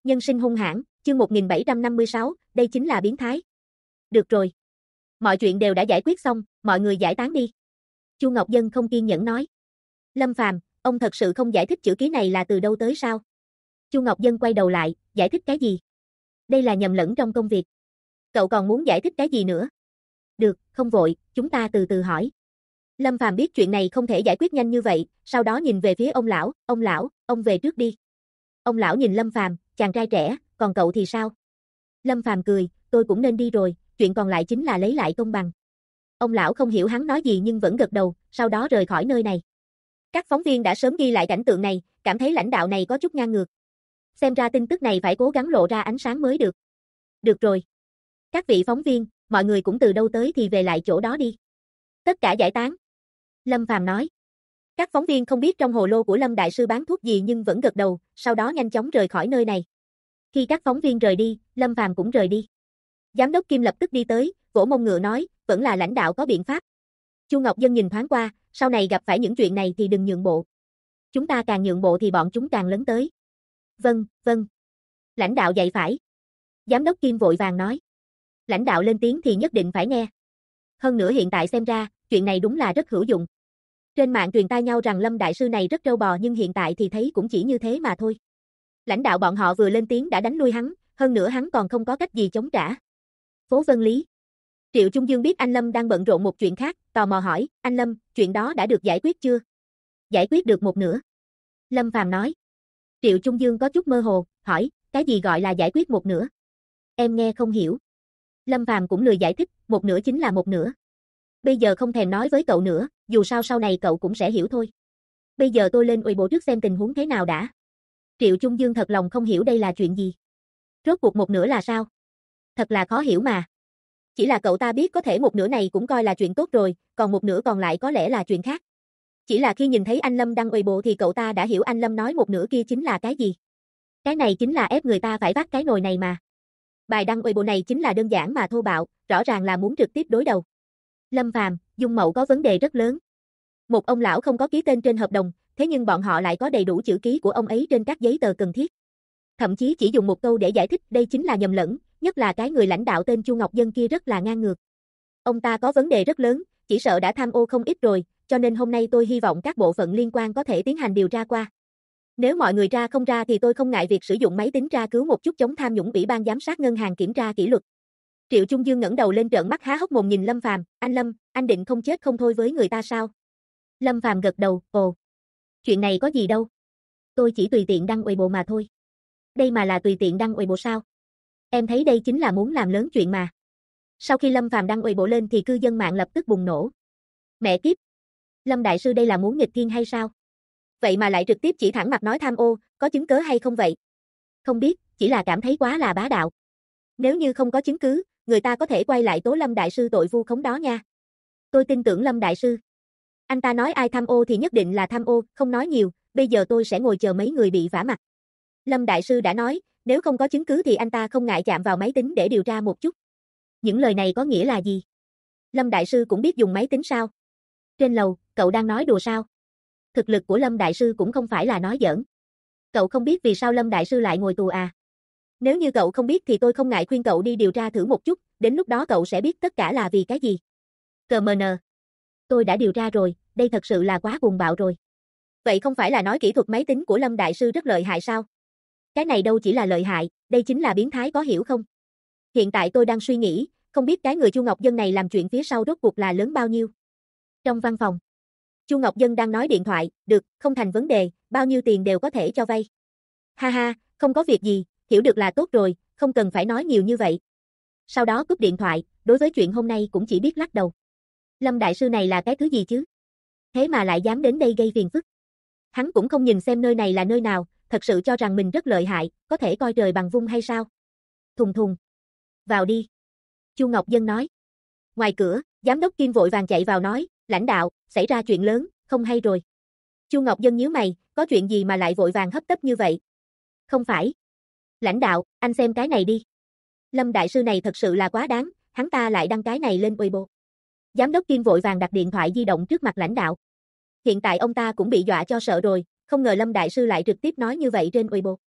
Nhân sinh hung hãn, chương 1756, đây chính là biến thái. Được rồi. Mọi chuyện đều đã giải quyết xong, mọi người giải tán đi. Chu Ngọc Dân không kiên nhẫn nói. Lâm Phàm, ông thật sự không giải thích chữ ký này là từ đâu tới sao? Chu Ngọc Dân quay đầu lại, giải thích cái gì? Đây là nhầm lẫn trong công việc. Cậu còn muốn giải thích cái gì nữa? Được, không vội, chúng ta từ từ hỏi. Lâm Phàm biết chuyện này không thể giải quyết nhanh như vậy, sau đó nhìn về phía ông lão, ông về trước đi. Ông lão nhìn Lâm Phàm, chàng trai trẻ, còn cậu thì sao? Lâm Phàm cười, tôi cũng nên đi rồi, chuyện còn lại chính là lấy lại công bằng. Ông lão không hiểu hắn nói gì nhưng vẫn gật đầu, sau đó rời khỏi nơi này. Các phóng viên đã sớm ghi lại cảnh tượng này, cảm thấy lãnh đạo này có chút ngang ngược. Xem ra tin tức này phải cố gắng lộ ra ánh sáng mới được. Được rồi. Các vị phóng viên, mọi người cũng từ đâu tới thì về lại chỗ đó đi. Tất cả giải tán. Lâm Phàm nói. Các phóng viên không biết trong hồ lô của Lâm Đại Sư bán thuốc gì nhưng vẫn gật đầu, sau đó nhanh chóng rời khỏi nơi này. Khi các phóng viên rời đi, Lâm Phàm cũng rời đi. Giám đốc Kim lập tức đi tới, vỗ mông ngựa nói, vẫn là lãnh đạo có biện pháp. Chu Ngọc Dân nhìn thoáng qua, sau này gặp phải những chuyện này thì đừng nhượng bộ. Chúng ta càng nhượng bộ thì bọn chúng càng lớn tới. Vâng. Lãnh đạo dạy phải. Giám đốc Kim vội vàng nói. Lãnh đạo lên tiếng thì nhất định phải nghe. Hơn nữa hiện tại xem ra, chuyện này đúng là rất hữu dụng. Trên mạng truyền tai nhau rằng Lâm Đại Sư này rất trâu bò nhưng hiện tại thì thấy cũng chỉ như thế mà thôi. Lãnh đạo bọn họ vừa lên tiếng đã đánh lui hắn, hơn nữa hắn còn không có cách gì chống trả. Phố Vân Lý. Triệu Trung Dương biết anh Lâm đang bận rộn một chuyện khác, tò mò hỏi, anh Lâm, chuyện đó đã được giải quyết chưa? Giải quyết được một nửa. Lâm Phàm nói. Triệu Trung Dương có chút mơ hồ, hỏi, cái gì gọi là giải quyết một nửa? Em nghe không hiểu. Lâm Phàm cũng lười giải thích, một nửa chính là một nửa. Bây giờ không thèm nói với cậu nữa, dù sao sau này cậu cũng sẽ hiểu thôi. Bây giờ tôi lên Weibo trước xem tình huống thế nào đã. Triệu Trung Dương thật lòng không hiểu đây là chuyện gì. Rốt cuộc một nửa là sao? Thật là khó hiểu mà. Chỉ là cậu ta biết có thể một nửa này cũng coi là chuyện tốt rồi, còn một nửa còn lại có lẽ là chuyện khác. Chỉ là khi nhìn thấy anh Lâm đăng Weibo thì cậu ta đã hiểu anh Lâm nói một nửa kia chính là cái gì. Cái này chính là ép người ta phải vác cái nồi này mà. Bài đăng Weibo này chính là đơn giản mà thô bạo, rõ ràng là muốn trực tiếp đối đầu. Lâm Phàm, Dung Mậu có vấn đề rất lớn. Một ông lão không có ký tên trên hợp đồng, thế nhưng bọn họ lại có đầy đủ chữ ký của ông ấy trên các giấy tờ cần thiết. Thậm chí chỉ dùng một câu để giải thích đây chính là nhầm lẫn, nhất là cái người lãnh đạo tên Chu Ngọc Dân kia rất là ngang ngược. Ông ta có vấn đề rất lớn, chỉ sợ đã tham ô không ít rồi, cho nên hôm nay tôi hy vọng các bộ phận liên quan có thể tiến hành điều tra qua. Nếu mọi người ra không ra thì tôi không ngại việc sử dụng máy tính tra cứu một chút chống tham nhũng Ủy ban giám sát ngân hàng kiểm tra kỷ luật. Triệu Trung Dương ngẩng đầu lên trợn mắt há hốc mồm nhìn Lâm Phàm, anh Lâm, anh định không chết không thôi với người ta sao? Lâm Phàm gật đầu, ồ. Chuyện này có gì đâu. Tôi chỉ tùy tiện đăng Weibo mà thôi. Đây mà là tùy tiện đăng Weibo sao? Em thấy đây chính là muốn làm lớn chuyện mà. Sau khi Lâm Phàm đăng Weibo lên thì cư dân mạng lập tức bùng nổ. Mẹ kiếp. Lâm Đại Sư đây là muốn nghịch thiên hay sao? Vậy mà lại trực tiếp chỉ thẳng mặt nói tham ô, có chứng cớ hay không vậy? Không biết, chỉ là cảm thấy quá là bá đạo. Nếu như không có chứng cứ, người ta có thể quay lại tố Lâm Đại Sư tội vu khống đó nha. Tôi tin tưởng Lâm Đại Sư. Anh ta nói ai tham ô thì nhất định là tham ô, không nói nhiều, bây giờ tôi sẽ ngồi chờ mấy người bị vả mặt. Lâm Đại Sư đã nói, nếu không có chứng cứ thì anh ta không ngại chạm vào máy tính để điều tra một chút. Những lời này có nghĩa là gì? Lâm Đại Sư cũng biết dùng máy tính sao? Trên lầu, cậu đang nói đùa sao? Thực lực của Lâm Đại Sư cũng không phải là nói giỡn. Cậu không biết vì sao Lâm Đại Sư lại ngồi tù à? Nếu như cậu không biết thì tôi không ngại khuyên cậu đi điều tra thử một chút, đến lúc đó cậu sẽ biết tất cả là vì cái gì. CMN. Tôi đã điều tra rồi, đây thật sự là quá cuồng bạo rồi. Vậy không phải là nói kỹ thuật máy tính của Lâm Đại Sư rất lợi hại sao? Cái này đâu chỉ là lợi hại, đây chính là biến thái có hiểu không? Hiện tại tôi đang suy nghĩ, không biết cái người Chu Ngọc Dân này làm chuyện phía sau rốt cuộc là lớn bao nhiêu. Trong văn phòng, Chu Ngọc Dân đang nói điện thoại, được, không thành vấn đề, bao nhiêu tiền đều có thể cho vay. Ha ha, không có việc gì, hiểu được là tốt rồi, không cần phải nói nhiều như vậy. Sau đó cúp điện thoại, đối với chuyện hôm nay cũng chỉ biết lắc đầu. Lâm Đại Sư này là cái thứ gì chứ? Thế mà lại dám đến đây gây phiền phức. Hắn cũng không nhìn xem nơi này là nơi nào, thật sự cho rằng mình rất lợi hại, có thể coi trời bằng vung hay sao? Thùng thùng. Vào đi. Chu Ngọc Dân nói. Ngoài cửa, giám đốc Kim vội vàng chạy vào nói, lãnh đạo, xảy ra chuyện lớn, không hay rồi. Chu Ngọc Dân nhíu mày, có chuyện gì mà lại vội vàng hấp tấp như vậy? Không phải. Lãnh đạo, anh xem cái này đi. Lâm Đại Sư này thật sự là quá đáng, hắn ta lại đăng cái này lên Weibo. Giám đốc Kim vội vàng đặt điện thoại di động trước mặt lãnh đạo. Hiện tại ông ta cũng bị dọa cho sợ rồi, không ngờ Lâm Đại Sư lại trực tiếp nói như vậy trên Weibo.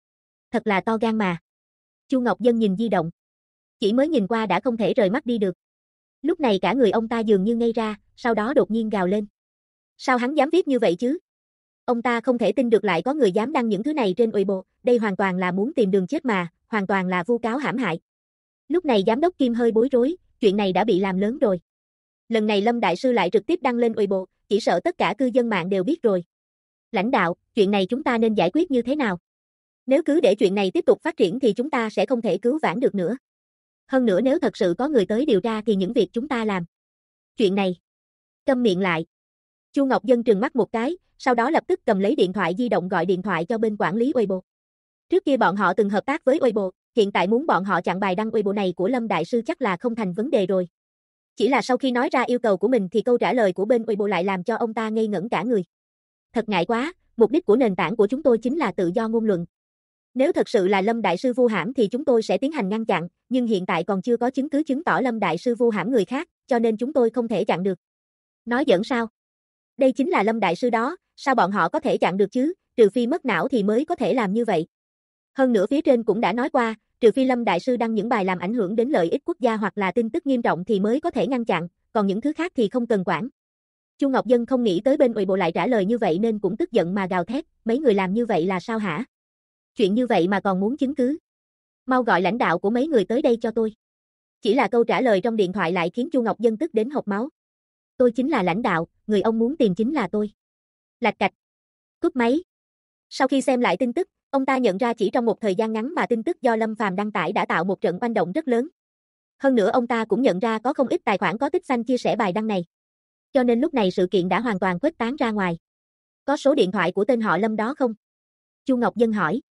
Thật là to gan mà. Chu Ngọc Dân nhìn di động. Chỉ mới nhìn qua đã không thể rời mắt đi được. Lúc này cả người ông ta dường như ngây ra, sau đó đột nhiên gào lên. Sao hắn dám viết như vậy chứ? Ông ta không thể tin được lại có người dám đăng những thứ này trên Weibo, đây hoàn toàn là muốn tìm đường chết mà, hoàn toàn là vu cáo hãm hại. Lúc này giám đốc Kim hơi bối rối, chuyện này đã bị làm lớn rồi. Lần này Lâm Đại Sư lại trực tiếp đăng lên Weibo, chỉ sợ tất cả cư dân mạng đều biết rồi. Lãnh đạo, chuyện này chúng ta nên giải quyết như thế nào? Nếu cứ để chuyện này tiếp tục phát triển thì chúng ta sẽ không thể cứu vãn được nữa. Hơn nữa nếu thật sự có người tới điều tra thì những việc chúng ta làm. Chuyện này. Câm miệng lại. Chu Ngọc Dân trừng mắt một cái, sau đó lập tức cầm lấy điện thoại di động gọi điện thoại cho bên quản lý Weibo. Trước kia bọn họ từng hợp tác với Weibo, hiện tại muốn bọn họ chặn bài đăng Weibo này của Lâm Đại Sư chắc là không thành vấn đề rồi. Chỉ là sau khi nói ra yêu cầu của mình thì câu trả lời của bên Weibo lại làm cho ông ta ngây ngẩn cả người. Thật ngại quá, mục đích của nền tảng của chúng tôi chính là tự do ngôn luận. Nếu thật sự là Lâm Đại Sư vu hãm thì chúng tôi sẽ tiến hành ngăn chặn, nhưng hiện tại còn chưa có chứng cứ chứng tỏ Lâm Đại Sư vu hãm người khác, cho nên chúng tôi không thể chặn được. Nói giỡn sao? Đây chính là Lâm Đại Sư đó, sao bọn họ có thể chặn được chứ, trừ phi mất não thì mới có thể làm như vậy. Hơn nữa phía trên cũng đã nói qua, trừ phi Lâm Đại Sư đăng những bài làm ảnh hưởng đến lợi ích quốc gia hoặc là tin tức nghiêm trọng thì mới có thể ngăn chặn, còn những thứ khác thì không cần quản. Chu Ngọc Dân không nghĩ tới bên Weibo lại trả lời như vậy nên cũng tức giận mà gào thét, mấy người làm như vậy là sao hả? Chuyện như vậy mà còn muốn chứng cứ. Mau gọi lãnh đạo của mấy người tới đây cho tôi. Chỉ là câu trả lời trong điện thoại lại khiến Chu Ngọc Dân tức đến hộc máu. Tôi chính là lãnh đạo, người ông muốn tìm chính là tôi. Lạch cạch. Cúp máy. Sau khi xem lại tin tức, ông ta nhận ra chỉ trong một thời gian ngắn mà tin tức do Lâm Phàm đăng tải đã tạo một trận oanh động rất lớn. Hơn nữa ông ta cũng nhận ra có không ít tài khoản có tích xanh chia sẻ bài đăng này. Cho nên lúc này sự kiện đã hoàn toàn khuếch tán ra ngoài. Có số điện thoại của tên họ Lâm đó không? Chu Ngọc Dân hỏi.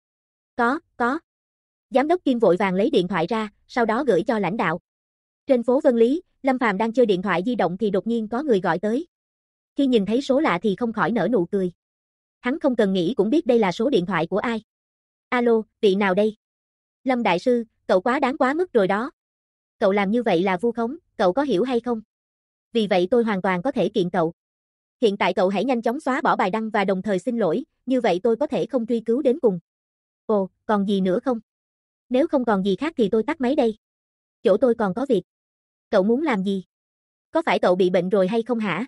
Có. Giám đốc Kim vội vàng lấy điện thoại ra, sau đó gửi cho lãnh đạo. Trên phố Vân Lý, Lâm Phàm đang chơi điện thoại di động thì đột nhiên có người gọi tới. Khi nhìn thấy số lạ thì không khỏi nở nụ cười. Hắn không cần nghĩ cũng biết đây là số điện thoại của ai. Alo, vị nào đây? Lâm Đại Sư, cậu quá đáng quá mức rồi đó. Cậu làm như vậy là vu khống, cậu có hiểu hay không? Vì vậy tôi hoàn toàn có thể kiện cậu. Hiện tại cậu hãy nhanh chóng xóa bỏ bài đăng và đồng thời xin lỗi, như vậy tôi có thể không truy cứu đến cùng. Ồ, còn gì nữa không? Nếu không còn gì khác thì tôi tắt máy đây. Chỗ tôi còn có việc. Cậu muốn làm gì? Có phải cậu bị bệnh rồi hay không hả?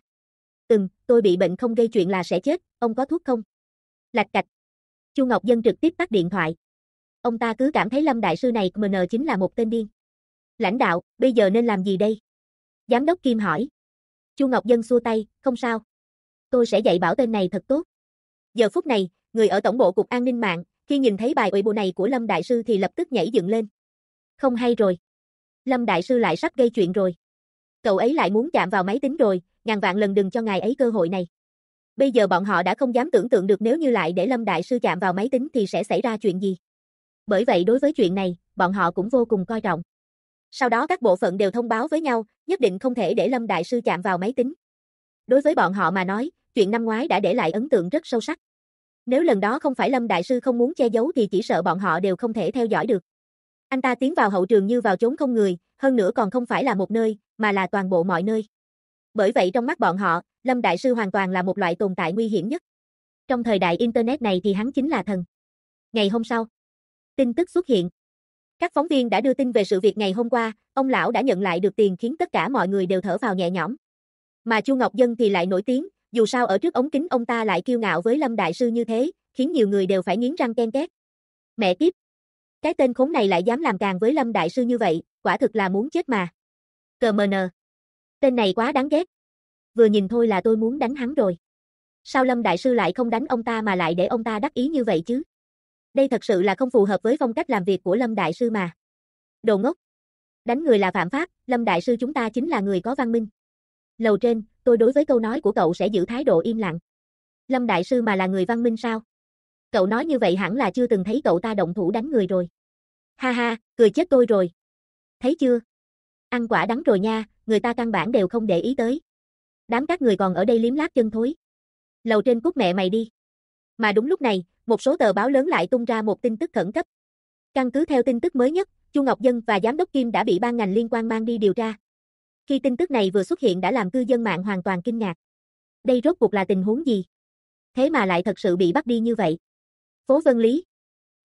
Tôi bị bệnh không gây chuyện là sẽ chết, ông có thuốc không? Lạch cạch. Chu Ngọc Dân trực tiếp tắt điện thoại. Ông ta cứ cảm thấy Lâm Đại Sư này chính là một tên điên. Lãnh đạo, bây giờ nên làm gì đây? Giám đốc Kim hỏi. Chu Ngọc Dân xua tay, không sao. Tôi sẽ dạy bảo tên này thật tốt. Giờ phút này, người ở tổng bộ cục an ninh mạng, khi nhìn thấy bài Weibo này của Lâm Đại Sư thì lập tức nhảy dựng lên. Không hay rồi. Lâm Đại Sư lại sắp gây chuyện rồi. Cậu ấy lại muốn chạm vào máy tính rồi, ngàn vạn lần đừng cho ngài ấy cơ hội này. Bây giờ bọn họ đã không dám tưởng tượng được nếu như lại để Lâm Đại Sư chạm vào máy tính thì sẽ xảy ra chuyện gì. Bởi vậy đối với chuyện này, bọn họ cũng vô cùng coi trọng. Sau đó các bộ phận đều thông báo với nhau, nhất định không thể để Lâm Đại Sư chạm vào máy tính. Đối với bọn họ mà nói, chuyện năm ngoái đã để lại ấn tượng rất sâu sắc. Nếu lần đó không phải Lâm Đại Sư không muốn che giấu thì chỉ sợ bọn họ đều không thể theo dõi được. Anh ta tiến vào hậu trường như vào chốn không người, hơn nữa còn không phải là một nơi, mà là toàn bộ mọi nơi. Bởi vậy trong mắt bọn họ, Lâm Đại Sư hoàn toàn là một loại tồn tại nguy hiểm nhất. Trong thời đại Internet này thì hắn chính là thần. Ngày hôm sau, tin tức xuất hiện. Các phóng viên đã đưa tin về sự việc ngày hôm qua, ông lão đã nhận lại được tiền khiến tất cả mọi người đều thở phào nhẹ nhõm. Mà Chu Ngọc Dân thì lại nổi tiếng, dù sao ở trước ống kính ông ta lại kiêu ngạo với Lâm Đại Sư như thế, khiến nhiều người đều phải nghiến răng ken két. Mẹ kiếp! Cái tên khốn này lại dám làm càng với Lâm Đại Sư như vậy, quả thực là muốn chết mà. CMN. Tên này quá đáng ghét. Vừa nhìn thôi là tôi muốn đánh hắn rồi. Sao Lâm Đại Sư lại không đánh ông ta mà lại để ông ta đắc ý như vậy chứ? Đây thật sự là không phù hợp với phong cách làm việc của Lâm Đại Sư mà. Đồ ngốc. Đánh người là phạm pháp, Lâm Đại Sư chúng ta chính là người có văn minh. Lầu trên, tôi đối với câu nói của cậu sẽ giữ thái độ im lặng. Lâm Đại Sư mà là người văn minh sao? Cậu nói như vậy hẳn là chưa từng thấy cậu ta động thủ đánh người rồi. Ha ha, cười chết tôi rồi. Thấy chưa? Ăn quả đắng rồi nha, người ta căn bản đều không để ý tới. Đám các người còn ở đây liếm láp chân thối. Lầu trên cút mẹ mày đi. Mà đúng lúc này, một số tờ báo lớn lại tung ra một tin tức khẩn cấp. Căn cứ theo tin tức mới nhất, Chu Ngọc Dân và Giám đốc Kim đã bị ban ngành liên quan mang đi điều tra. Khi tin tức này vừa xuất hiện đã làm cư dân mạng hoàn toàn kinh ngạc. Đây rốt cuộc là tình huống gì? Thế mà lại thật sự bị bắt đi như vậy. Phố Vân Lý.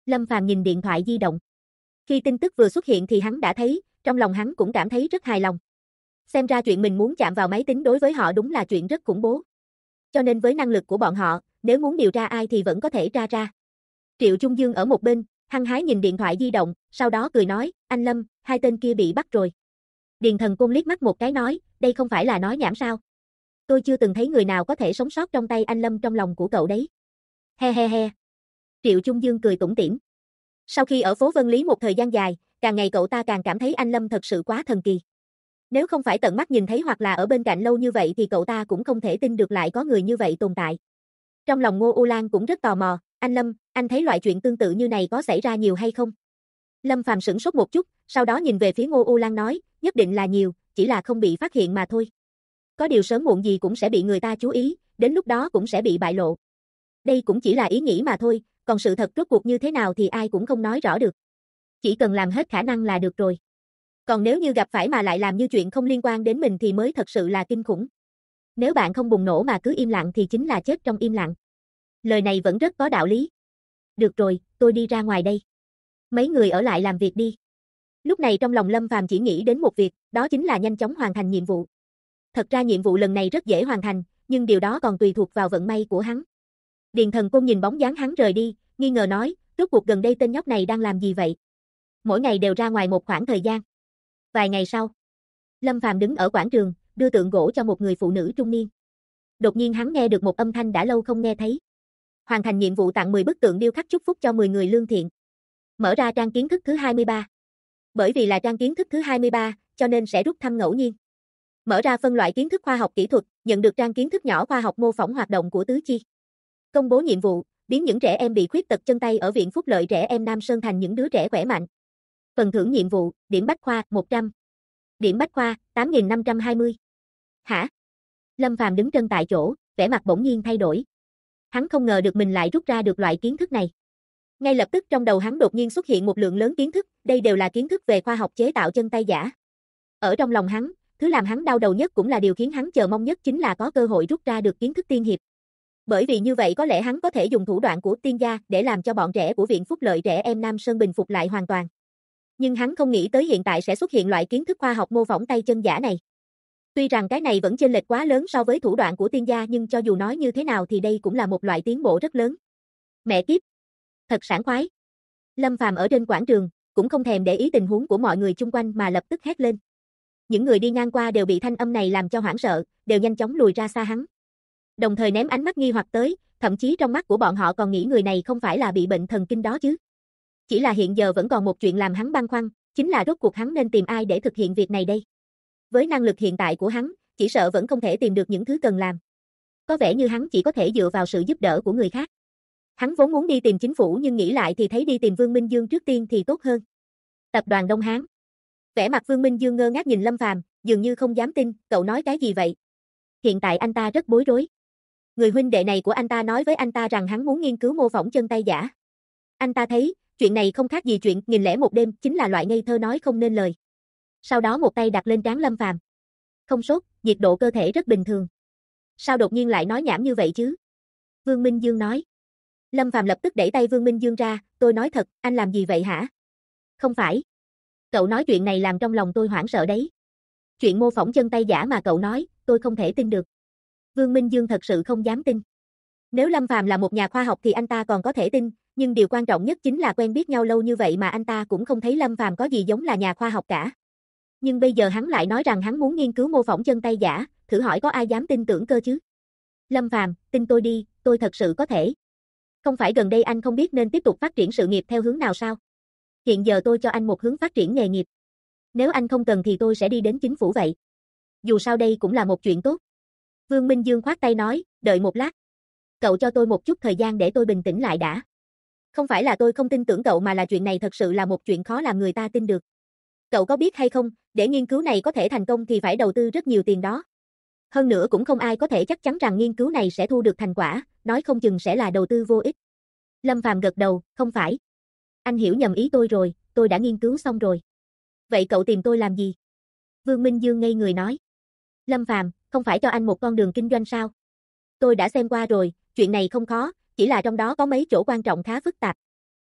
Lâm Phàm nhìn điện thoại di động. Khi tin tức vừa xuất hiện thì hắn đã thấy, trong lòng hắn cũng cảm thấy rất hài lòng. Xem ra chuyện mình muốn chạm vào máy tính đối với họ đúng là chuyện rất khủng bố. Cho nên với năng lực của bọn họ, nếu muốn điều tra ai thì vẫn có thể tra ra. Triệu Trung Dương ở một bên, hăng hái nhìn điện thoại di động, sau đó cười nói, anh Lâm, hai tên kia bị bắt rồi. Điền Thần Côn liếc mắt một cái nói, đây không phải là nói nhảm sao. Tôi chưa từng thấy người nào có thể sống sót trong tay anh Lâm trong lòng của cậu đấy. He he he. Triệu Trung Dương cười tủm tỉm. Sau khi ở phố Vân Lý một thời gian dài, càng ngày cậu ta càng cảm thấy anh Lâm thật sự quá thần kỳ. Nếu không phải tận mắt nhìn thấy hoặc là ở bên cạnh lâu như vậy thì cậu ta cũng không thể tin được lại có người như vậy tồn tại. Trong lòng Ngô U Lan cũng rất tò mò, anh Lâm, anh thấy loại chuyện tương tự như này có xảy ra nhiều hay không? Lâm Phàm sửng sốt một chút, sau đó nhìn về phía Ngô U Lan nói, nhất định là nhiều, chỉ là không bị phát hiện mà thôi. Có điều sớm muộn gì cũng sẽ bị người ta chú ý, đến lúc đó cũng sẽ bị bại lộ. Đây cũng chỉ là ý nghĩ mà thôi, còn sự thật rốt cuộc như thế nào thì ai cũng không nói rõ được. Chỉ cần làm hết khả năng là được rồi. Còn nếu như gặp phải mà lại làm như chuyện không liên quan đến mình thì mới thật sự là kinh khủng. Nếu bạn không bùng nổ mà cứ im lặng thì chính là chết trong im lặng. Lời này vẫn rất có đạo lý. Được rồi, tôi đi ra ngoài đây. Mấy người ở lại làm việc đi. Lúc này trong lòng Lâm Phàm chỉ nghĩ đến một việc, đó chính là nhanh chóng hoàn thành nhiệm vụ. Thật ra nhiệm vụ lần này rất dễ hoàn thành, nhưng điều đó còn tùy thuộc vào vận may của hắn. Điền Thần Côn nhìn bóng dáng hắn rời đi, nghi ngờ nói, rốt cuộc gần đây tên nhóc này đang làm gì vậy? Mỗi ngày đều ra ngoài một khoảng thời gian. Vài ngày sau, Lâm Phàm đứng ở quảng trường, đưa tượng gỗ cho một người phụ nữ trung niên. Đột nhiên hắn nghe được một âm thanh đã lâu không nghe thấy. Hoàn thành nhiệm vụ tặng 10 bức tượng điêu khắc chúc phúc cho 10 người lương thiện. Mở ra trang kiến thức thứ 23. Bởi vì là trang kiến thức thứ 23, cho nên sẽ rút thăm ngẫu nhiên. Mở ra phân loại kiến thức khoa học kỹ thuật, nhận được trang kiến thức nhỏ khoa học mô phỏng hoạt động của tứ chi. Công bố nhiệm vụ, biến những trẻ em bị khuyết tật chân tay ở Viện Phúc Lợi Trẻ Em Nam Sơn thành những đứa trẻ khỏe mạnh. Phần thưởng nhiệm vụ, điểm bách khoa 100. Điểm bách khoa 8.520. Hả? Lâm Phàm đứng trân tại chỗ, vẻ mặt bỗng nhiên thay đổi. Hắn không ngờ được mình lại rút ra được loại kiến thức này. Ngay lập tức trong đầu hắn đột nhiên xuất hiện một lượng lớn kiến thức, đây đều là kiến thức về khoa học chế tạo chân tay giả. Ở trong lòng hắn, thứ làm hắn đau đầu nhất cũng là điều khiến hắn chờ mong nhất chính là có cơ hội rút ra được kiến thức tiên hiệp. Bởi vì như vậy có lẽ hắn có thể dùng thủ đoạn của tiên gia để làm cho bọn trẻ của Viện Phúc Lợi Trẻ Em Nam Sơn bình phục lại hoàn toàn. Nhưng hắn không nghĩ tới hiện tại sẽ xuất hiện loại kiến thức khoa học mô phỏng tay chân giả này. Tuy rằng cái này vẫn chênh lệch quá lớn so với thủ đoạn của tiên gia nhưng cho dù nói như thế nào thì đây cũng là một loại tiến bộ rất lớn. Mẹ kiếp! Thật sảng khoái! Lâm Phàm ở trên quảng trường, cũng không thèm để ý tình huống của mọi người chung quanh mà lập tức hét lên. Những người đi ngang qua đều bị thanh âm này làm cho hoảng sợ, đều nhanh chóng lùi ra xa hắn. Đồng thời ném ánh mắt nghi hoặc tới, thậm chí trong mắt của bọn họ còn nghĩ người này không phải là bị bệnh thần kinh đó chứ. Chỉ là hiện giờ vẫn còn một chuyện làm hắn băn khoăn, chính là rốt cuộc hắn nên tìm ai để thực hiện việc này đây. Với năng lực hiện tại của hắn, chỉ sợ vẫn không thể tìm được những thứ cần làm. Có vẻ như hắn chỉ có thể dựa vào sự giúp đỡ của người khác. Hắn vốn muốn đi tìm chính phủ nhưng nghĩ lại thì thấy đi tìm Vương Minh Dương trước tiên thì tốt hơn. Tập đoàn Đông Hán. Vẻ mặt Vương Minh Dương ngơ ngác nhìn Lâm Phàm, dường như không dám tin, cậu nói cái gì vậy? Hiện tại anh ta rất bối rối. Người huynh đệ này của anh ta nói với anh ta rằng hắn muốn nghiên cứu mô phỏng chân tay giả. Anh ta thấy, chuyện này không khác gì chuyện 1001 đêm, chính là loại ngây thơ nói không nên lời. Sau đó một tay đặt lên trán Lâm Phàm. Không sốt, nhiệt độ cơ thể rất bình thường. Sao đột nhiên lại nói nhảm như vậy chứ? Vương Minh Dương nói. Lâm Phàm lập tức đẩy tay Vương Minh Dương ra, tôi nói thật, anh làm gì vậy hả? Không phải. Cậu nói chuyện này làm trong lòng tôi hoảng sợ đấy. Chuyện mô phỏng chân tay giả mà cậu nói, tôi không thể tin được. Vương Minh Dương thật sự không dám tin. Nếu Lâm Phàm là một nhà khoa học thì anh ta còn có thể tin, nhưng điều quan trọng nhất chính là quen biết nhau lâu như vậy mà anh ta cũng không thấy Lâm Phàm có gì giống là nhà khoa học cả. Nhưng bây giờ hắn lại nói rằng hắn muốn nghiên cứu mô phỏng chân tay giả, thử hỏi có ai dám tin tưởng cơ chứ? Lâm Phàm, tin tôi đi, tôi thật sự có thể. Không phải gần đây anh không biết nên tiếp tục phát triển sự nghiệp theo hướng nào sao? Hiện giờ tôi cho anh một hướng phát triển nghề nghiệp. Nếu anh không cần thì tôi sẽ đi đến chính phủ vậy. Dù sao đây cũng là một chuyện tốt. Vương Minh Dương khoát tay nói, đợi một lát. Cậu cho tôi một chút thời gian để tôi bình tĩnh lại đã. Không phải là tôi không tin tưởng cậu mà là chuyện này thật sự là một chuyện khó làm người ta tin được. Cậu có biết hay không, để nghiên cứu này có thể thành công thì phải đầu tư rất nhiều tiền đó. Hơn nữa cũng không ai có thể chắc chắn rằng nghiên cứu này sẽ thu được thành quả, nói không chừng sẽ là đầu tư vô ích. Lâm Phàm gật đầu, không phải. Anh hiểu nhầm ý tôi rồi, tôi đã nghiên cứu xong rồi. Vậy cậu tìm tôi làm gì? Vương Minh Dương ngây người nói. Lâm Phàm, không phải cho anh một con đường kinh doanh sao? Tôi đã xem qua rồi, chuyện này không khó, chỉ là trong đó có mấy chỗ quan trọng khá phức tạp.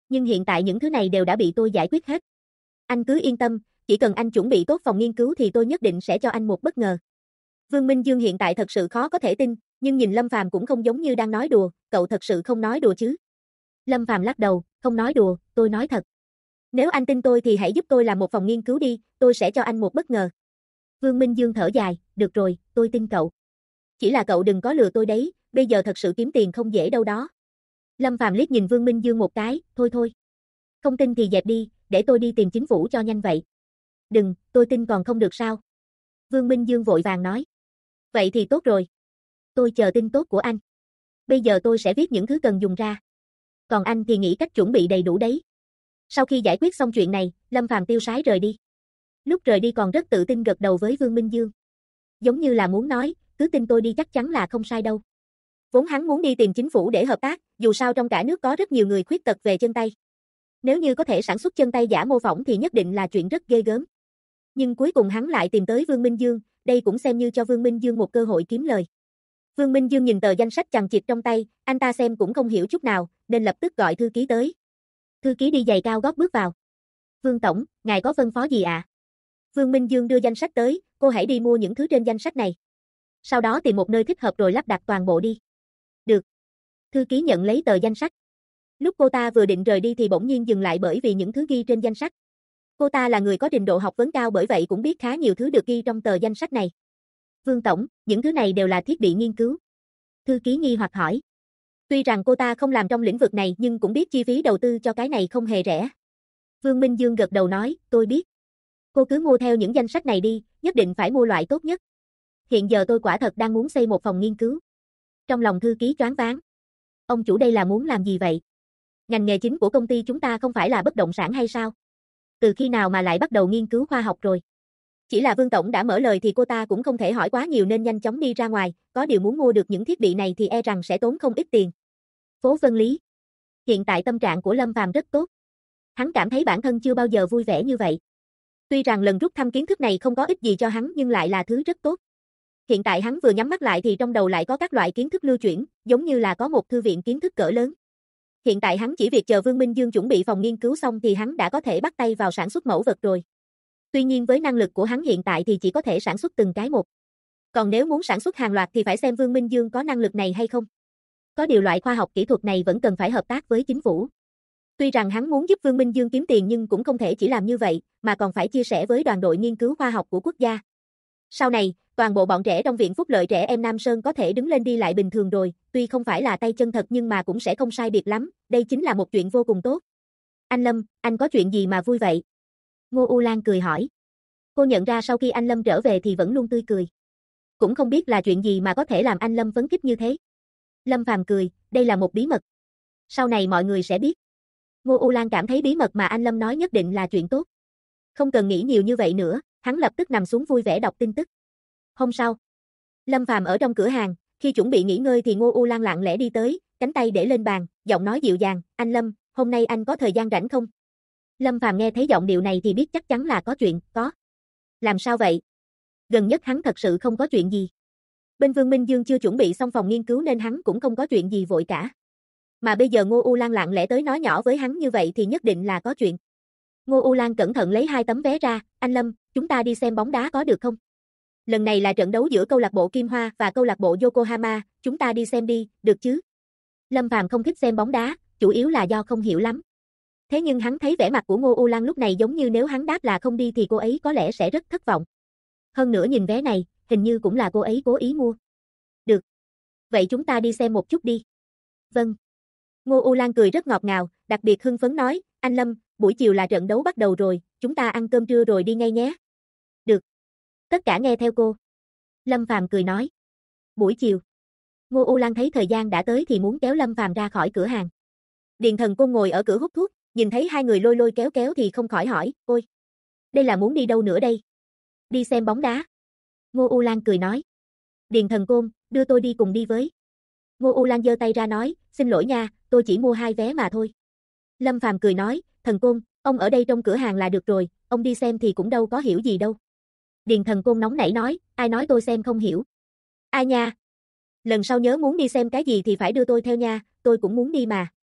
Nhưng hiện tại những thứ này đều đã bị tôi giải quyết hết. Anh cứ yên tâm, chỉ cần anh chuẩn bị tốt phòng nghiên cứu thì tôi nhất định sẽ cho anh một bất ngờ. Vương Minh Dương hiện tại thật sự khó có thể tin, nhưng nhìn Lâm Phàm cũng không giống như đang nói đùa, cậu thật sự không nói đùa chứ? Lâm Phàm lắc đầu, không nói đùa, tôi nói thật. Nếu anh tin tôi thì hãy giúp tôi làm một phòng nghiên cứu đi, tôi sẽ cho anh một bất ngờ. Vương Minh Dương thở dài, được rồi, tôi tin cậu. Chỉ là cậu đừng có lừa tôi đấy, bây giờ thật sự kiếm tiền không dễ đâu đó. Lâm Phàm liếc nhìn Vương Minh Dương một cái, thôi thôi. Không tin thì dẹp đi, để tôi đi tìm chính phủ cho nhanh vậy. Đừng, tôi tin còn không được sao? Vương Minh Dương vội vàng nói. Vậy thì tốt rồi. Tôi chờ tin tốt của anh. Bây giờ tôi sẽ viết những thứ cần dùng ra. Còn anh thì nghĩ cách chuẩn bị đầy đủ đấy. Sau khi giải quyết xong chuyện này, Lâm Phàm tiêu sái rời đi. Lúc rời đi còn rất tự tin gật đầu với Vương Minh Dương. Giống như là muốn nói, cứ tin tôi đi chắc chắn là không sai đâu. Vốn hắn muốn đi tìm chính phủ để hợp tác, dù sao trong cả nước có rất nhiều người khuyết tật về chân tay. Nếu như có thể sản xuất chân tay giả mô phỏng thì nhất định là chuyện rất ghê gớm. Nhưng cuối cùng hắn lại tìm tới Vương Minh Dương, đây cũng xem như cho Vương Minh Dương một cơ hội kiếm lời. Vương Minh Dương nhìn tờ danh sách chằng chịt trong tay, anh ta xem cũng không hiểu chút nào, nên lập tức gọi thư ký tới. Thư ký đi giày cao gót bước vào. Vương Tổng, ngài có phân phó gì ạ? Vương Minh Dương đưa danh sách tới, cô hãy đi mua những thứ trên danh sách này. Sau đó tìm một nơi thích hợp rồi lắp đặt toàn bộ đi. Được. Thư ký nhận lấy tờ danh sách. Lúc cô ta vừa định rời đi thì bỗng nhiên dừng lại bởi vì những thứ ghi trên danh sách. Cô ta là người có trình độ học vấn cao bởi vậy cũng biết khá nhiều thứ được ghi trong tờ danh sách này. Vương Tổng, những thứ này đều là thiết bị nghiên cứu. Thư ký nghi hoặc hỏi. Tuy rằng cô ta không làm trong lĩnh vực này nhưng cũng biết chi phí đầu tư cho cái này không hề rẻ. Vương Minh Dương gật đầu nói, tôi biết. Cô cứ mua theo những danh sách này đi, nhất định phải mua loại tốt nhất. Hiện giờ tôi quả thật đang muốn xây một phòng nghiên cứu. Trong lòng thư ký choáng váng. Ông chủ đây là muốn làm gì vậy? Ngành nghề chính của công ty chúng ta không phải là bất động sản hay sao? Từ khi nào mà lại bắt đầu nghiên cứu khoa học rồi? Chỉ là Vương Tổng đã mở lời thì cô ta cũng không thể hỏi quá nhiều nên nhanh chóng đi ra ngoài, có điều muốn mua được những thiết bị này thì e rằng sẽ tốn không ít tiền. Phố Vân Lý. Hiện tại tâm trạng của Lâm Phàm rất tốt. Hắn cảm thấy bản thân chưa bao giờ vui vẻ như vậy. Tuy rằng lần rút thăm kiến thức này không có ích gì cho hắn nhưng lại là thứ rất tốt. Hiện tại hắn vừa nhắm mắt lại thì trong đầu lại có các loại kiến thức lưu chuyển, giống như là có một thư viện kiến thức cỡ lớn. Hiện tại hắn chỉ việc chờ Vương Minh Dương chuẩn bị phòng nghiên cứu xong thì hắn đã có thể bắt tay vào sản xuất mẫu vật rồi. Tuy nhiên với năng lực của hắn hiện tại thì chỉ có thể sản xuất từng cái một. Còn nếu muốn sản xuất hàng loạt thì phải xem Vương Minh Dương có năng lực này hay không. Có điều loại khoa học kỹ thuật này vẫn cần phải hợp tác với chính phủ. Tuy rằng hắn muốn giúp Vương Minh Dương kiếm tiền nhưng cũng không thể chỉ làm như vậy, mà còn phải chia sẻ với đoàn đội nghiên cứu khoa học của quốc gia. Sau này, toàn bộ bọn trẻ trong Viện Phúc Lợi Trẻ Em Nam Sơn có thể đứng lên đi lại bình thường rồi, tuy không phải là tay chân thật nhưng mà cũng sẽ không sai biệt lắm, đây chính là một chuyện vô cùng tốt. Anh Lâm, anh có chuyện gì mà vui vậy? Ngô U Lan cười hỏi. Cô nhận ra sau khi anh Lâm trở về thì vẫn luôn tươi cười. Cũng không biết là chuyện gì mà có thể làm anh Lâm phấn khích như thế. Lâm Phàm cười, đây là một bí mật. Sau này mọi người sẽ biết. Ngô U Lan cảm thấy bí mật mà anh Lâm nói nhất định là chuyện tốt. Không cần nghĩ nhiều như vậy nữa, hắn lập tức nằm xuống vui vẻ đọc tin tức. Hôm sau, Lâm Phàm ở trong cửa hàng, khi chuẩn bị nghỉ ngơi thì Ngô U Lan lặng lẽ đi tới, cánh tay để lên bàn, giọng nói dịu dàng, anh Lâm, hôm nay anh có thời gian rảnh không? Lâm Phàm nghe thấy giọng điệu này thì biết chắc chắn là có chuyện, có. Làm sao vậy? Gần nhất hắn thật sự không có chuyện gì. Bên Vương Minh Dương chưa chuẩn bị xong phòng nghiên cứu nên hắn cũng không có chuyện gì vội cả. Mà bây giờ Ngô U Lan lặng lẽ tới nói nhỏ với hắn như vậy thì nhất định là có chuyện. Ngô U Lan cẩn thận lấy 2 tấm vé ra, anh Lâm, chúng ta đi xem bóng đá có được không? Lần này là trận đấu giữa câu lạc bộ Kim Hoa và câu lạc bộ Yokohama, chúng ta đi xem đi, được chứ? Lâm Phàm không thích xem bóng đá, chủ yếu là do không hiểu lắm. Thế nhưng hắn thấy vẻ mặt của Ngô U Lan lúc này giống như nếu hắn đáp là không đi thì cô ấy có lẽ sẽ rất thất vọng. Hơn nữa nhìn vé này, hình như cũng là cô ấy cố ý mua. Được. Vậy chúng ta đi xem một chút đi. Vâng. Ngô U Lan cười rất ngọt ngào, đặc biệt hưng phấn nói, anh Lâm, buổi chiều là trận đấu bắt đầu rồi, chúng ta ăn cơm trưa rồi đi ngay nhé. Được. Tất cả nghe theo cô. Lâm Phàm cười nói. Buổi chiều. Ngô U Lan thấy thời gian đã tới thì muốn kéo Lâm Phàm ra khỏi cửa hàng. Điền Thần Côn ngồi ở cửa hút thuốc, nhìn thấy hai người lôi lôi kéo kéo thì không khỏi hỏi, ôi, đây là muốn đi đâu nữa đây? Đi xem bóng đá. Ngô U Lan cười nói. Điền Thần Côn, đưa tôi đi cùng đi với. Ngô U Lan giơ tay ra nói, xin lỗi nha, tôi chỉ mua 2 vé mà thôi. Lâm Phàm cười nói, Thần Côn, ông ở đây trong cửa hàng là được rồi, ông đi xem thì cũng đâu có hiểu gì đâu. Điền Thần Côn nóng nảy nói, ai nói tôi xem không hiểu. Ai nha? Lần sau nhớ muốn đi xem cái gì thì phải đưa tôi theo nha, tôi cũng muốn đi mà.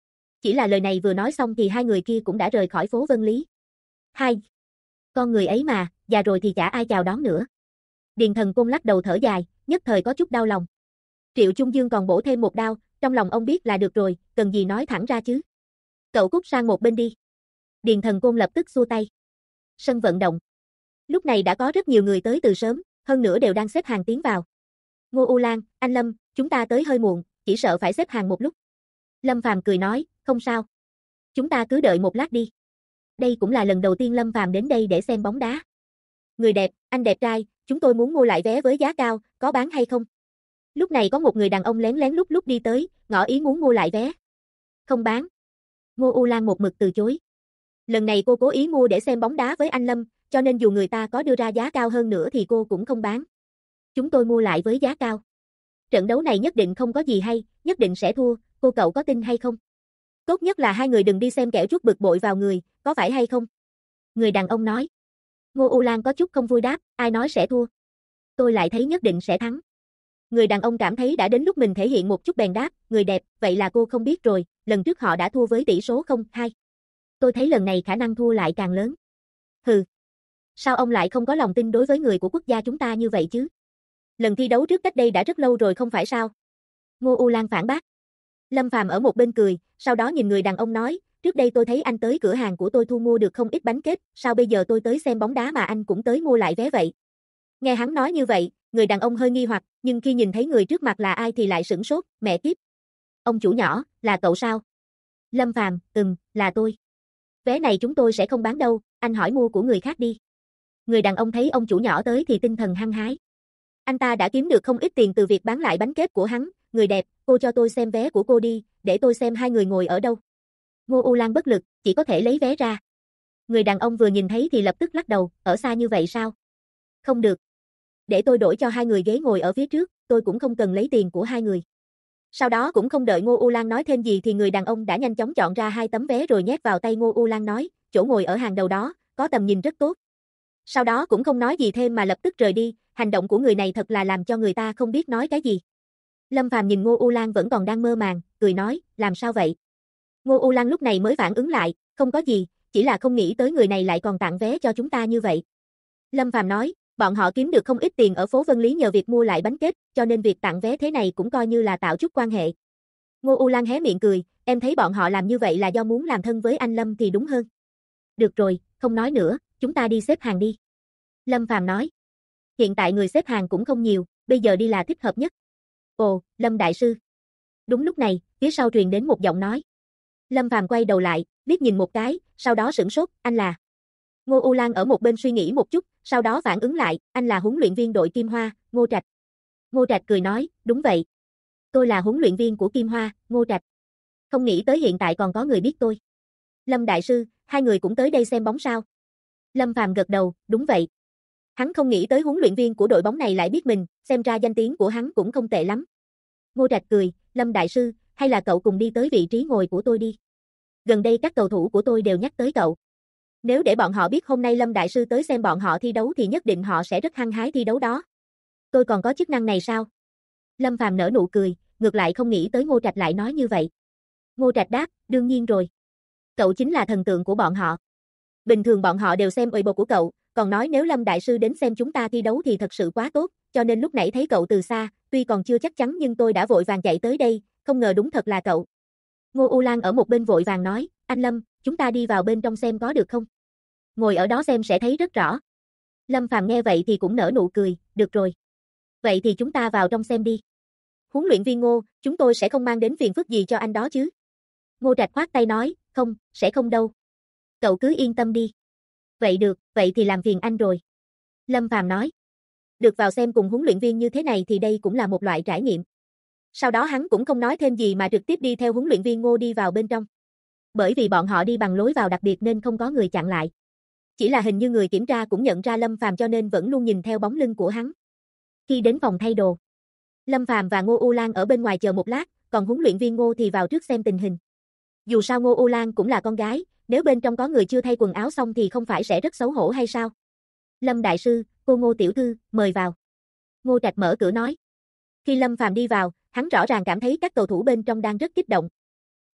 Chỉ là lời này vừa nói xong thì hai người kia cũng đã rời khỏi phố Vân Lý. Hai. Con người ấy mà, già rồi thì chả ai chào đón nữa. Điền Thần Côn lắc đầu thở dài, nhất thời có chút đau lòng. Triệu Trung Dương còn bổ thêm một đao, trong lòng ông biết là được rồi, cần gì nói thẳng ra chứ. Cậu cút sang một bên đi. Điền Thần Côn lập tức xua tay. Sân vận động. Lúc này đã có rất nhiều người tới từ sớm, hơn nữa đều đang xếp hàng tiến vào. Ngô U Lan, anh Lâm, chúng ta tới hơi muộn, chỉ sợ phải xếp hàng một lúc. Lâm Phàm cười nói, không sao. Chúng ta cứ đợi một lát đi. Đây cũng là lần đầu tiên Lâm Phàm đến đây để xem bóng đá. Người đẹp, anh đẹp trai, chúng tôi muốn mua lại vé với giá cao, có bán hay không? Lúc này có một người đàn ông lén lén lúc đi tới, ngỏ ý muốn mua lại vé. Không bán. Ngô U Lan một mực từ chối. Lần này cô cố ý mua để xem bóng đá với anh Lâm, cho nên dù người ta có đưa ra giá cao hơn nữa thì cô cũng không bán. Chúng tôi mua lại với giá cao. Trận đấu này nhất định không có gì hay, nhất định sẽ thua, cô cậu có tin hay không? Tốt nhất là hai người đừng đi xem kẻo chút bực bội vào người, có phải hay không? Người đàn ông nói. Ngô U Lan có chút không vui đáp, ai nói sẽ thua? Tôi lại thấy nhất định sẽ thắng. Người đàn ông cảm thấy đã đến lúc mình thể hiện một chút bèn đáp, người đẹp, vậy là cô không biết rồi, lần trước họ đã thua với tỷ số 0-2. Tôi thấy lần này khả năng thua lại càng lớn. Hừ. Sao ông lại không có lòng tin đối với người của quốc gia chúng ta như vậy chứ? Lần thi đấu trước cách đây đã rất lâu rồi không phải sao? Ngô U Lan phản bác. Lâm Phàm ở một bên cười, sau đó nhìn người đàn ông nói, trước đây tôi thấy anh tới cửa hàng của tôi thu mua được không ít bánh kết, sao bây giờ tôi tới xem bóng đá mà anh cũng tới mua lại vé vậy? Nghe hắn nói như vậy, người đàn ông hơi nghi hoặc, nhưng khi nhìn thấy người trước mặt là ai thì lại sửng sốt, mẹ kiếp. Ông chủ nhỏ, là cậu sao? Lâm Phàm, là tôi. Vé này chúng tôi sẽ không bán đâu, anh hỏi mua của người khác đi. Người đàn ông thấy ông chủ nhỏ tới thì tinh thần hăng hái. Anh ta đã kiếm được không ít tiền từ việc bán lại bánh kết của hắn, người đẹp, cô cho tôi xem vé của cô đi, để tôi xem hai người ngồi ở đâu. Ngô U Lan bất lực, chỉ có thể lấy vé ra. Người đàn ông vừa nhìn thấy thì lập tức lắc đầu, ở xa như vậy sao? Không được. Để tôi đổi cho hai người ghế ngồi ở phía trước, tôi cũng không cần lấy tiền của hai người. Sau đó cũng không đợi Ngô U Lan nói thêm gì thì người đàn ông đã nhanh chóng chọn ra hai tấm vé rồi nhét vào tay Ngô U Lan nói, chỗ ngồi ở hàng đầu đó, có tầm nhìn rất tốt. Sau đó cũng không nói gì thêm mà lập tức rời đi, hành động của người này thật là làm cho người ta không biết nói cái gì. Lâm Phàm nhìn Ngô U Lan vẫn còn đang mơ màng, cười nói, làm sao vậy? Ngô U Lan lúc này mới phản ứng lại, không có gì, chỉ là không nghĩ tới người này lại còn tặng vé cho chúng ta như vậy. Lâm Phàm nói, bọn họ kiếm được không ít tiền ở phố Vân Lý nhờ việc mua lại bánh kết, cho nên việc tặng vé thế này cũng coi như là tạo chút quan hệ. Ngô U Lan hé miệng cười, em thấy bọn họ làm như vậy là do muốn làm thân với anh Lâm thì đúng hơn. Được rồi, không nói nữa, chúng ta đi xếp hàng đi. Lâm Phàm nói. Hiện tại người xếp hàng cũng không nhiều, bây giờ đi là thích hợp nhất. Ồ, Lâm đại sư. Đúng lúc này, phía sau truyền đến một giọng nói. Lâm Phàm quay đầu lại, liếc nhìn một cái, sau đó sửng sốt, anh là. Ngô U Lan ở một bên suy nghĩ một chút, sau đó phản ứng lại, anh là huấn luyện viên đội Kim Hoa, Ngô Trạch. Ngô Trạch cười nói, đúng vậy. Tôi là huấn luyện viên của Kim Hoa, Ngô Trạch. Không nghĩ tới hiện tại còn có người biết tôi. Lâm đại sư, hai người cũng tới đây xem bóng sao? Lâm Phàm gật đầu, đúng vậy. Hắn không nghĩ tới huấn luyện viên của đội bóng này lại biết mình, xem ra danh tiếng của hắn cũng không tệ lắm. Ngô Trạch cười, Lâm đại sư, hay là cậu cùng đi tới vị trí ngồi của tôi đi. Gần đây các cầu thủ của tôi đều nhắc tới cậu. Nếu để bọn họ biết hôm nay Lâm đại sư tới xem bọn họ thi đấu thì nhất định họ sẽ rất hăng hái thi đấu đó. Tôi còn có chức năng này sao? Lâm Phàm nở nụ cười, ngược lại không nghĩ tới Ngô Trạch lại nói như vậy. Ngô Trạch đáp, đương nhiên rồi. Cậu chính là thần tượng của bọn họ. Bình thường bọn họ đều xem Weibo của cậu, còn nói nếu Lâm đại sư đến xem chúng ta thi đấu thì thật sự quá tốt, cho nên lúc nãy thấy cậu từ xa, tuy còn chưa chắc chắn nhưng tôi đã vội vàng chạy tới đây, không ngờ đúng thật là cậu. Ngô U Lan ở một bên vội vàng nói, anh Lâm, chúng ta đi vào bên trong xem có được không? Ngồi ở đó xem sẽ thấy rất rõ. Lâm Phàm nghe vậy thì cũng nở nụ cười, được rồi. Vậy thì chúng ta vào trong xem đi. Huấn luyện viên Ngô, chúng tôi sẽ không mang đến phiền phức gì cho anh đó chứ? Ngô Trạch khoát tay nói, không, sẽ không đâu. Cậu cứ yên tâm đi. Vậy được, vậy thì làm phiền anh rồi. Lâm Phàm nói. Được vào xem cùng huấn luyện viên như thế này thì đây cũng là một loại trải nghiệm. Sau đó hắn cũng không nói thêm gì mà trực tiếp đi theo huấn luyện viên Ngô đi vào bên trong. Bởi vì bọn họ đi bằng lối vào đặc biệt nên không có người chặn lại. Chỉ là hình như người kiểm tra cũng nhận ra Lâm Phàm cho nên vẫn luôn nhìn theo bóng lưng của hắn. Khi đến phòng thay đồ, Lâm Phàm và Ngô U Lan ở bên ngoài chờ một lát, còn huấn luyện viên Ngô thì vào trước xem tình hình. Dù sao Ngô U Lan cũng là con gái, nếu bên trong có người chưa thay quần áo xong thì không phải sẽ rất xấu hổ hay sao? Lâm đại sư, cô Ngô tiểu thư, mời vào. Ngô Trạch mở cửa nói. Khi Lâm Phàm đi vào, hắn rõ ràng cảm thấy các cầu thủ bên trong đang rất kích động.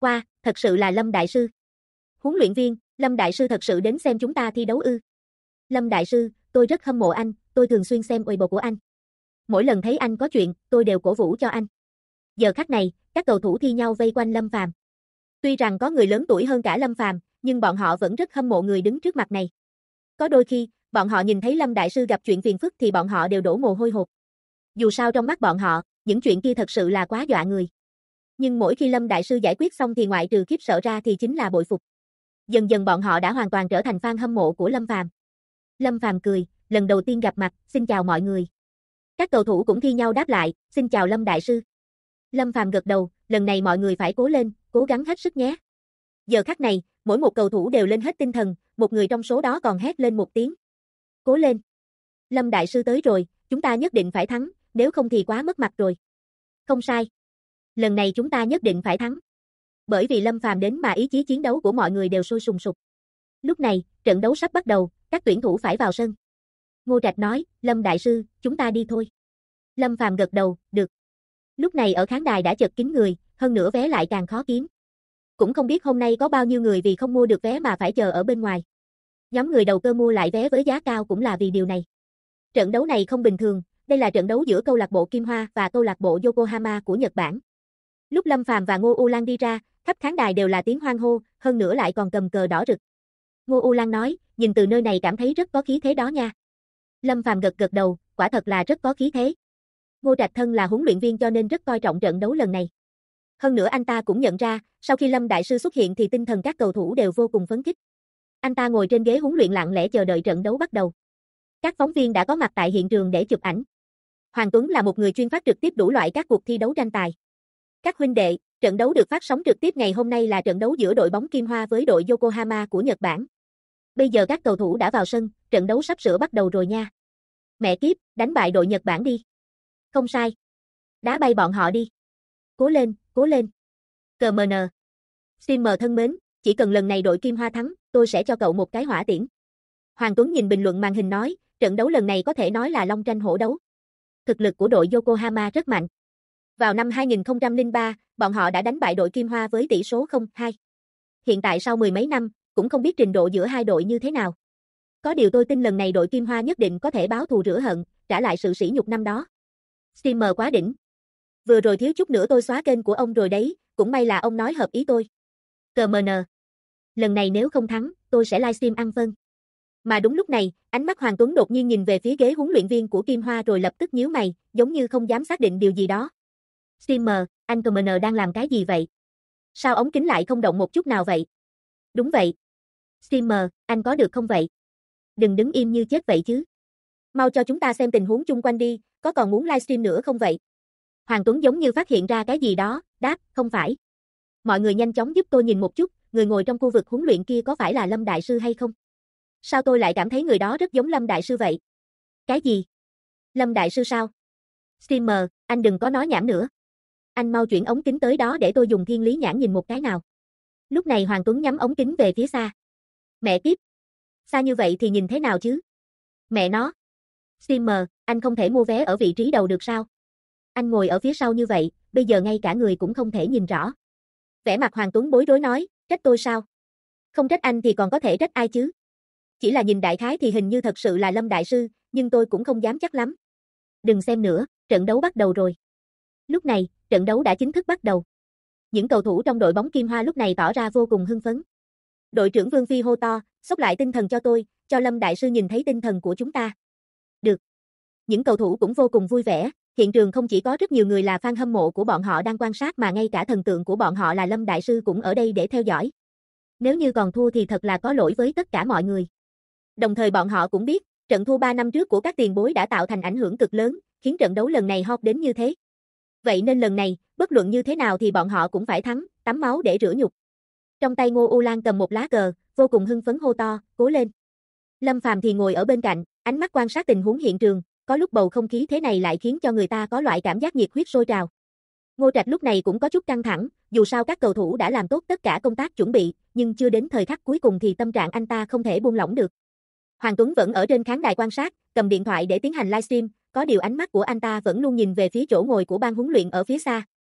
Wow, thật sự là Lâm Đại Sư. Huấn luyện viên, Lâm Đại Sư thật sự đến xem chúng ta thi đấu ư? Lâm Đại Sư, tôi rất hâm mộ anh, tôi thường xuyên xem Weibo của anh. Mỗi lần thấy anh có chuyện, tôi đều cổ vũ cho anh. Giờ khắc này, các cầu thủ thi nhau vây quanh Lâm Phàm. Tuy rằng có người lớn tuổi hơn cả Lâm Phàm, nhưng bọn họ vẫn rất hâm mộ người đứng trước mặt này. Có đôi khi, bọn họ nhìn thấy Lâm Đại Sư gặp chuyện phiền phức thì bọn họ đều đổ mồ hôi hột. Dù sao trong mắt bọn họ, những chuyện kia thật sự là quá dọa người. Nhưng mỗi khi Lâm Đại Sư giải quyết xong thì ngoại trừ khiếp sợ ra thì chính là bội phục. Dần dần bọn họ đã hoàn toàn trở thành fan hâm mộ của Lâm Phàm. Lâm Phàm cười, lần đầu tiên gặp mặt, xin chào mọi người. Các cầu thủ cũng thi nhau đáp lại, xin chào Lâm Đại Sư. Lâm Phàm gật đầu, lần này mọi người phải cố lên, cố gắng hết sức nhé. Giờ khắc này, mỗi một cầu thủ đều lên hết tinh thần, một người trong số đó còn hét lên một tiếng. Cố lên. Lâm Đại Sư tới rồi, chúng ta nhất định phải thắng, nếu không thì quá mất mặt rồi. Không sai. Lần này chúng ta nhất định phải thắng. Bởi vì Lâm Phàm đến mà ý chí chiến đấu của mọi người đều sôi sùng sục. Lúc này, trận đấu sắp bắt đầu, các tuyển thủ phải vào sân. Ngô Trạch nói, Lâm Đại Sư, chúng ta đi thôi. Lâm Phàm gật đầu, được. Lúc này ở khán đài đã chật kín người, hơn nữa vé lại càng khó kiếm. Cũng không biết hôm nay có bao nhiêu người vì không mua được vé mà phải chờ ở bên ngoài. Nhóm người đầu cơ mua lại vé với giá cao cũng là vì điều này. Trận đấu này không bình thường, đây là trận đấu giữa câu lạc bộ Kim Hoa và câu lạc bộ Yokohama của Nhật Bản. Lúc Lâm Phàm và Ngô U Lan đi ra, khắp khán đài đều là tiếng hoan hô, hơn nữa lại còn cầm cờ đỏ rực. Ngô U Lan nói, nhìn từ nơi này cảm thấy rất có khí thế đó nha. Lâm Phàm gật gật đầu, quả thật là rất có khí thế. Ngô Trạch Thân là huấn luyện viên cho nên rất coi trọng trận đấu lần này. Hơn nữa anh ta cũng nhận ra, sau khi Lâm Đại Sư xuất hiện thì tinh thần các cầu thủ đều vô cùng phấn khích. Anh ta ngồi trên ghế huấn luyện lặng lẽ chờ đợi trận đấu bắt đầu. Các phóng viên đã có mặt tại hiện trường để chụp ảnh. Hoàng Tuấn là một người chuyên phát trực tiếp đủ loại các cuộc thi đấu tranh tài. Các huynh đệ, trận đấu được phát sóng trực tiếp ngày hôm nay là trận đấu giữa đội bóng Kim Hoa với đội Yokohama của Nhật Bản. Bây giờ các cầu thủ đã vào sân, trận đấu sắp sửa bắt đầu rồi nha. Mẹ kiếp, đánh bại đội Nhật Bản đi. Không sai. Đá bay bọn họ đi. Cố lên, cố lên. CMN. Streamer thân mến, chỉ cần lần này đội Kim Hoa thắng, tôi sẽ cho cậu một cái hỏa tiễn. Hoàng Tuấn nhìn bình luận màn hình nói, trận đấu lần này có thể nói là long tranh hổ đấu. Thực lực của đội Yokohama rất mạnh. Vào năm 2003, bọn họ đã đánh bại đội Kim Hoa với tỷ số 0-2. Hiện tại sau mười mấy năm, cũng không biết trình độ giữa hai đội như thế nào. Có điều tôi tin lần này đội Kim Hoa nhất định có thể báo thù rửa hận, trả lại sự sỉ nhục năm đó. Streamer quá đỉnh. Vừa rồi thiếu chút nữa tôi xóa kênh của ông rồi đấy, cũng may là ông nói hợp ý tôi. CMN. Lần này nếu không thắng, tôi sẽ livestream ăn phân. Mà đúng lúc này, ánh mắt Hoàng Tuấn đột nhiên nhìn về phía ghế huấn luyện viên của Kim Hoa rồi lập tức nhíu mày, giống như không dám xác định điều gì đó. Streamer, anh CMN đang làm cái gì vậy? Sao ống kính lại không động một chút nào vậy? Đúng vậy. Streamer, anh có được không vậy? Đừng đứng im như chết vậy chứ. Mau cho chúng ta xem tình huống chung quanh đi, có còn muốn livestream nữa không vậy? Hoàng Tuấn giống như phát hiện ra cái gì đó, đáp, không phải. Mọi người nhanh chóng giúp tôi nhìn một chút, người ngồi trong khu vực huấn luyện kia có phải là Lâm Đại Sư hay không? Sao tôi lại cảm thấy người đó rất giống Lâm Đại Sư vậy? Cái gì? Lâm Đại Sư sao? Streamer, anh đừng có nói nhảm nữa. Anh mau chuyển ống kính tới đó để tôi dùng thiên lý nhãn nhìn một cái nào. Lúc này Hoàng Tuấn nhắm ống kính về phía xa. Mẹ kiếp. Xa như vậy thì nhìn thế nào chứ? Mẹ nó. Streamer, anh không thể mua vé ở vị trí đầu được sao? Anh ngồi ở phía sau như vậy, bây giờ ngay cả người cũng không thể nhìn rõ. Vẻ mặt Hoàng Tuấn bối rối nói, trách tôi sao? Không trách anh thì còn có thể trách ai chứ? Chỉ là nhìn đại khái thì hình như thật sự là Lâm Đại Sư, nhưng tôi cũng không dám chắc lắm. Đừng xem nữa, trận đấu bắt đầu rồi. Lúc này, trận đấu đã chính thức bắt đầu. Những cầu thủ trong đội bóng Kim Hoa lúc này tỏ ra vô cùng hưng phấn. Đội trưởng Vương Phi hô to, xốc lại tinh thần cho tôi, cho Lâm Đại Sư nhìn thấy tinh thần của chúng ta. Được. Những cầu thủ cũng vô cùng vui vẻ, hiện trường không chỉ có rất nhiều người là fan hâm mộ của bọn họ đang quan sát mà ngay cả thần tượng của bọn họ là Lâm Đại Sư cũng ở đây để theo dõi. Nếu như còn thua thì thật là có lỗi với tất cả mọi người. Đồng thời bọn họ cũng biết, trận thua 3 năm trước của các tiền bối đã tạo thành ảnh hưởng cực lớn, khiến trận đấu lần này hot đến như thế. Vậy nên lần này, bất luận như thế nào thì bọn họ cũng phải thắng, tắm máu để rửa nhục. Trong tay Ngô U Lan cầm một lá cờ, vô cùng hưng phấn hô to, cố lên. Lâm Phàm thì ngồi ở bên cạnh, ánh mắt quan sát tình huống hiện trường, có lúc bầu không khí thế này lại khiến cho người ta có loại cảm giác nhiệt huyết sôi trào. Ngô Trạch lúc này cũng có chút căng thẳng, dù sao các cầu thủ đã làm tốt tất cả công tác chuẩn bị, nhưng chưa đến thời khắc cuối cùng thì tâm trạng anh ta không thể buông lỏng được. Hoàng Tuấn vẫn ở trên khán đài quan sát, cầm điện thoại để tiến hành livestream, có điều ánh mắt của anh ta vẫn luôn nhìn về phía chỗ ngồi của ban huấn luyện ở phía xa.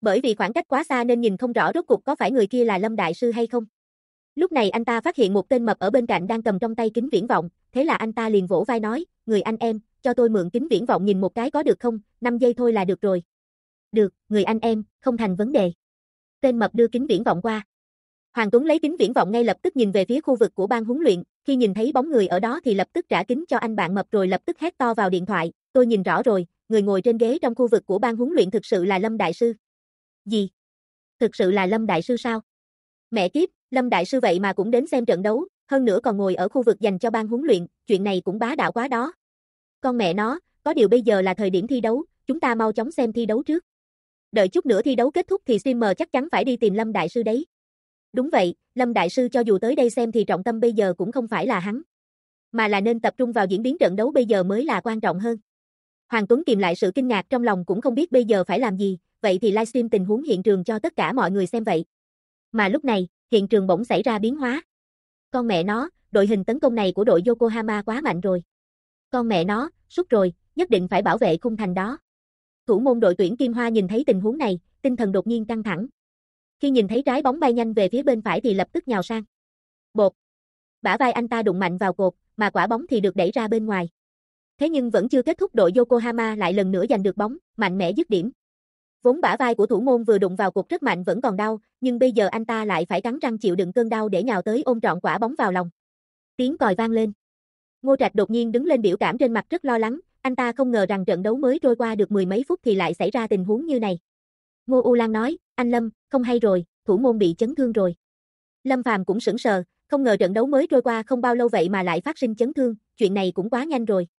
bởi vì khoảng cách quá xa nên nhìn không rõ rốt cuộc có phải người kia là Lâm Đại Sư hay không. Lúc này anh ta phát hiện một tên mập ở bên cạnh đang cầm trong tay kính viễn vọng, thế là anh ta liền vỗ vai nói, người anh em, cho tôi mượn kính viễn vọng nhìn một cái có được không, 5 giây thôi là được rồi. Được, người anh em, không thành vấn đề. Tên mập đưa kính viễn vọng qua. Hoàng Tuấn lấy kính viễn vọng ngay lập tức nhìn về phía khu vực của ban huấn luyện, khi nhìn thấy bóng người ở đó thì lập tức trả kính cho anh bạn mập rồi lập tức hét to vào điện thoại, tôi nhìn rõ rồi, người ngồi trên ghế trong khu vực của ban huấn luyện thực sự là Lâm Đại Sư. Gì? Thực sự là Lâm Đại Sư sao? Mẹ kiếp, Lâm Đại Sư vậy mà cũng đến xem trận đấu, hơn nữa còn ngồi ở khu vực dành cho ban huấn luyện, chuyện này cũng bá đạo quá đó. Con mẹ nó, có điều bây giờ là thời điểm thi đấu, chúng ta mau chóng xem thi đấu trước. Đợi chút nữa thi đấu kết thúc thì streamer chắc chắn phải đi tìm Lâm Đại Sư đấy. Đúng vậy, Lâm Đại Sư cho dù tới đây xem thì trọng tâm bây giờ cũng không phải là hắn, mà là nên tập trung vào diễn biến trận đấu bây giờ mới là quan trọng hơn. Hoàng Tuấn kìm lại sự kinh ngạc trong lòng cũng không biết bây giờ phải làm gì, vậy thì livestream tình huống hiện trường cho tất cả mọi người xem vậy. Mà lúc này, hiện trường bỗng xảy ra biến hóa. Con mẹ nó, đội hình tấn công này của đội Yokohama quá mạnh rồi. Con mẹ nó, sút rồi, nhất định phải bảo vệ khung thành đó. Thủ môn đội tuyển Kim Hoa nhìn thấy tình huống này, tinh thần đột nhiên căng thẳng. Khi nhìn thấy trái bóng bay nhanh về phía bên phải thì lập tức nhào sang. Bột. Bả vai anh ta đụng mạnh vào cột, mà quả bóng thì được đẩy ra bên ngoài. Thế nhưng vẫn chưa kết thúc, đội Yokohama lại lần nữa giành được bóng, mạnh mẽ dứt điểm. Vốn bả vai của thủ môn vừa đụng vào cột rất mạnh vẫn còn đau, nhưng bây giờ anh ta lại phải cắn răng chịu đựng cơn đau để nhào tới ôm trọn quả bóng vào lòng. Tiếng còi vang lên. Ngô Trạch đột nhiên đứng lên, biểu cảm trên mặt rất lo lắng, anh ta không ngờ rằng trận đấu mới trôi qua được mười mấy phút thì lại xảy ra tình huống như này. Ngô U Lan nói, anh Lâm, không hay rồi, thủ môn bị chấn thương rồi. Lâm Phàm cũng sững sờ, không ngờ trận đấu mới trôi qua không bao lâu vậy mà lại phát sinh chấn thương, chuyện này cũng quá nhanh rồi.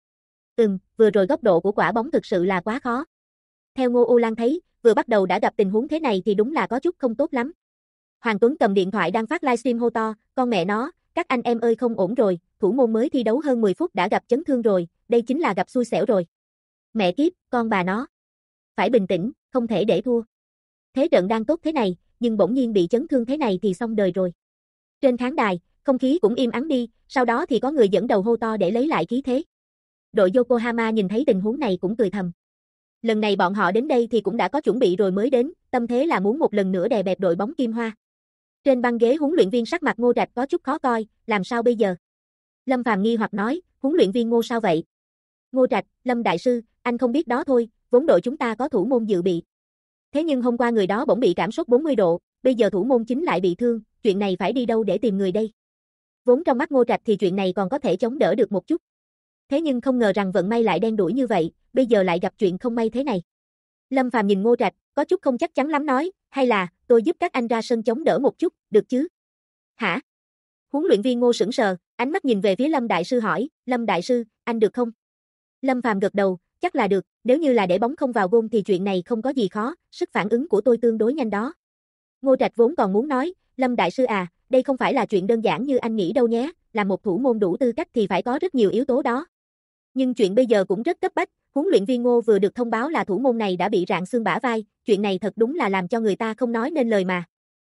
Vừa rồi góc độ của quả bóng thực sự là quá khó. Theo Ngô U Lan thấy, vừa bắt đầu đã gặp tình huống thế này thì đúng là có chút không tốt lắm. Hoàng Tuấn cầm điện thoại đang phát livestream hô to, con mẹ nó, các anh em ơi không ổn rồi, thủ môn mới thi đấu hơn 10 phút đã gặp chấn thương rồi, đây chính là gặp xui xẻo rồi. Mẹ kiếp, con bà nó. Phải bình tĩnh, không thể để thua. Thế trận đang tốt thế này, nhưng bỗng nhiên bị chấn thương thế này thì xong đời rồi. Trên khán đài, không khí cũng im ắng đi, sau đó thì có người dẫn đầu hô to để lấy lại khí thế. Đội Yokohama nhìn thấy tình huống này cũng cười thầm. Lần này bọn họ đến đây thì cũng đã có chuẩn bị rồi mới đến, tâm thế là muốn một lần nữa đè bẹp đội bóng Kim Hoa. Trên băng ghế huấn luyện viên sắc mặt Ngô Trạch có chút khó coi, làm sao bây giờ? Lâm Phàm nghi hoặc nói, huấn luyện viên Ngô sao vậy? Ngô Trạch, Lâm Đại Sư, anh không biết đó thôi, vốn đội chúng ta có thủ môn dự bị. Thế nhưng hôm qua người đó bỗng bị cảm sốt 40 độ, bây giờ thủ môn chính lại bị thương, chuyện này phải đi đâu để tìm người đây? Vốn trong mắt Ngô Trạch thì chuyện này còn có thể chống đỡ được một chút. Thế nhưng không ngờ rằng vận may lại đen đủi như vậy, bây giờ lại gặp chuyện không may thế này. Lâm Phàm nhìn Ngô Trạch, có chút không chắc chắn lắm nói, hay là, tôi giúp các anh ra sân chống đỡ một chút, được chứ? Hả? Huấn luyện viên Ngô sững sờ, ánh mắt nhìn về phía Lâm Đại Sư hỏi, Lâm Đại Sư, anh được không? Lâm Phàm gật đầu, chắc là được, nếu như là để bóng không vào gôn thì chuyện này không có gì khó, sức phản ứng của tôi tương đối nhanh đó. Ngô Trạch vốn còn muốn nói, Lâm Đại Sư à, đây không phải là chuyện đơn giản như anh nghĩ đâu nhé, là một thủ môn đủ tư cách thì phải có rất nhiều yếu tố đó. Nhưng chuyện bây giờ cũng rất cấp bách, huấn luyện viên Ngô vừa được thông báo là thủ môn này đã bị rạn xương bả vai, chuyện này thật đúng là làm cho người ta không nói nên lời mà.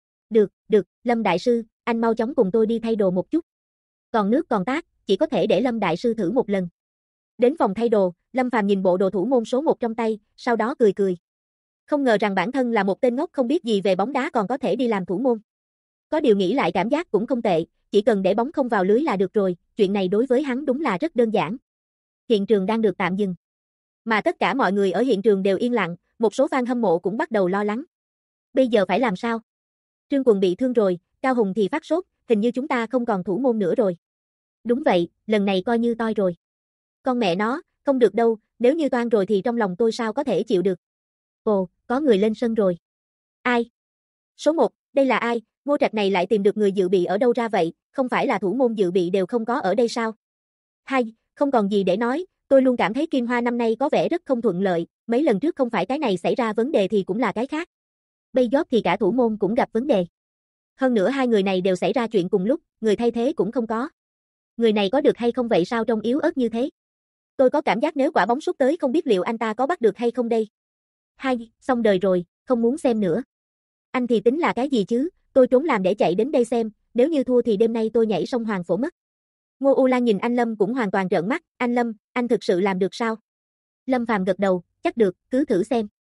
Được, Lâm Đại Sư, anh mau chóng cùng tôi đi thay đồ một chút. Còn nước còn tát, chỉ có thể để Lâm Đại Sư thử một lần. Đến phòng thay đồ, Lâm Phàm nhìn bộ đồ thủ môn số 1 trong tay, sau đó cười cười. Không ngờ rằng bản thân là một tên ngốc không biết gì về bóng đá còn có thể đi làm thủ môn. Có điều nghĩ lại cảm giác cũng không tệ, chỉ cần để bóng không vào lưới là được rồi, chuyện này đối với hắn đúng là rất đơn giản. Hiện trường đang được tạm dừng. Mà tất cả mọi người ở hiện trường đều yên lặng, một số fan hâm mộ cũng bắt đầu lo lắng. Bây giờ phải làm sao? Trương Quần bị thương rồi, Cao Hùng thì phát sốt, hình như chúng ta không còn thủ môn nữa rồi. Đúng vậy, lần này coi như toi rồi. Con mẹ nó, không được đâu, nếu như toan rồi thì trong lòng tôi sao có thể chịu được. Ồ, có người lên sân rồi. Ai? Số 1, đây là ai? Ngô Trạch này lại tìm được người dự bị ở đâu ra vậy, không phải là thủ môn dự bị đều không có ở đây sao? Hay, không còn gì để nói, tôi luôn cảm thấy Kim Hoa năm nay có vẻ rất không thuận lợi, mấy lần trước không phải cái này xảy ra vấn đề thì cũng là cái khác. Bây giờ thì cả thủ môn cũng gặp vấn đề. Hơn nữa hai người này đều xảy ra chuyện cùng lúc, người thay thế cũng không có. Người này có được hay không vậy sao trông yếu ớt như thế? Tôi có cảm giác nếu quả bóng sút tới không biết liệu anh ta có bắt được hay không đây. Hay, xong đời rồi, không muốn xem nữa. Anh thì tính là cái gì chứ, tôi trốn làm để chạy đến đây xem, nếu như thua thì đêm nay tôi nhảy sông Hoàng Phổ mất. Ngô U Lan nhìn anh Lâm cũng hoàn toàn trợn mắt, anh Lâm, anh thực sự làm được sao? Lâm Phàm gật đầu, chắc được, cứ thử xem.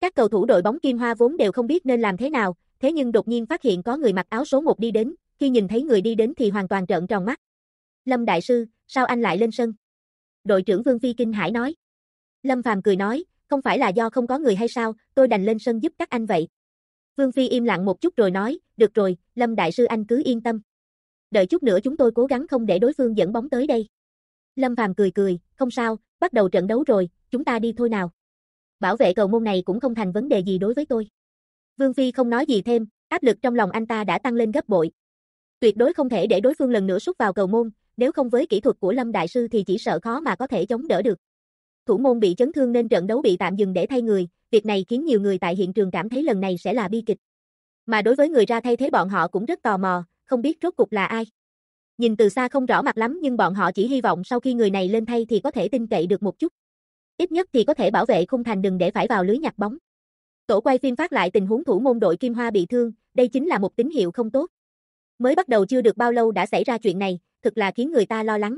Các cầu thủ đội bóng Kim Hoa vốn đều không biết nên làm thế nào, thế nhưng đột nhiên phát hiện có người mặc áo số 1 đi đến, khi nhìn thấy người đi đến thì hoàn toàn trợn tròn mắt. Lâm đại sư, sao anh lại lên sân? Đội trưởng Vương Phi kinh hãi nói. Lâm Phàm cười nói, không phải là do không có người hay sao, tôi đành lên sân giúp các anh vậy. Vương Phi im lặng một chút rồi nói, được rồi, Lâm đại sư anh cứ yên tâm. Đợi chút nữa chúng tôi cố gắng không để đối phương dẫn bóng tới đây. Lâm Phàm cười cười, không sao, bắt đầu trận đấu rồi, chúng ta đi thôi nào. Bảo vệ cầu môn này cũng không thành vấn đề gì đối với tôi. Vương Phi không nói gì thêm, áp lực trong lòng anh ta đã tăng lên gấp bội. Tuyệt đối không thể để đối phương lần nữa sút vào cầu môn, nếu không với kỹ thuật của Lâm đại sư thì chỉ sợ khó mà có thể chống đỡ được. Thủ môn bị chấn thương nên trận đấu bị tạm dừng để thay người, việc này khiến nhiều người tại hiện trường cảm thấy lần này sẽ là bi kịch. Mà đối với người ra thay thế bọn họ cũng rất tò mò, không biết rốt cục là ai. Nhìn từ xa không rõ mặt lắm nhưng bọn họ chỉ hy vọng sau khi người này lên thay thì có thể tin cậy được một chút. Ít nhất thì có thể bảo vệ khung thành đừng để phải vào lưới nhặt bóng. Tổ quay phim phát lại tình huống thủ môn đội Kim Hoa bị thương, đây chính là một tín hiệu không tốt. Mới bắt đầu chưa được bao lâu đã xảy ra chuyện này, thực là khiến người ta lo lắng.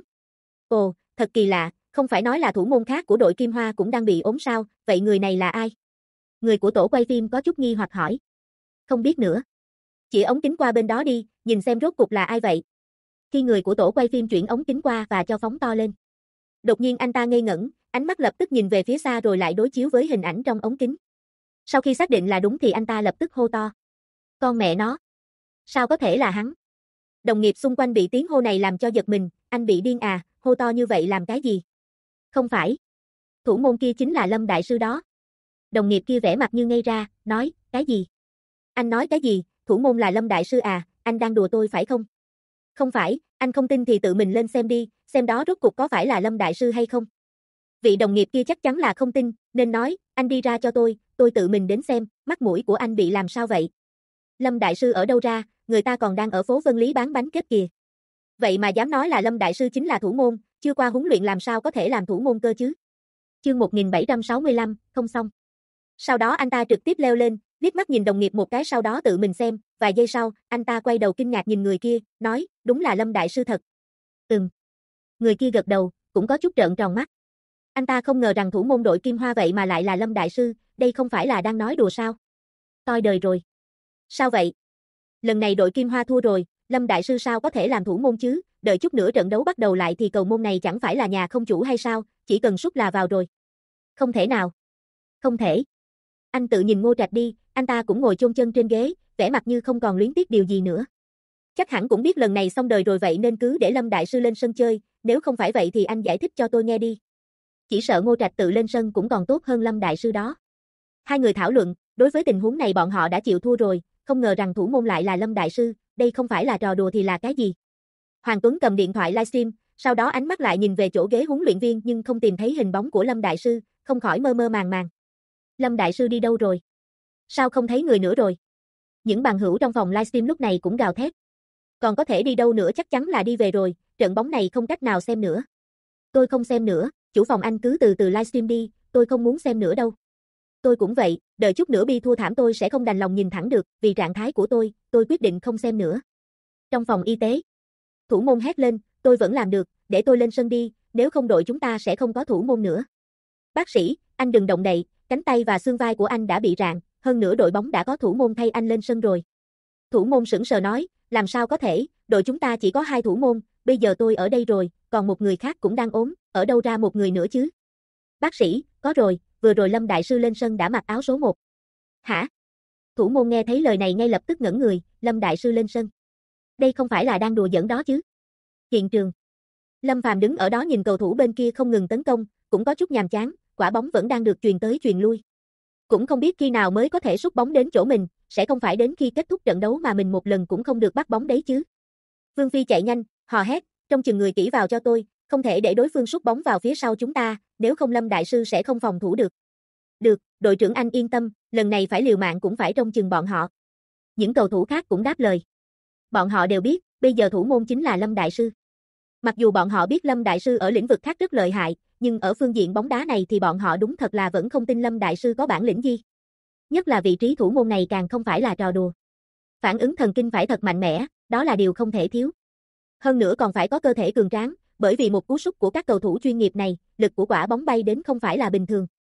Ồ, thật kỳ lạ, không phải nói là thủ môn khác của đội Kim Hoa cũng đang bị ốm sao, vậy người này là ai? Người của tổ quay phim có chút nghi hoặc hỏi. Không biết nữa. Chỉ ống kính qua bên đó đi, nhìn xem rốt cục là ai vậy. Khi người của tổ quay phim chuyển ống kính qua và cho phóng to lên. Đột nhiên anh ta ngây ngẩn, ánh mắt lập tức nhìn về phía xa rồi lại đối chiếu với hình ảnh trong ống kính. Sau khi xác định là đúng thì anh ta lập tức hô to. Con mẹ nó. Sao có thể là hắn? Đồng nghiệp xung quanh bị tiếng hô này làm cho giật mình, anh bị điên à, hô to như vậy làm cái gì? Không phải. Thủ môn kia chính là Lâm đại sư đó. Đồng nghiệp kia vẻ mặt như ngây ra, nói, cái gì? Anh nói cái gì, thủ môn là Lâm đại sư à, anh đang đùa tôi phải không? Không phải, anh không tin thì tự mình lên xem đi, xem đó rốt cuộc có phải là Lâm đại sư hay không? Vị đồng nghiệp kia chắc chắn là không tin, nên nói, anh đi ra cho tôi tự mình đến xem, mắt mũi của anh bị làm sao vậy? Lâm đại sư ở đâu ra, người ta còn đang ở phố Vân Lý bán bánh kết kìa. Vậy mà dám nói là Lâm đại sư chính là thủ môn, chưa qua huấn luyện làm sao có thể làm thủ môn cơ chứ? Chương 1765, không xong. Sau đó anh ta trực tiếp leo lên, liếc mắt nhìn đồng nghiệp một cái sau đó tự mình xem, vài giây sau, anh ta quay đầu kinh ngạc nhìn người kia, nói, đúng là Lâm đại sư thật. Người kia gật đầu, cũng có chút trợn tròn mắt. Anh ta không ngờ rằng thủ môn đội Kim Hoa vậy mà lại là Lâm đại sư, đây không phải là đang nói đùa sao? Toi đời rồi. Sao vậy? Lần này đội Kim Hoa thua rồi, Lâm đại sư sao có thể làm thủ môn chứ, đợi chút nữa trận đấu bắt đầu lại thì cầu môn này chẳng phải là nhà không chủ hay sao, chỉ cần sút là vào rồi. Không thể nào. Không thể. Anh tự nhìn Ngô Trạch đi, anh ta cũng ngồi chôn chân trên ghế, vẻ mặt như không còn luyến tiếc điều gì nữa. Chắc hẳn cũng biết lần này xong đời rồi vậy nên cứ để Lâm đại sư lên sân chơi, nếu không phải vậy thì anh giải thích cho tôi nghe đi. Chỉ sợ Ngô Trạch tự lên sân cũng còn tốt hơn Lâm đại sư đó. Hai người thảo luận, đối với tình huống này bọn họ đã chịu thua rồi, không ngờ rằng thủ môn lại là Lâm đại sư, đây không phải là trò đùa thì là cái gì. Hoàng Tuấn cầm điện thoại livestream, sau đó ánh mắt lại nhìn về chỗ ghế huấn luyện viên nhưng không tìm thấy hình bóng của Lâm đại sư, không khỏi mơ mơ màng màng. Lâm đại sư đi đâu rồi? Sao không thấy người nữa rồi? Những bằng hữu trong phòng livestream lúc này cũng gào thét. Còn có thể đi đâu nữa, chắc chắn là đi về rồi, trận bóng này không cách nào xem nữa. Tôi không xem nữa, chủ phòng anh cứ từ từ livestream đi, tôi không muốn xem nữa đâu. Tôi cũng vậy, đợi chút nữa Bi thua thảm tôi sẽ không đành lòng nhìn thẳng được, vì trạng thái của tôi quyết định không xem nữa. Trong phòng y tế, thủ môn hét lên, tôi vẫn làm được, để tôi lên sân đi, nếu không đội chúng ta sẽ không có thủ môn nữa. Bác sĩ, anh đừng động đậy, cánh tay và xương vai của anh đã bị rạn, hơn nữa đội bóng đã có thủ môn thay anh lên sân rồi. Thủ môn sững sờ nói, làm sao có thể, đội chúng ta chỉ có 2 thủ môn, bây giờ tôi ở đây rồi, còn một người khác cũng đang ốm, ở đâu ra một người nữa chứ? Bác sĩ, có rồi, vừa rồi Lâm đại sư lên sân đã mặc áo số 1. Hả? Thủ môn nghe thấy lời này ngay lập tức ngẩn người, Lâm đại sư lên sân. Đây không phải là đang đùa giỡn đó chứ? Hiện trường. Lâm Phàm đứng ở đó nhìn cầu thủ bên kia không ngừng tấn công, cũng có chút nhàm chán, quả bóng vẫn đang được truyền tới truyền lui. Cũng không biết khi nào mới có thể sút bóng đến chỗ mình, sẽ không phải đến khi kết thúc trận đấu mà mình một lần cũng không được bắt bóng đấy chứ. Vương Phi chạy nhanh, hò hét, trông chừng người kỹ vào cho tôi, không thể để đối phương sút bóng vào phía sau chúng ta, nếu không Lâm đại sư sẽ không phòng thủ được. Được, đội trưởng anh yên tâm, lần này phải liều mạng cũng phải trông chừng bọn họ. Những cầu thủ khác cũng đáp lời. Bọn họ đều biết, bây giờ thủ môn chính là Lâm đại sư. Mặc dù bọn họ biết Lâm đại sư ở lĩnh vực khác rất lợi hại, nhưng ở phương diện bóng đá này thì bọn họ đúng thật là vẫn không tin Lâm đại sư có bản lĩnh gì. Nhất là vị trí thủ môn này càng không phải là trò đùa. Phản ứng thần kinh phải thật mạnh mẽ, đó là điều không thể thiếu. Hơn nữa còn phải có cơ thể cường tráng, bởi vì một cú sút của các cầu thủ chuyên nghiệp này, lực của quả bóng bay đến không phải là bình thường.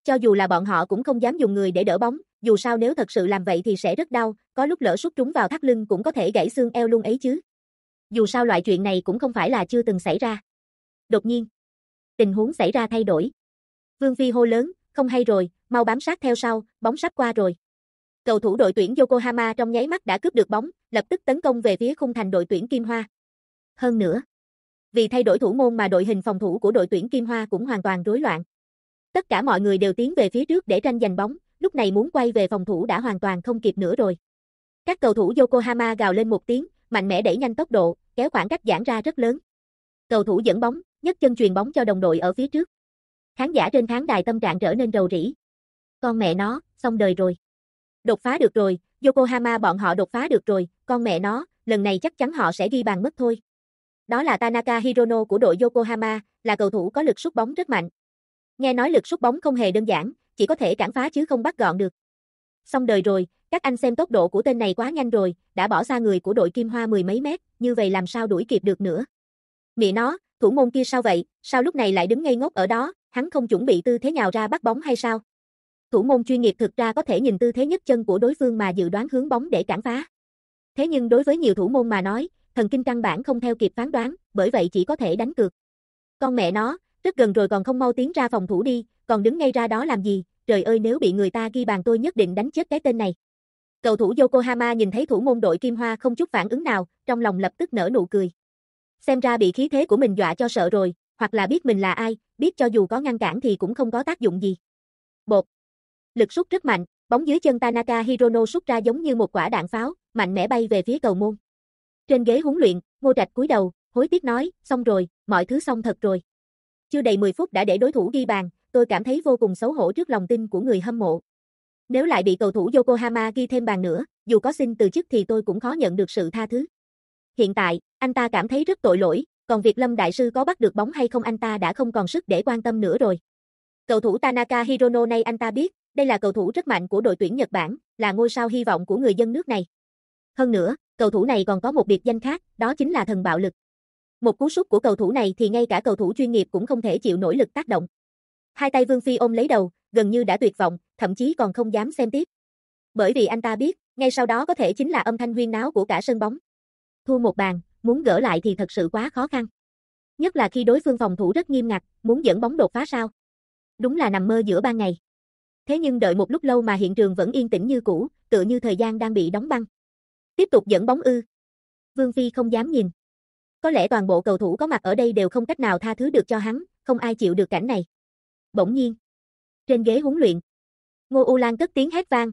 Cho dù là bọn họ cũng không dám dùng người để đỡ bóng, dù sao nếu thật sự làm vậy thì sẽ rất đau, có lúc lỡ sút trúng vào thắt lưng cũng có thể gãy xương eo luôn ấy chứ. Dù sao loại chuyện này cũng không phải là chưa từng xảy ra. Đột nhiên, tình huống xảy ra thay đổi. Vương Phi hô lớn, không hay rồi, mau bám sát theo sau, bóng sắp qua rồi. Cầu thủ đội tuyển Yokohama trong nháy mắt đã cướp được bóng, lập tức tấn công về phía khung thành đội tuyển Kim Hoa. Hơn nữa, vì thay đổi thủ môn mà đội hình phòng thủ của đội tuyển Kim Hoa cũng hoàn toàn rối loạn. Tất cả mọi người đều tiến về phía trước để tranh giành bóng, lúc này muốn quay về phòng thủ đã hoàn toàn không kịp nữa rồi. Các cầu thủ Yokohama gào lên một tiếng, mạnh mẽ đẩy nhanh tốc độ, kéo khoảng cách giãn ra rất lớn. Cầu thủ dẫn bóng, nhấc chân chuyền bóng cho đồng đội ở phía trước. Khán giả trên khán đài tâm trạng trở nên rầu rĩ. Con mẹ nó, xong đời rồi. Đột phá được rồi, Yokohama bọn họ đột phá được rồi, con mẹ nó, lần này chắc chắn họ sẽ ghi bàn mất thôi. Đó là Tanaka Hirono của đội Yokohama, là cầu thủ có lực sút bóng rất mạnh. Nghe nói lực sút bóng không hề đơn giản, chỉ có thể cản phá chứ không bắt gọn được. Xong đời rồi, các anh xem tốc độ của tên này quá nhanh rồi, đã bỏ xa người của đội Kim Hoa mười mấy mét, như vậy làm sao đuổi kịp được nữa. Mẹ nó, thủ môn kia sao vậy, sao lúc này lại đứng ngây ngốc ở đó, hắn không chuẩn bị tư thế nhào ra bắt bóng hay sao? Thủ môn chuyên nghiệp thực ra có thể nhìn tư thế nhấc chân của đối phương mà dự đoán hướng bóng để cản phá. Thế nhưng đối với nhiều thủ môn mà nói, thần kinh căn bản không theo kịp phán đoán, bởi vậy chỉ có thể đánh cược. Con mẹ nó, rất gần rồi còn không mau tiến ra phòng thủ đi, còn đứng ngay ra đó làm gì, trời ơi nếu bị người ta ghi bàn tôi nhất định đánh chết cái tên này. Cầu thủ Yokohama nhìn thấy thủ môn đội Kim Hoa không chút phản ứng nào, trong lòng lập tức nở nụ cười. Xem ra bị khí thế của mình dọa cho sợ rồi, hoặc là biết mình là ai, biết cho dù có ngăn cản thì cũng không có tác dụng gì. Bột. Lực sút rất mạnh, bóng dưới chân Tanaka Hirono sút ra giống như một quả đạn pháo, mạnh mẽ bay về phía cầu môn. Trên ghế huấn luyện, Ngô Trạch cúi đầu, hối tiếc nói, xong rồi, mọi thứ xong thật rồi. Chưa đầy 10 phút đã để đối thủ ghi bàn, tôi cảm thấy vô cùng xấu hổ trước lòng tin của người hâm mộ. Nếu lại bị cầu thủ Yokohama ghi thêm bàn nữa, dù có xin từ chức thì tôi cũng khó nhận được sự tha thứ. Hiện tại, anh ta cảm thấy rất tội lỗi, còn việc Lâm Đại Sư có bắt được bóng hay không anh ta đã không còn sức để quan tâm nữa rồi. Cầu thủ Tanaka Hirono này anh ta biết, đây là cầu thủ rất mạnh của đội tuyển Nhật Bản, là ngôi sao hy vọng của người dân nước này. Hơn nữa, cầu thủ này còn có một biệt danh khác, đó chính là thần bạo lực. Một cú sút của cầu thủ này thì ngay cả cầu thủ chuyên nghiệp cũng không thể chịu nổi lực tác động. Hai tay Vương Phi ôm lấy đầu, gần như đã tuyệt vọng, thậm chí còn không dám xem tiếp. Bởi vì anh ta biết, ngay sau đó có thể chính là âm thanh huyên náo của cả sân bóng. Thua một bàn, muốn gỡ lại thì thật sự quá khó khăn. Nhất là khi đối phương phòng thủ rất nghiêm ngặt, muốn dẫn bóng đột phá sao? Đúng là nằm mơ giữa ban ngày. Thế nhưng đợi một lúc lâu mà hiện trường vẫn yên tĩnh như cũ, tựa như thời gian đang bị đóng băng. Tiếp tục dẫn bóng ư? Vương Phi không dám nhìn. Có lẽ toàn bộ cầu thủ có mặt ở đây đều không cách nào tha thứ được cho hắn, không ai chịu được cảnh này. Bỗng nhiên, trên ghế huấn luyện, Ngô U Lan cất tiếng hét vang,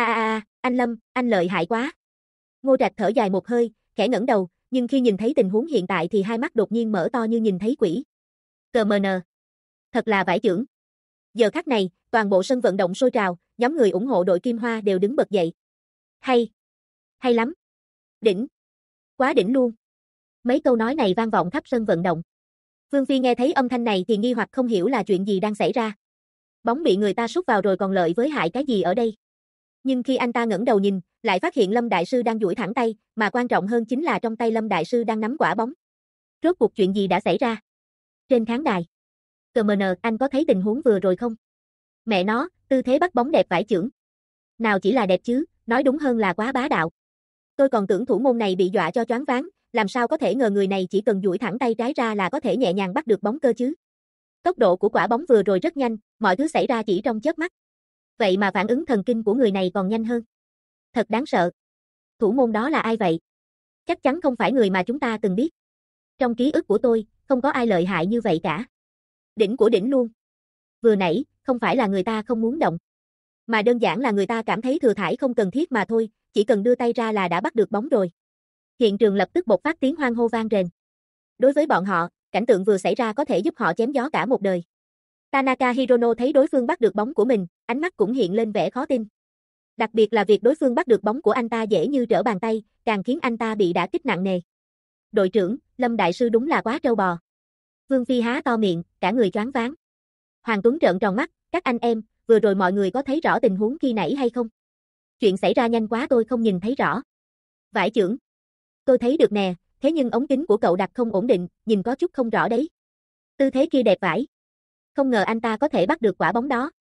anh Lâm, anh lợi hại quá. Ngô Trạch thở dài một hơi, khẽ ngẩng đầu, nhưng khi nhìn thấy tình huống hiện tại thì hai mắt đột nhiên mở to như nhìn thấy quỷ. Cờ mờ nờ. Thật là vải chưởng. Giờ khắc này, toàn bộ sân vận động sôi trào, nhóm người ủng hộ đội Kim Hoa đều đứng bật dậy. Hay. Hay lắm. Đỉnh. Quá đỉnh luôn. Mấy câu nói này vang vọng khắp sân vận động. Vương Phi nghe thấy âm thanh này thì nghi hoặc không hiểu là chuyện gì đang xảy ra. Bóng bị người ta sút vào rồi còn lợi với hại cái gì ở đây. Nhưng khi anh ta ngẩng đầu nhìn, lại phát hiện Lâm Đại Sư đang duỗi thẳng tay, mà quan trọng hơn chính là trong tay Lâm Đại Sư đang nắm quả bóng. Rốt cuộc chuyện gì đã xảy ra? Trên khán đài. CMN, anh có thấy tình huống vừa rồi không? Mẹ nó, tư thế bắt bóng đẹp vải chưởng. Nào chỉ là đẹp chứ, nói đúng hơn là quá bá đạo. Tôi còn tưởng thủ môn này bị dọa cho choáng váng, làm sao có thể ngờ người này chỉ cần duỗi thẳng tay trái ra là có thể nhẹ nhàng bắt được bóng cơ chứ. Tốc độ của quả bóng vừa rồi rất nhanh, mọi thứ xảy ra chỉ trong chớp mắt. Vậy mà phản ứng thần kinh của người này còn nhanh hơn. Thật đáng sợ. Thủ môn đó là ai vậy? Chắc chắn không phải người mà chúng ta từng biết. Trong ký ức của tôi, không có ai lợi hại như vậy cả. Đỉnh của đỉnh luôn. Vừa nãy, không phải là người ta không muốn động, mà đơn giản là người ta cảm thấy thừa thãi không cần thiết mà thôi, chỉ cần đưa tay ra là đã bắt được bóng rồi. Hiện trường lập tức bộc phát tiếng hoan hô vang rền. Đối với bọn họ, cảnh tượng vừa xảy ra có thể giúp họ chém gió cả một đời. Tanaka Hirono thấy đối phương bắt được bóng của mình, ánh mắt cũng hiện lên vẻ khó tin. Đặc biệt là việc đối phương bắt được bóng của anh ta dễ như trở bàn tay, càng khiến anh ta bị đả kích nặng nề. Đội trưởng, Lâm Đại Sư đúng là quá trâu bò. Vương Phi há to miệng, cả người choáng váng. Hoàng Tuấn trợn tròn mắt, các anh em, vừa rồi mọi người có thấy rõ tình huống khi nãy hay không? Chuyện xảy ra nhanh quá tôi không nhìn thấy rõ. Vải chưởng. Tôi thấy được nè, thế nhưng ống kính của cậu đặt không ổn định, nhìn có chút không rõ đấy. Tư thế kia đẹp vải. Không ngờ anh ta có thể bắt được quả bóng đó.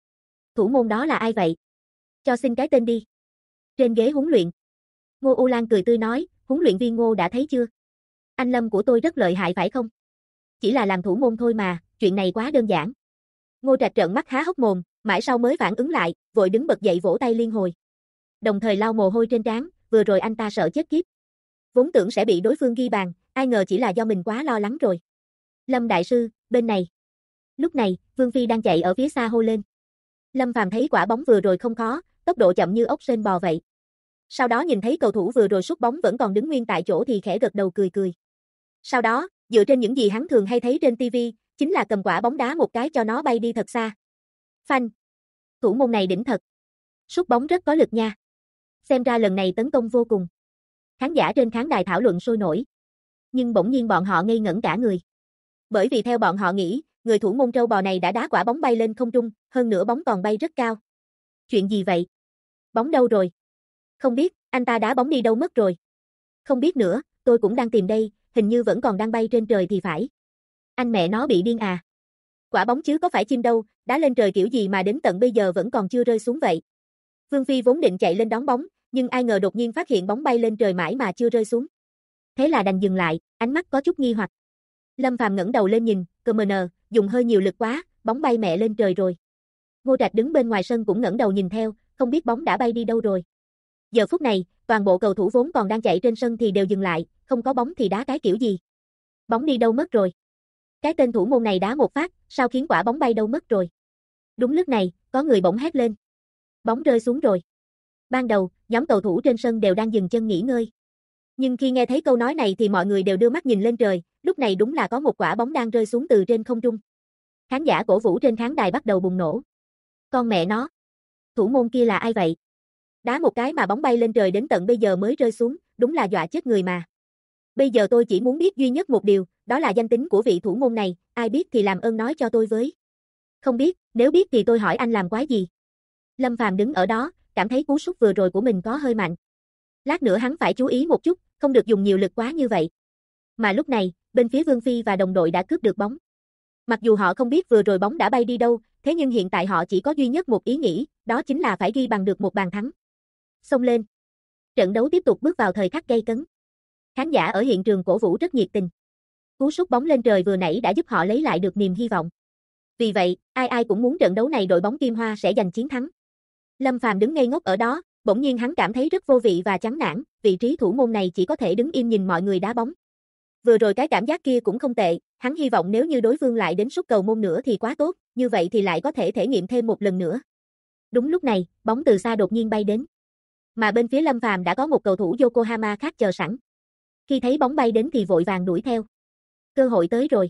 Thủ môn đó là ai vậy? Cho xin cái tên đi. Trên ghế huấn luyện. Ngô U Lan cười tươi nói, huấn luyện viên Ngô đã thấy chưa? Anh Lâm của tôi rất lợi hại phải không? Chỉ là làm thủ môn thôi mà, chuyện này quá đơn giản. Ngô Trạch trợn mắt há hốc mồm, mãi sau mới phản ứng lại, vội đứng bật dậy vỗ tay liên hồi. Đồng thời lau mồ hôi trên trán, vừa rồi anh ta sợ chết khiếp. Vốn tưởng sẽ bị đối phương ghi bàn, ai ngờ chỉ là do mình quá lo lắng rồi. Lâm đại sư, bên này. Lúc này, Vương Phi đang chạy ở phía xa hô lên. Lâm Phàm thấy quả bóng vừa rồi không khó, tốc độ chậm như ốc sên bò vậy. Sau đó nhìn thấy cầu thủ vừa rồi sút bóng vẫn còn đứng nguyên tại chỗ thì khẽ gật đầu cười cười. Sau đó, dựa trên những gì hắn thường hay thấy trên TV, chính là cầm quả bóng đá một cái cho nó bay đi thật xa. Phanh. Thủ môn này đỉnh thật. Sút bóng rất có lực nha. Xem ra lần này tấn công vô cùng. Khán giả trên khán đài thảo luận sôi nổi. Nhưng bỗng nhiên bọn họ ngây ngẩn cả người. Bởi vì theo bọn họ nghĩ, người thủ môn trâu bò này đã đá quả bóng bay lên không trung, hơn nữa bóng còn bay rất cao. Chuyện gì vậy? Bóng đâu rồi? Không biết, anh ta đá bóng đi đâu mất rồi? Không biết nữa, tôi cũng đang tìm đây, hình như vẫn còn đang bay trên trời thì phải. Anh mẹ nó bị điên à? Quả bóng chứ có phải chim đâu, đá lên trời kiểu gì mà đến tận bây giờ vẫn còn chưa rơi xuống vậy? Vương Phi vốn định chạy lên đón bóng, nhưng ai ngờ đột nhiên phát hiện bóng bay lên trời mãi mà chưa rơi xuống. Thế là đành dừng lại, ánh mắt có chút nghi hoặc. Lâm Phàm ngẩng đầu lên nhìn, CMN, dùng hơi nhiều lực quá, bóng bay mẹ lên trời rồi. Ngô Trạch đứng bên ngoài sân cũng ngẩng đầu nhìn theo, không biết bóng đã bay đi đâu rồi. Giờ phút này, toàn bộ cầu thủ vốn còn đang chạy trên sân thì đều dừng lại, không có bóng thì đá cái kiểu gì. Bóng đi đâu mất rồi? Cái tên thủ môn này đá một phát, sao khiến quả bóng bay đâu mất rồi? Đúng lúc này, có người bỗng hét lên. Bóng rơi xuống rồi. Ban đầu, nhóm cầu thủ trên sân đều đang dừng chân nghỉ ngơi. Nhưng khi nghe thấy câu nói này thì mọi người đều đưa mắt nhìn lên trời, lúc này đúng là có một quả bóng đang rơi xuống từ trên không trung. Khán giả cổ vũ trên khán đài bắt đầu bùng nổ. Con mẹ nó! Thủ môn kia là ai vậy? Đá một cái mà bóng bay lên trời đến tận bây giờ mới rơi xuống, đúng là dọa chết người mà. Bây giờ tôi chỉ muốn biết duy nhất một điều, đó là danh tính của vị thủ môn này, ai biết thì làm ơn nói cho tôi với. Không biết, nếu biết thì tôi hỏi anh làm quái gì? Lâm Phàm đứng ở đó, cảm thấy cú sút vừa rồi của mình có hơi mạnh. Lát nữa hắn phải chú ý một chút, không được dùng nhiều lực quá như vậy. Mà lúc này, bên phía Vương Phi và đồng đội đã cướp được bóng. Mặc dù họ không biết vừa rồi bóng đã bay đi đâu, thế nhưng hiện tại họ chỉ có duy nhất một ý nghĩ, đó chính là phải ghi bằng được một bàn thắng. Xông lên. Trận đấu tiếp tục bước vào thời khắc gay cấn. Khán giả ở hiện trường cổ vũ rất nhiệt tình. Cú sút bóng lên trời vừa nãy đã giúp họ lấy lại được niềm hy vọng. Vì vậy, ai ai cũng muốn trận đấu này đội bóng Kim Hoa sẽ giành chiến thắng. Lâm Phàm đứng ngây ngốc ở đó, bỗng nhiên hắn cảm thấy rất vô vị và chán nản, vị trí thủ môn này chỉ có thể đứng im nhìn mọi người đá bóng. Vừa rồi cái cảm giác kia cũng không tệ, hắn hy vọng nếu như đối phương lại đến sút cầu môn nữa thì quá tốt, như vậy thì lại có thể thể nghiệm thêm một lần nữa. Đúng lúc này, bóng từ xa đột nhiên bay đến. Mà bên phía Lâm Phàm đã có một cầu thủ Yokohama khác chờ sẵn. Khi thấy bóng bay đến thì vội vàng đuổi theo. Cơ hội tới rồi.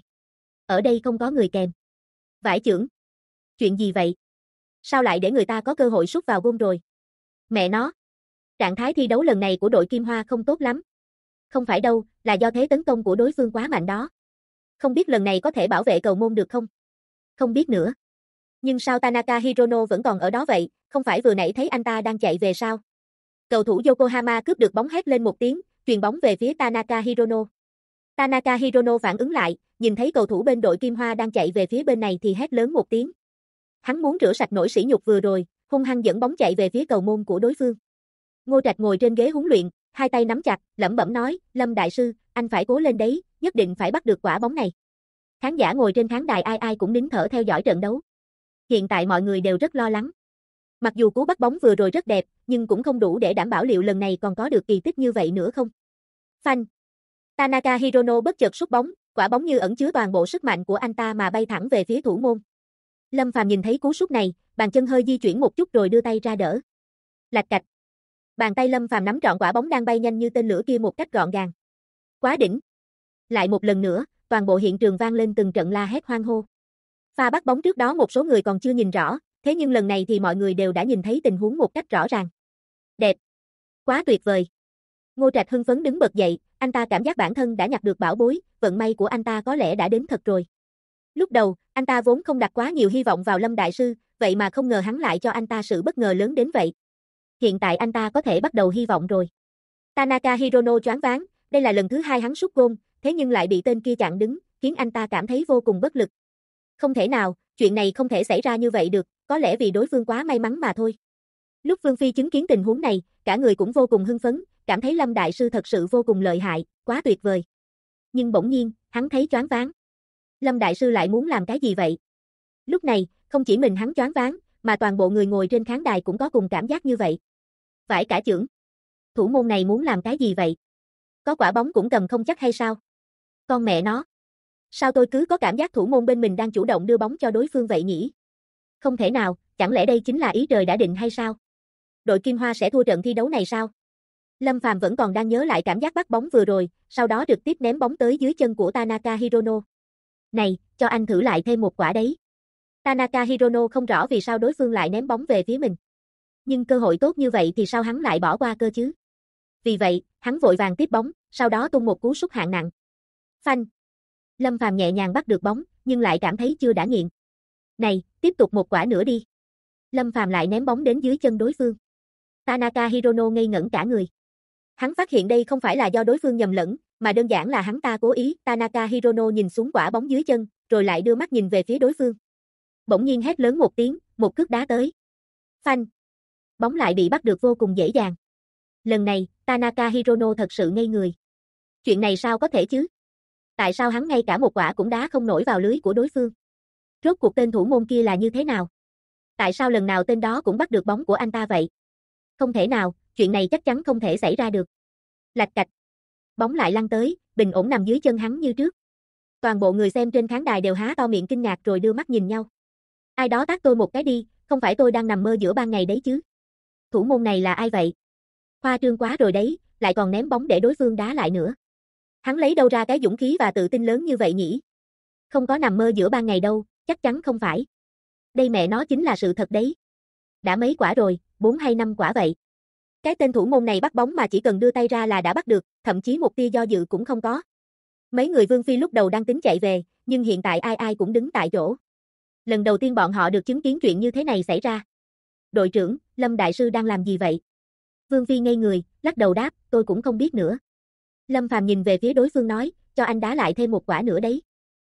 Ở đây không có người kèm. Vải chưởng. Chuyện gì vậy? Sao lại để người ta có cơ hội sút vào gôn rồi? Mẹ nó. Trạng thái thi đấu lần này của đội Kim Hoa không tốt lắm. Không phải đâu, là do thế tấn công của đối phương quá mạnh đó. Không biết lần này có thể bảo vệ cầu môn được không? Không biết nữa. Nhưng sao Tanaka Hirono vẫn còn ở đó vậy, không phải vừa nãy thấy anh ta đang chạy về sao? Cầu thủ Yokohama cướp được bóng hét lên một tiếng, chuyền bóng về phía Tanaka Hirono. Tanaka Hirono phản ứng lại, nhìn thấy cầu thủ bên đội Kim Hoa đang chạy về phía bên này thì hét lớn một tiếng. Hắn muốn rửa sạch nỗi sỉ nhục vừa rồi, hung hăng dẫn bóng chạy về phía cầu môn của đối phương. Ngô Trạch ngồi trên ghế huấn luyện, hai tay nắm chặt, lẩm bẩm nói, Lâm đại sư, anh phải cố lên đấy, nhất định phải bắt được quả bóng này. Khán giả ngồi trên khán đài ai ai cũng nín thở theo dõi trận đấu. Hiện tại mọi người đều rất lo lắng. Mặc dù cú bắt bóng vừa rồi rất đẹp, nhưng cũng không đủ để đảm bảo liệu lần này còn có được kỳ tích như vậy nữa không. Phanh. Tanaka Hirono bất chợt sút bóng, quả bóng như ẩn chứa toàn bộ sức mạnh của anh ta mà bay thẳng về phía thủ môn. Lâm Phàm nhìn thấy cú sút này, bàn chân hơi di chuyển một chút rồi đưa tay ra đỡ. Lạch cạch. Bàn tay Lâm Phàm nắm trọn quả bóng đang bay nhanh như tên lửa kia một cách gọn gàng. Quá đỉnh. Lại một lần nữa, toàn bộ hiện trường vang lên từng trận la hét hoan hô. Pha bắt bóng trước đó một số người còn chưa nhìn rõ, thế nhưng lần này thì mọi người đều đã nhìn thấy tình huống một cách rõ ràng. Đẹp. Quá tuyệt vời. Ngô Trạch hưng phấn đứng bật dậy, anh ta cảm giác bản thân đã nhặt được bảo bối, vận may của anh ta có lẽ đã đến thật rồi. Lúc đầu, anh ta vốn không đặt quá nhiều hy vọng vào Lâm đại sư, vậy mà không ngờ hắn lại cho anh ta sự bất ngờ lớn đến vậy. Hiện tại anh ta có thể bắt đầu hy vọng rồi. Tanaka Hirono choáng váng, đây là lần thứ hai hắn sút gôn, thế nhưng lại bị tên kia chặn đứng, khiến anh ta cảm thấy vô cùng bất lực. Không thể nào, chuyện này không thể xảy ra như vậy được, có lẽ vì đối phương quá may mắn mà thôi. Lúc Vương Phi chứng kiến tình huống này, cả người cũng vô cùng hưng phấn, cảm thấy Lâm Đại Sư thật sự vô cùng lợi hại, quá tuyệt vời. Nhưng bỗng nhiên, hắn thấy choáng váng. Lâm Đại Sư lại muốn làm cái gì vậy? Lúc này, không chỉ mình hắn choáng váng, mà toàn bộ người ngồi trên khán đài cũng có cùng cảm giác như vậy. Phải cả chưởng. Thủ môn này muốn làm cái gì vậy? Có quả bóng cũng cầm không chắc hay sao? Con mẹ nó. Sao tôi cứ có cảm giác thủ môn bên mình đang chủ động đưa bóng cho đối phương vậy nhỉ? Không thể nào, chẳng lẽ đây chính là ý trời đã định hay sao? Đội Kim Hoa sẽ thua trận thi đấu này sao? Lâm Phàm vẫn còn đang nhớ lại cảm giác bắt bóng vừa rồi, sau đó trực tiếp ném bóng tới dưới chân của Tanaka Hirono. Này, cho anh thử lại thêm một quả đấy. Tanaka Hirono không rõ vì sao đối phương lại ném bóng về phía mình. Nhưng cơ hội tốt như vậy thì sao hắn lại bỏ qua cơ chứ? Vì vậy, hắn vội vàng tiếp bóng, sau đó tung một cú sút hạng nặng. Phanh. Lâm Phàm nhẹ nhàng bắt được bóng, nhưng lại cảm thấy chưa đã nghiện. Này, tiếp tục một quả nữa đi. Lâm Phàm lại ném bóng đến dưới chân đối phương. Tanaka Hirono ngây ngẩn cả người. Hắn phát hiện đây không phải là do đối phương nhầm lẫn, mà đơn giản là hắn ta cố ý. Tanaka Hirono nhìn xuống quả bóng dưới chân, rồi lại đưa mắt nhìn về phía đối phương. Bỗng nhiên hét lớn một tiếng, một cước đá tới. Phanh. Bóng lại bị bắt được vô cùng dễ dàng. Lần này, Tanaka Hirono thật sự ngây người. Chuyện này sao có thể chứ? Tại sao hắn ngay cả một quả cũng đá không nổi vào lưới của đối phương? Rốt cuộc tên thủ môn kia là như thế nào? Tại sao lần nào tên đó cũng bắt được bóng của anh ta vậy? Không thể nào, chuyện này chắc chắn không thể xảy ra được. Lạch cạch. Bóng lại lăn tới, bình ổn nằm dưới chân hắn như trước. Toàn bộ người xem trên khán đài đều há to miệng kinh ngạc rồi đưa mắt nhìn nhau. Ai đó tát tôi một cái đi, không phải tôi đang nằm mơ giữa ban ngày đấy chứ. Thủ môn này là ai vậy? Khoa trương quá rồi đấy, lại còn ném bóng để đối phương đá lại nữa. Hắn lấy đâu ra cái dũng khí và tự tin lớn như vậy nhỉ? Không có nằm mơ giữa ban ngày đâu, chắc chắn không phải. Đây mẹ nó chính là sự thật đấy. Đã mấy quả rồi, 4 hay 5 quả vậy. Cái tên thủ môn này bắt bóng mà chỉ cần đưa tay ra là đã bắt được, thậm chí một tia do dự cũng không có. Mấy người Vương Phi lúc đầu đang tính chạy về, nhưng hiện tại ai ai cũng đứng tại chỗ. Lần đầu tiên bọn họ được chứng kiến chuyện như thế này xảy ra. Đội trưởng, Lâm Đại Sư đang làm gì vậy? Vương Phi ngây người, lắc đầu đáp, tôi cũng không biết nữa. Lâm Phàm nhìn về phía đối phương nói, cho anh đá lại thêm một quả nữa đấy.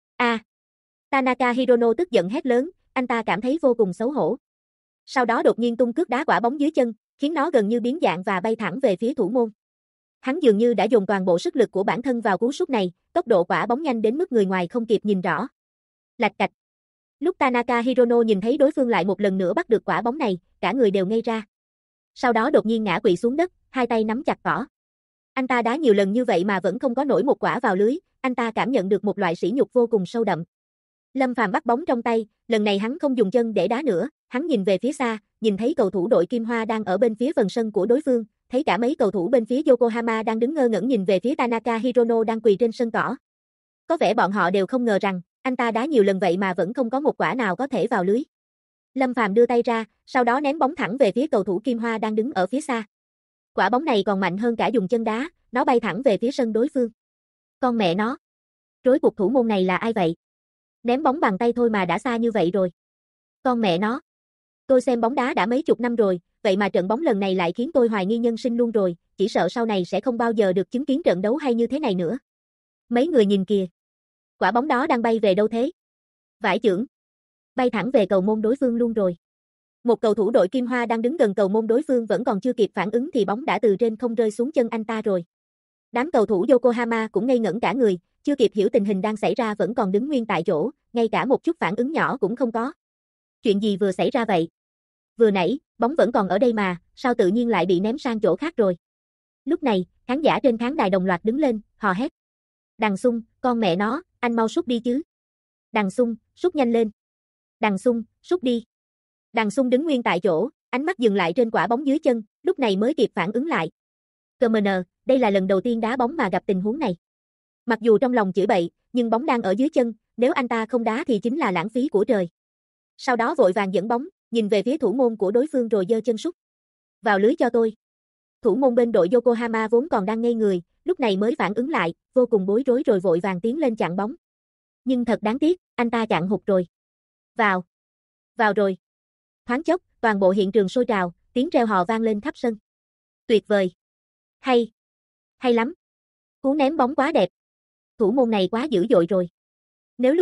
Tanaka Hirono tức giận hét lớn, anh ta cảm thấy vô cùng xấu hổ. Sau đó đột nhiên tung cước đá quả bóng dưới chân, khiến nó gần như biến dạng và bay thẳng về phía thủ môn. Hắn dường như đã dồn toàn bộ sức lực của bản thân vào cú sút này, tốc độ quả bóng nhanh đến mức người ngoài không kịp nhìn rõ. Lạch cạch. Lúc Tanaka Hirono nhìn thấy đối phương lại một lần nữa bắt được quả bóng này, cả người đều ngây ra. Sau đó đột nhiên ngã quỵ xuống đất, hai tay nắm chặt cỏ. Anh ta đá nhiều lần như vậy mà vẫn không có nổi một quả vào lưới, anh ta cảm nhận được một loại sỉ nhục vô cùng sâu đậm. Lâm Phàm bắt bóng trong tay, lần này hắn không dùng chân để đá nữa, hắn nhìn về phía xa, nhìn thấy cầu thủ đội Kim Hoa đang ở bên phía phần sân của đối phương, thấy cả mấy cầu thủ bên phía Yokohama đang đứng ngơ ngẩn nhìn về phía Tanaka Hirono đang quỳ trên sân cỏ. Có vẻ bọn họ đều không ngờ rằng, anh ta đá nhiều lần vậy mà vẫn không có một quả nào có thể vào lưới. Lâm Phàm đưa tay ra, sau đó ném bóng thẳng về phía cầu thủ Kim Hoa đang đứng ở phía xa. Quả bóng này còn mạnh hơn cả dùng chân đá, nó bay thẳng về phía sân đối phương. Con mẹ nó. Rối cuộc thủ môn này là ai vậy? Ném bóng bằng tay thôi mà đã xa như vậy rồi. Con mẹ nó. Tôi xem bóng đá đã mấy chục năm rồi, vậy mà trận bóng lần này lại khiến tôi hoài nghi nhân sinh luôn rồi, chỉ sợ sau này sẽ không bao giờ được chứng kiến trận đấu hay như thế này nữa. Mấy người nhìn kìa. Quả bóng đó đang bay về đâu thế? Vãi chưởng. Bay thẳng về cầu môn đối phương luôn rồi. Một cầu thủ đội Kim Hoa đang đứng gần cầu môn đối phương vẫn còn chưa kịp phản ứng thì bóng đã từ trên không rơi xuống chân anh ta rồi. Đám cầu thủ Yokohama cũng ngây ngẩn cả người, chưa kịp hiểu tình hình đang xảy ra vẫn còn đứng nguyên tại chỗ, ngay cả một chút phản ứng nhỏ cũng không có. Chuyện gì vừa xảy ra vậy? Vừa nãy, bóng vẫn còn ở đây mà, sao tự nhiên lại bị ném sang chỗ khác rồi? Lúc này, khán giả trên khán đài đồng loạt đứng lên, hò hét. Đằng Xung, con mẹ nó, anh mau sút đi chứ. Đằng Xung, sút nhanh lên. Đằng Xung, sút đi. Đằng Xung đứng nguyên tại chỗ, ánh mắt dừng lại trên quả bóng dưới chân, lúc này mới kịp phản ứng lại. Commoner, đây là lần đầu tiên đá bóng mà gặp tình huống này. Mặc dù trong lòng chửi bậy, nhưng bóng đang ở dưới chân, nếu anh ta không đá thì chính là lãng phí của trời. Sau đó vội vàng dẫn bóng, nhìn về phía thủ môn của đối phương rồi giơ chân sút. Vào lưới cho tôi. Thủ môn bên đội Yokohama vốn còn đang ngây người, lúc này mới phản ứng lại, vô cùng bối rối rồi vội vàng tiến lên chặn bóng. Nhưng thật đáng tiếc, anh ta chặn hụt rồi. Vào. Vào rồi. Thoáng chốc, toàn bộ hiện trường sôi trào, tiếng reo hò vang lên khắp sân. Tuyệt vời. Hay. Hay lắm. Cú ném bóng quá đẹp. Thủ môn này quá dữ dội rồi. Nếu lúc trước,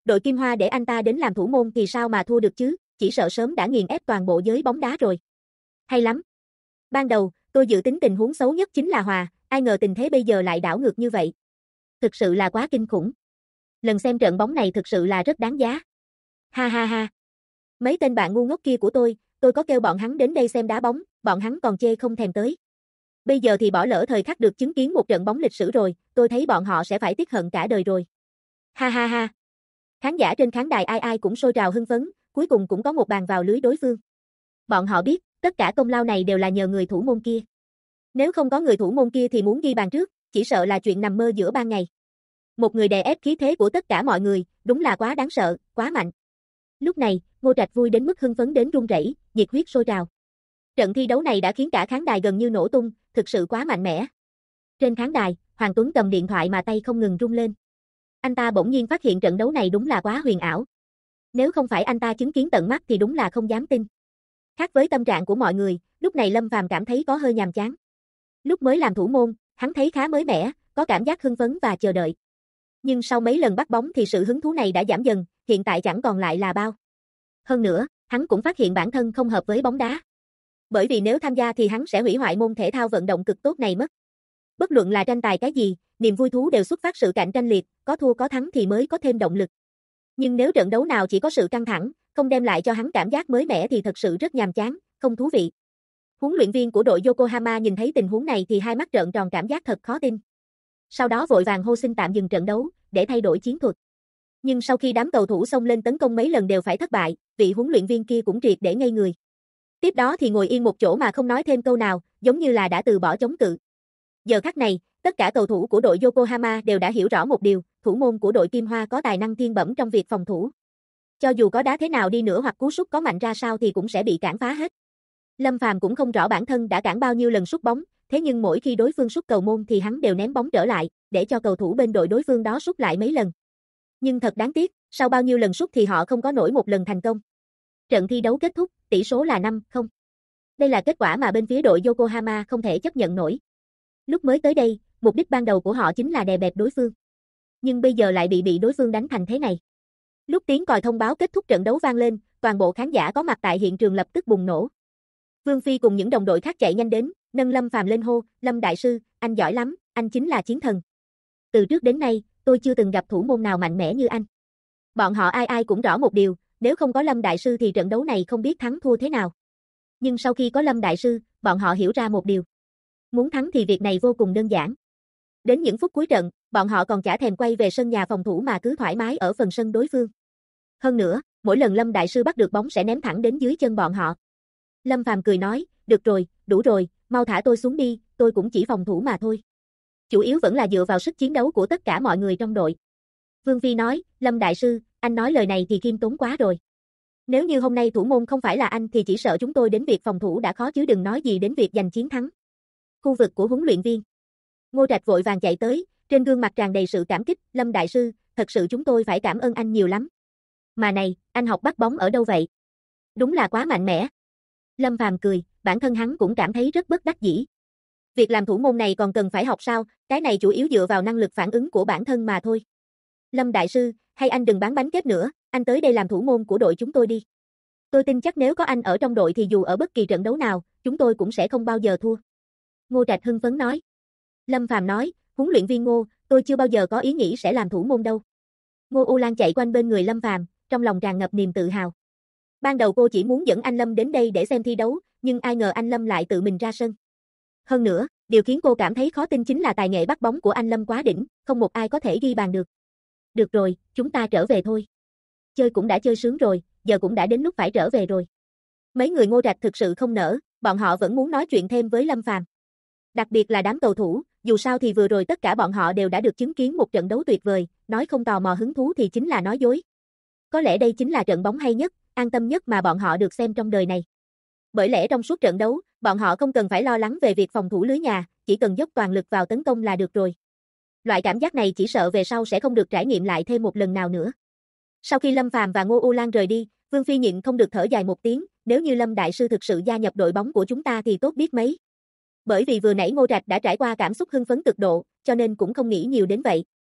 Đội Kim Hoa để anh ta đến làm thủ môn thì sao mà thua được chứ, chỉ sợ sớm đã nghiền ép toàn bộ giới bóng đá rồi. Hay lắm. Ban đầu, tôi dự tính tình huống xấu nhất chính là hòa, ai ngờ tình thế bây giờ lại đảo ngược như vậy. Thực sự là quá kinh khủng. Lần xem trận bóng này thực sự là rất đáng giá. Ha ha ha. Mấy tên bạn ngu ngốc kia của tôi có kêu bọn hắn đến đây xem đá bóng, bọn hắn còn chê không thèm tới. Bây giờ thì bỏ lỡ thời khắc được chứng kiến một trận bóng lịch sử rồi, tôi thấy bọn họ sẽ phải tiếc hận cả đời rồi. Ha ha ha. Khán giả trên khán đài ai ai cũng sôi trào hưng phấn, cuối cùng cũng có một bàn vào lưới đối phương. Bọn họ biết, tất cả công lao này đều là nhờ người thủ môn kia. Nếu không có người thủ môn kia thì muốn ghi bàn trước, chỉ sợ là chuyện nằm mơ giữa ban ngày. Một người đè ép khí thế của tất cả mọi người, đúng là quá đáng sợ, quá mạnh. Lúc này, Ngô Trạch vui đến mức hưng phấn đến run rẩy, nhiệt huyết sôi trào. Trận thi đấu này đã khiến cả khán đài gần như nổ tung, thực sự quá mạnh mẽ. Trên khán đài, Hoàng Tuấn cầm điện thoại mà tay không ngừng rung lên. Anh ta bỗng nhiên phát hiện trận đấu này đúng là quá huyền ảo. Nếu không phải anh ta chứng kiến tận mắt thì đúng là không dám tin. Khác với tâm trạng của mọi người, lúc này Lâm Phàm cảm thấy có hơi nhàm chán. Lúc mới làm thủ môn, hắn thấy khá mới mẻ, có cảm giác hưng phấn và chờ đợi. Nhưng sau mấy lần bắt bóng thì sự hứng thú này đã giảm dần, hiện tại chẳng còn lại là bao. Hơn nữa, hắn cũng phát hiện bản thân không hợp với bóng đá. Bởi vì nếu tham gia thì hắn sẽ hủy hoại môn thể thao vận động cực tốt này mất. Bất luận là tranh tài cái gì, niềm vui thú đều xuất phát sự cạnh tranh liệt, có thua có thắng thì mới có thêm động lực. Nhưng nếu trận đấu nào chỉ có sự căng thẳng, không đem lại cho hắn cảm giác mới mẻ thì thật sự rất nhàm chán, không thú vị. Huấn luyện viên của đội Yokohama nhìn thấy tình huống này thì hai mắt trợn tròn cảm giác thật khó tin. Sau đó vội vàng hô xin tạm dừng trận đấu, để thay đổi chiến thuật. Nhưng sau khi đám cầu thủ xông lên tấn công mấy lần đều phải thất bại, vị huấn luyện viên kia cũng triệt để ngây người. Tiếp đó thì ngồi yên một chỗ mà không nói thêm câu nào, giống như là đã từ bỏ chống cự. Giờ khắc này, tất cả cầu thủ của đội Yokohama đều đã hiểu rõ một điều, thủ môn của đội Kim Hoa có tài năng thiên bẩm trong việc phòng thủ. Cho dù có đá thế nào đi nữa hoặc cú sút có mạnh ra sao thì cũng sẽ bị cản phá hết. Lâm Phàm cũng không rõ bản thân đã cản bao nhiêu lần sút bóng, thế nhưng mỗi khi đối phương sút cầu môn thì hắn đều ném bóng trở lại, để cho cầu thủ bên đội đối phương đó sút lại mấy lần. Nhưng thật đáng tiếc, sau bao nhiêu lần sút thì họ không có nổi một lần thành công. Trận thi đấu kết thúc, tỷ số là 5-0. Đây là kết quả mà bên phía đội Yokohama không thể chấp nhận nổi. Lúc mới tới đây, mục đích ban đầu của họ chính là đè bẹp đối phương. Nhưng bây giờ lại bị đối phương đánh thành thế này. Lúc tiếng còi thông báo kết thúc trận đấu vang lên, toàn bộ khán giả có mặt tại hiện trường lập tức bùng nổ. Vương Phi cùng những đồng đội khác chạy nhanh đến, nâng Lâm Phàm lên hô, Lâm đại sư, anh giỏi lắm, anh chính là chiến thần. Từ trước đến nay, tôi chưa từng gặp thủ môn nào mạnh mẽ như anh. Bọn họ ai ai cũng rõ một điều, nếu không có Lâm đại sư thì trận đấu này không biết thắng thua thế nào. Nhưng sau khi có Lâm đại sư, bọn họ hiểu ra một điều. Muốn thắng thì việc này vô cùng đơn giản. Đến những phút cuối trận, bọn họ còn chả thèm quay về sân nhà phòng thủ mà cứ thoải mái ở phần sân đối phương. Hơn nữa, mỗi lần Lâm đại sư bắt được bóng sẽ ném thẳng đến dưới chân bọn họ. Lâm Phàm cười nói, được rồi, đủ rồi, mau thả tôi xuống đi, tôi cũng chỉ phòng thủ mà thôi. Chủ yếu vẫn là dựa vào sức chiến đấu của tất cả mọi người trong đội. Vương Phi nói, Lâm đại sư, anh nói lời này thì khiêm tốn quá rồi. Nếu như hôm nay thủ môn không phải là anh thì chỉ sợ chúng tôi đến việc phòng thủ đã khó chứ đừng nói gì đến việc giành chiến thắng. Khu vực của huấn luyện viên. Ngô Trạch vội vàng chạy tới, trên gương mặt tràn đầy sự cảm kích, Lâm đại sư, thật sự chúng tôi phải cảm ơn anh nhiều lắm. Mà này, anh học bắt bóng ở đâu vậy? Đúng là quá mạnh mẽ. Lâm Phàm cười, bản thân hắn cũng cảm thấy rất bất đắc dĩ. Việc làm thủ môn này còn cần phải học sao, cái này chủ yếu dựa vào năng lực phản ứng của bản thân mà thôi. Lâm đại sư, hay anh đừng bán bánh kép nữa, anh tới đây làm thủ môn của đội chúng tôi đi. Tôi tin chắc nếu có anh ở trong đội thì dù ở bất kỳ trận đấu nào, chúng tôi cũng sẽ không bao giờ thua. Ngô Trạch hưng phấn nói. Lâm Phàm nói, huấn luyện viên Ngô, tôi chưa bao giờ có ý nghĩ sẽ làm thủ môn đâu. Ngô U Lan chạy quanh bên người Lâm Phàm, trong lòng tràn ngập niềm tự hào. Ban đầu cô chỉ muốn dẫn anh Lâm đến đây để xem thi đấu, nhưng ai ngờ anh Lâm lại tự mình ra sân. Hơn nữa, điều khiến cô cảm thấy khó tin chính là tài nghệ bắt bóng của anh Lâm quá đỉnh, không một ai có thể ghi bàn được. Được rồi, chúng ta trở về thôi. Chơi cũng đã chơi sướng rồi, giờ cũng đã đến lúc phải trở về rồi. Mấy người Ngô Trạch thực sự không nỡ, bọn họ vẫn muốn nói chuyện thêm với Lâm Phàm. Đặc biệt là đám cầu thủ, dù sao thì vừa rồi tất cả bọn họ đều đã được chứng kiến một trận đấu tuyệt vời, nói không tò mò hứng thú thì chính là nói dối. Có lẽ đây chính là trận bóng hay nhất, an tâm nhất mà bọn họ được xem trong đời này. Bởi lẽ trong suốt trận đấu, bọn họ không cần phải lo lắng về việc phòng thủ lưới nhà, chỉ cần dốc toàn lực vào tấn công là được rồi. Loại cảm giác này chỉ sợ về sau sẽ không được trải nghiệm lại thêm một lần nào nữa. Sau khi Lâm Phàm và Ngô U Lan rời đi, Vương Phi nhịn không được thở dài một tiếng, nếu như Lâm đại sư thực sự gia nhập đội bóng của chúng ta thì tốt biết mấy. Bởi vì vừa nãy Ngô Trạch đã trải qua cảm xúc hưng phấn cực độ, cho nên cũng không nghĩ nhiều đến vậy.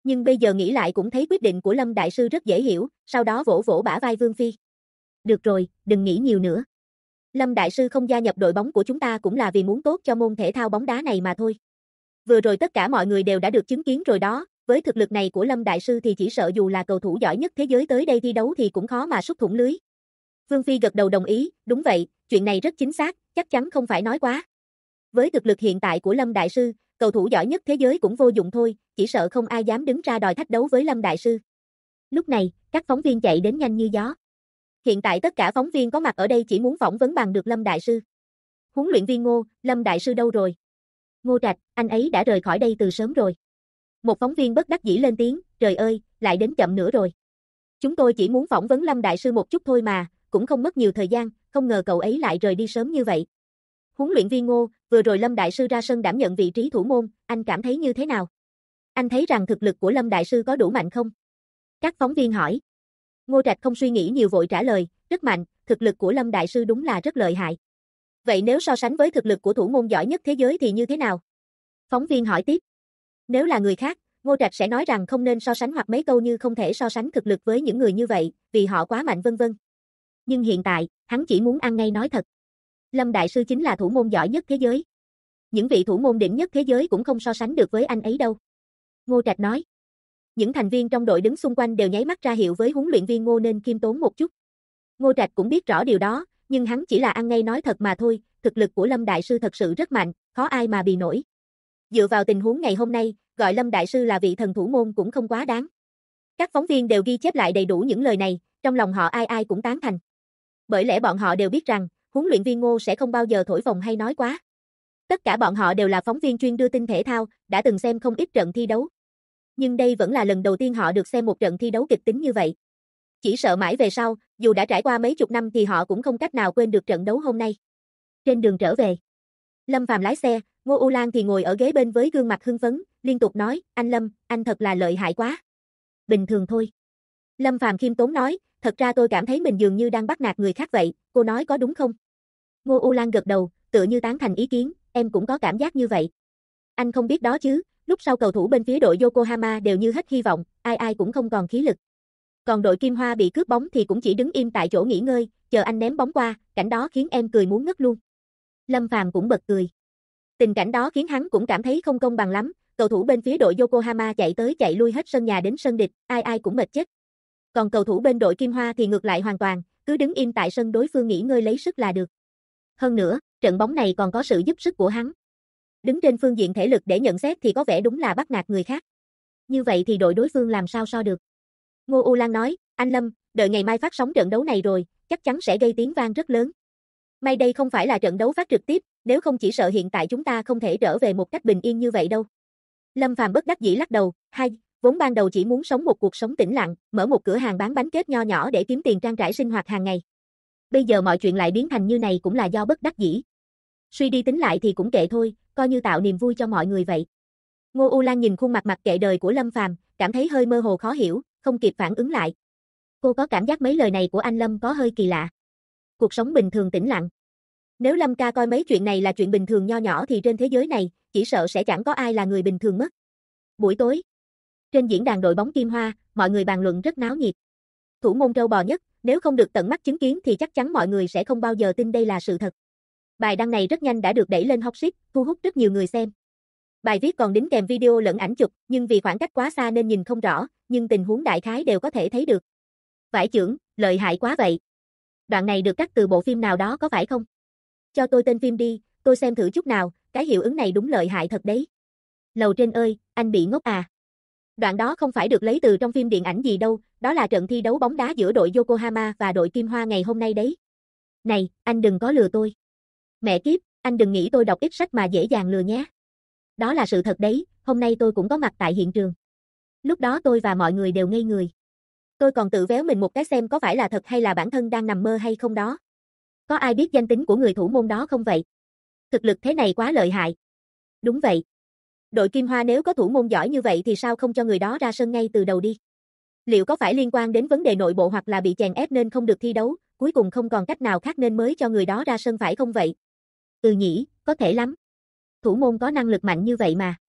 Nhưng bây giờ nghĩ lại cũng thấy quyết định của Lâm Đại Sư rất dễ hiểu, sau đó vỗ vỗ bả vai Vương Phi. Được rồi, đừng nghĩ nhiều nữa. Lâm Đại Sư không gia nhập đội bóng của chúng ta cũng là vì muốn tốt cho môn thể thao bóng đá này mà thôi. Vừa rồi tất cả mọi người đều đã được chứng kiến rồi đó, với thực lực này của Lâm Đại Sư thì chỉ sợ dù là cầu thủ giỏi nhất thế giới tới đây thi đấu thì cũng khó mà sút thủng lưới. Vương Phi gật đầu đồng ý, đúng vậy, chuyện này rất chính xác, chắc chắn không phải nói quá. Với thực lực hiện tại của Lâm Đại Sư, cầu thủ giỏi nhất thế giới cũng vô dụng thôi, chỉ sợ không ai dám đứng ra đòi thách đấu với Lâm Đại Sư. Lúc này, các phóng viên chạy đến nhanh như gió. Hiện tại tất cả phóng viên có mặt ở đây chỉ muốn phỏng vấn bằng được Lâm Đại Sư. Huấn luyện viên Ngô, Lâm Đại Sư đâu rồi? Ngô Trạch, anh ấy đã rời khỏi đây từ sớm rồi. Một phóng viên bất đắc dĩ lên tiếng, trời ơi, lại đến chậm nữa rồi. Chúng tôi chỉ muốn phỏng vấn Lâm Đại Sư một chút thôi mà, cũng không mất nhiều thời gian, không ngờ cậu ấy lại rời đi sớm như vậy. Huấn luyện viên Ngô, vừa rồi Lâm Đại Sư ra sân đảm nhận vị trí thủ môn, anh cảm thấy như thế nào? Anh thấy rằng thực lực của Lâm Đại Sư có đủ mạnh không? Các phóng viên hỏi. Ngô Trạch không suy nghĩ nhiều vội trả lời, rất mạnh, thực lực của Lâm Đại Sư đúng là rất lợi hại. Vậy nếu so sánh với thực lực của thủ môn giỏi nhất thế giới thì như thế nào? Phóng viên hỏi tiếp. Nếu là người khác, Ngô Trạch sẽ nói rằng không nên so sánh hoặc mấy câu như không thể so sánh thực lực với những người như vậy, vì họ quá mạnh vân vân. Nhưng hiện tại, hắn chỉ muốn ăn ngay nói thật. Lâm Đại Sư chính là thủ môn giỏi nhất thế giới. Những vị thủ môn đỉnh nhất thế giới cũng không so sánh được với anh ấy đâu. Ngô Trạch nói. Những thành viên trong đội đứng xung quanh đều nháy mắt ra hiệu với huấn luyện viên Ngô nên khiêm tốn một chút. Ngô Trạch cũng biết rõ điều đó, nhưng hắn chỉ là ăn ngay nói thật mà thôi, thực lực của Lâm Đại Sư thật sự rất mạnh, khó ai mà bì nổi. Dựa vào tình huống ngày hôm nay, gọi Lâm Đại Sư là vị thần thủ môn cũng không quá đáng. Các phóng viên đều ghi chép lại đầy đủ những lời này, trong lòng họ ai ai cũng tán thành. Bởi lẽ bọn họ đều biết rằng, huấn luyện viên Ngô sẽ không bao giờ thổi phồng hay nói quá. Tất cả bọn họ đều là phóng viên chuyên đưa tin thể thao, đã từng xem không ít trận thi đấu. Nhưng đây vẫn là lần đầu tiên họ được xem một trận thi đấu kịch tính như vậy. Chỉ sợ mãi về sau, dù đã trải qua mấy chục năm thì họ cũng không cách nào quên được trận đấu hôm nay. Trên đường trở về, Lâm Phàm lái xe, Ngô U Lan thì ngồi ở ghế bên với gương mặt hưng phấn, liên tục nói, anh Lâm, anh thật là lợi hại quá. Bình thường thôi. Lâm Phàm khiêm tốn nói, thật ra tôi cảm thấy mình dường như đang bắt nạt người khác vậy, cô nói có đúng không? Ngô U Lan gật đầu, tựa như tán thành ý kiến, em cũng có cảm giác như vậy. Anh không biết đó chứ, lúc sau cầu thủ bên phía đội Yokohama đều như hết hy vọng, ai ai cũng không còn khí lực. Còn đội Kim Hoa bị cướp bóng thì cũng chỉ đứng im tại chỗ nghỉ ngơi, chờ anh ném bóng qua, cảnh đó khiến em cười muốn ngất luôn. Lâm Phàm cũng bật cười. Tình cảnh đó khiến hắn cũng cảm thấy không công bằng lắm, cầu thủ bên phía đội Yokohama chạy tới chạy lui hết sân nhà đến sân địch, ai ai cũng mệt chết. Còn cầu thủ bên đội Kim Hoa thì ngược lại hoàn toàn, cứ đứng im tại sân đối phương nghỉ ngơi lấy sức là được. Hơn nữa, trận bóng này còn có sự giúp sức của hắn. Đứng trên phương diện thể lực để nhận xét thì có vẻ đúng là bắt nạt người khác. Như vậy thì đội đối phương làm sao so được. Ngô U Lan nói, anh Lâm, đợi ngày mai phát sóng trận đấu này rồi, chắc chắn sẽ gây tiếng vang rất lớn. May đây không phải là trận đấu phát trực tiếp, nếu không chỉ sợ hiện tại chúng ta không thể trở về một cách bình yên như vậy đâu. Lâm Phàm bất đắc dĩ lắc đầu, vốn ban đầu chỉ muốn sống một cuộc sống tĩnh lặng, mở một cửa hàng bán bánh kết nho nhỏ để kiếm tiền trang trải sinh hoạt hàng ngày. Bây giờ mọi chuyện lại biến thành như này cũng là do bất đắc dĩ. Suy đi tính lại thì cũng kệ thôi, coi như tạo niềm vui cho mọi người vậy. Ngô U Lan nhìn khuôn mặt mặt kệ đời của Lâm Phàm, cảm thấy hơi mơ hồ khó hiểu, không kịp phản ứng lại. Cô có cảm giác mấy lời này của anh Lâm có hơi kỳ lạ. Cuộc sống bình thường tĩnh lặng. Nếu Lâm ca coi mấy chuyện này là chuyện bình thường nho nhỏ thì trên thế giới này, chỉ sợ sẽ chẳng có ai là người bình thường mất. Buổi tối, trên diễn đàn đội bóng Kim Hoa, mọi người bàn luận rất náo nhiệt. Thủ môn trâu bò nhất, nếu không được tận mắt chứng kiến thì chắc chắn mọi người sẽ không bao giờ tin đây là sự thật. Bài đăng này rất nhanh đã được đẩy lên hot search, thu hút rất nhiều người xem. Bài viết còn đính kèm video lẫn ảnh chụp, nhưng vì khoảng cách quá xa nên nhìn không rõ, nhưng tình huống đại khái đều có thể thấy được. Vải chưởng, lợi hại quá vậy. Đoạn này được cắt từ bộ phim nào đó có phải không? Cho tôi tên phim đi, tôi xem thử chút nào, cái hiệu ứng này đúng lợi hại thật đấy. Lầu trên ơi, anh bị ngốc à? Đoạn đó không phải được lấy từ trong phim điện ảnh gì đâu, đó là trận thi đấu bóng đá giữa đội Yokohama và đội Kim Hoa ngày hôm nay đấy. Này, anh đừng có lừa tôi. Mẹ kiếp, anh đừng nghĩ tôi đọc ít sách mà dễ dàng lừa nhé. Đó là sự thật đấy, hôm nay tôi cũng có mặt tại hiện trường. Lúc đó tôi và mọi người đều ngây người. Tôi còn tự véo mình một cái xem có phải là thật hay là bản thân đang nằm mơ hay không đó. Có ai biết danh tính của người thủ môn đó không vậy? Thực lực thế này quá lợi hại. Đúng vậy. Đội Kim Hoa nếu có thủ môn giỏi như vậy thì sao không cho người đó ra sân ngay từ đầu đi? Liệu có phải liên quan đến vấn đề nội bộ hoặc là bị chèn ép nên không được thi đấu, cuối cùng không còn cách nào khác nên mới cho người đó ra sân phải không vậy? Ừ nhỉ, có thể lắm. Thủ môn có năng lực mạnh như vậy mà.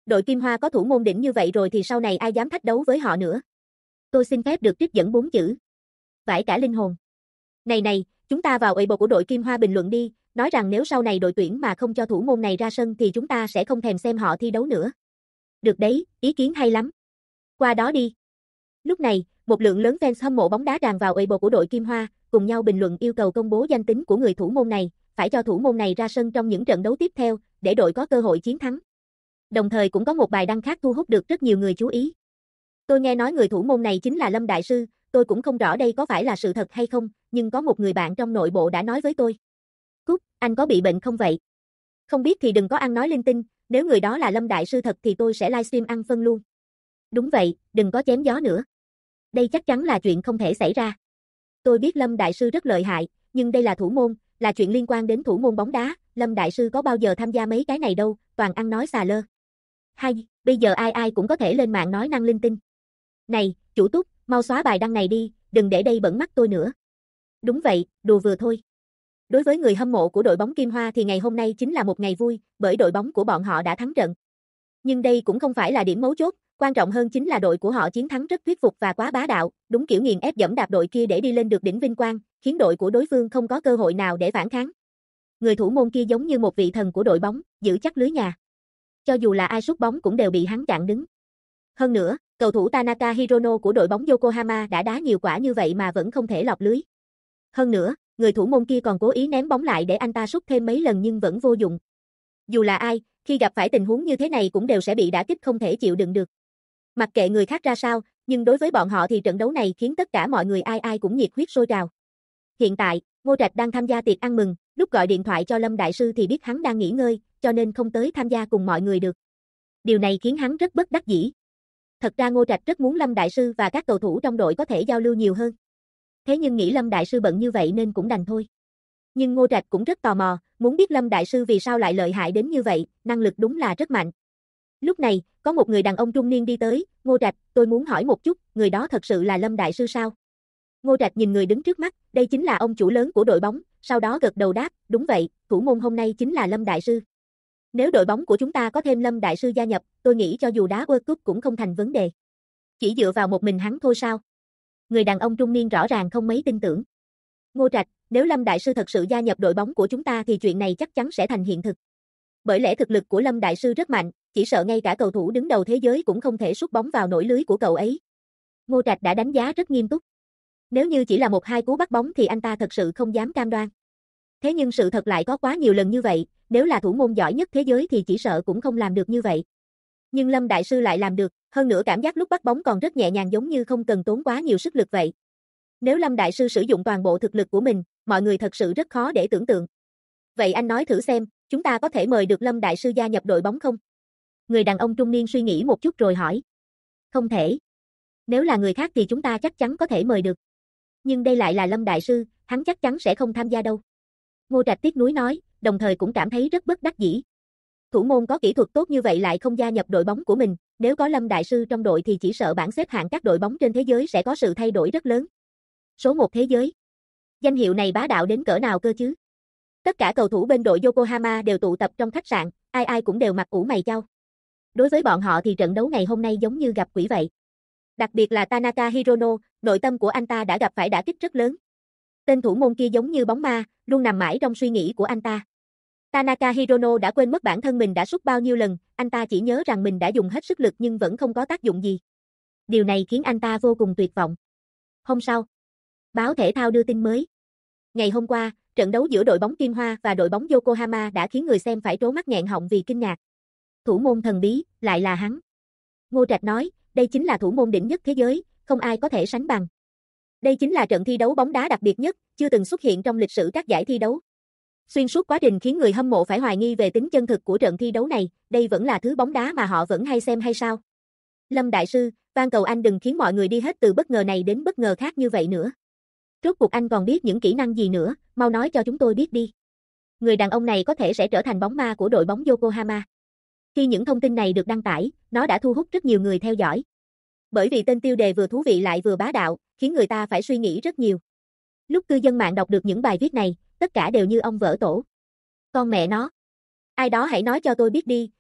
Đội Kim Hoa có thủ môn đỉnh như vậy rồi thì sau này ai dám thách đấu với họ nữa. Tôi xin phép được trích dẫn 4 chữ. Vãi cả linh hồn. Này, chúng ta vào Weibo của đội Kim Hoa bình luận đi, nói rằng nếu sau này đội tuyển mà không cho thủ môn này ra sân thì chúng ta sẽ không thèm xem họ thi đấu nữa. Được đấy, ý kiến hay lắm. Qua đó đi. Lúc này, một lượng lớn fans hâm mộ bóng đá tràn vào Weibo của đội Kim Hoa, cùng nhau bình luận yêu cầu công bố danh tính của người thủ môn này, phải cho thủ môn này ra sân trong những trận đấu tiếp theo, để đội có cơ hội chiến thắng. Đồng thời cũng có một bài đăng khác thu hút được rất nhiều người chú ý. Tôi nghe nói người thủ môn này chính là Lâm Đại Sư, tôi cũng không rõ đây có phải là sự thật hay không, nhưng có một người bạn trong nội bộ đã nói với tôi. Cúc, anh có bị bệnh không vậy? Không biết thì đừng có ăn nói linh tinh, nếu người đó là Lâm Đại Sư thật thì tôi sẽ livestream ăn phân luôn. Đúng vậy, đừng có chém gió nữa. Đây chắc chắn là chuyện không thể xảy ra. Tôi biết Lâm Đại Sư rất lợi hại, nhưng đây là thủ môn, là chuyện liên quan đến thủ môn bóng đá, Lâm Đại Sư có bao giờ tham gia mấy cái này đâu, toàn ăn nói xà lơ. Hay, bây giờ ai cũng có thể lên mạng nói năng linh tinh. Này, chủ Túc, mau xóa bài đăng này đi, đừng để đây bẩn mắt tôi nữa. Đúng vậy, đùa vừa thôi. Đối với người hâm mộ của đội bóng Kim Hoa thì ngày hôm nay chính là một ngày vui, bởi đội bóng của bọn họ đã thắng trận. Nhưng đây cũng không phải là điểm mấu chốt, quan trọng hơn chính là đội của họ chiến thắng rất thuyết phục và quá bá đạo, đúng kiểu nghiền ép dẫm đạp đội kia để đi lên được đỉnh vinh quang, khiến đội của đối phương không có cơ hội nào để phản kháng. Người thủ môn kia giống như một vị thần của đội bóng, giữ chắc lưới nhà. Cho dù là ai sút bóng cũng đều bị hắn chặn đứng. Hơn nữa, cầu thủ Tanaka Hirono của đội bóng Yokohama đã đá nhiều quả như vậy mà vẫn không thể lọt lưới. Hơn nữa, người thủ môn kia còn cố ý ném bóng lại để anh ta sút thêm mấy lần nhưng vẫn vô dụng. Dù là ai, khi gặp phải tình huống như thế này cũng đều sẽ bị đả kích không thể chịu đựng được. Mặc kệ người khác ra sao, nhưng đối với bọn họ thì trận đấu này khiến tất cả mọi người ai cũng nhiệt huyết sôi trào. Hiện tại, Ngô Trạch đang tham gia tiệc ăn mừng, lúc gọi điện thoại cho Lâm Đại Sư thì biết hắn đang nghỉ ngơi, cho nên không tới tham gia cùng mọi người được. Điều này khiến hắn rất bất đắc dĩ. Thật ra Ngô Trạch rất muốn Lâm Đại Sư và các cầu thủ trong đội có thể giao lưu nhiều hơn. Thế nhưng nghĩ Lâm Đại Sư bận như vậy nên cũng đành thôi. Nhưng Ngô Trạch cũng rất tò mò, muốn biết Lâm Đại Sư vì sao lại lợi hại đến như vậy, năng lực đúng là rất mạnh. Lúc này, có một người đàn ông trung niên đi tới, Ngô Trạch, tôi muốn hỏi một chút, người đó thật sự là Lâm Đại Sư sao? Ngô Trạch nhìn người đứng trước mắt, đây chính là ông chủ lớn của đội bóng, sau đó gật đầu đáp, đúng vậy, thủ môn hôm nay chính là Lâm Đại Sư. Nếu đội bóng của chúng ta có thêm Lâm Đại Sư gia nhập, tôi nghĩ cho dù đá World Cup cũng không thành vấn đề. Chỉ dựa vào một mình hắn thôi sao? Người đàn ông trung niên rõ ràng không mấy tin tưởng. Ngô Trạch, nếu Lâm Đại Sư thật sự gia nhập đội bóng của chúng ta thì chuyện này chắc chắn sẽ thành hiện thực. Bởi lẽ thực lực của Lâm Đại Sư rất mạnh, chỉ sợ ngay cả cầu thủ đứng đầu thế giới cũng không thể sút bóng vào nổi lưới của cậu ấy. Ngô Trạch đã đánh giá rất nghiêm túc. Nếu như chỉ là một hai cú bắt bóng thì anh ta thật sự không dám cam đoan. Thế nhưng sự thật lại có quá nhiều lần như vậy, nếu là thủ môn giỏi nhất thế giới thì chỉ sợ cũng không làm được như vậy. Nhưng Lâm Đại Sư lại làm được, hơn nữa cảm giác lúc bắt bóng còn rất nhẹ nhàng giống như không cần tốn quá nhiều sức lực vậy. Nếu Lâm Đại Sư sử dụng toàn bộ thực lực của mình, mọi người thật sự rất khó để tưởng tượng. Vậy anh nói thử xem, chúng ta có thể mời được Lâm Đại Sư gia nhập đội bóng không? Người đàn ông trung niên suy nghĩ một chút rồi hỏi. Không thể. Nếu là người khác thì chúng ta chắc chắn có thể mời được. Nhưng đây lại là Lâm Đại Sư, hắn chắc chắn sẽ không tham gia đâu. Ngô Trạch tiếc nuối nói, đồng thời cũng cảm thấy rất bất đắc dĩ. Thủ môn có kỹ thuật tốt như vậy lại không gia nhập đội bóng của mình, nếu có Lâm Đại Sư trong đội thì chỉ sợ bảng xếp hạng các đội bóng trên thế giới sẽ có sự thay đổi rất lớn. Số 1 thế giới. Danh hiệu này bá đạo đến cỡ nào cơ chứ? Tất cả cầu thủ bên đội Yokohama đều tụ tập trong khách sạn, ai cũng đều mặt ủ mày chau. Đối với bọn họ thì trận đấu ngày hôm nay giống như gặp quỷ vậy. Đặc biệt là Tanaka Hirono, nội tâm của anh ta đã gặp phải đả kích rất lớn. Tên thủ môn kia giống như bóng ma, luôn nằm mãi trong suy nghĩ của anh ta. Tanaka Hirono đã quên mất bản thân mình đã sút bao nhiêu lần, anh ta chỉ nhớ rằng mình đã dùng hết sức lực nhưng vẫn không có tác dụng gì. Điều này khiến anh ta vô cùng tuyệt vọng. Hôm sau, báo thể thao đưa tin mới. Ngày hôm qua, trận đấu giữa đội bóng Kim Hoa và đội bóng Yokohama đã khiến người xem phải trố mắt nghẹn họng vì kinh ngạc. Thủ môn thần bí, lại là hắn. Ngô Trạch nói, đây chính là thủ môn đỉnh nhất thế giới, không ai có thể sánh bằng. Đây chính là trận thi đấu bóng đá đặc biệt nhất, chưa từng xuất hiện trong lịch sử các giải thi đấu. Xuyên suốt quá trình khiến người hâm mộ phải hoài nghi về tính chân thực của trận thi đấu này, đây vẫn là thứ bóng đá mà họ vẫn hay xem hay sao? Lâm Đại Sư, van cầu anh đừng khiến mọi người đi hết từ bất ngờ này đến bất ngờ khác như vậy nữa. Rốt cuộc anh còn biết những kỹ năng gì nữa, mau nói cho chúng tôi biết đi. Người đàn ông này có thể sẽ trở thành bóng ma của đội bóng Yokohama. Khi những thông tin này được đăng tải, nó đã thu hút rất nhiều người theo dõi. Bởi vì tên tiêu đề vừa thú vị lại vừa bá đạo, khiến người ta phải suy nghĩ rất nhiều. Lúc cư dân mạng đọc được những bài viết này, tất cả đều như ong vỡ tổ. Con mẹ nó. Ai đó hãy nói cho tôi biết đi,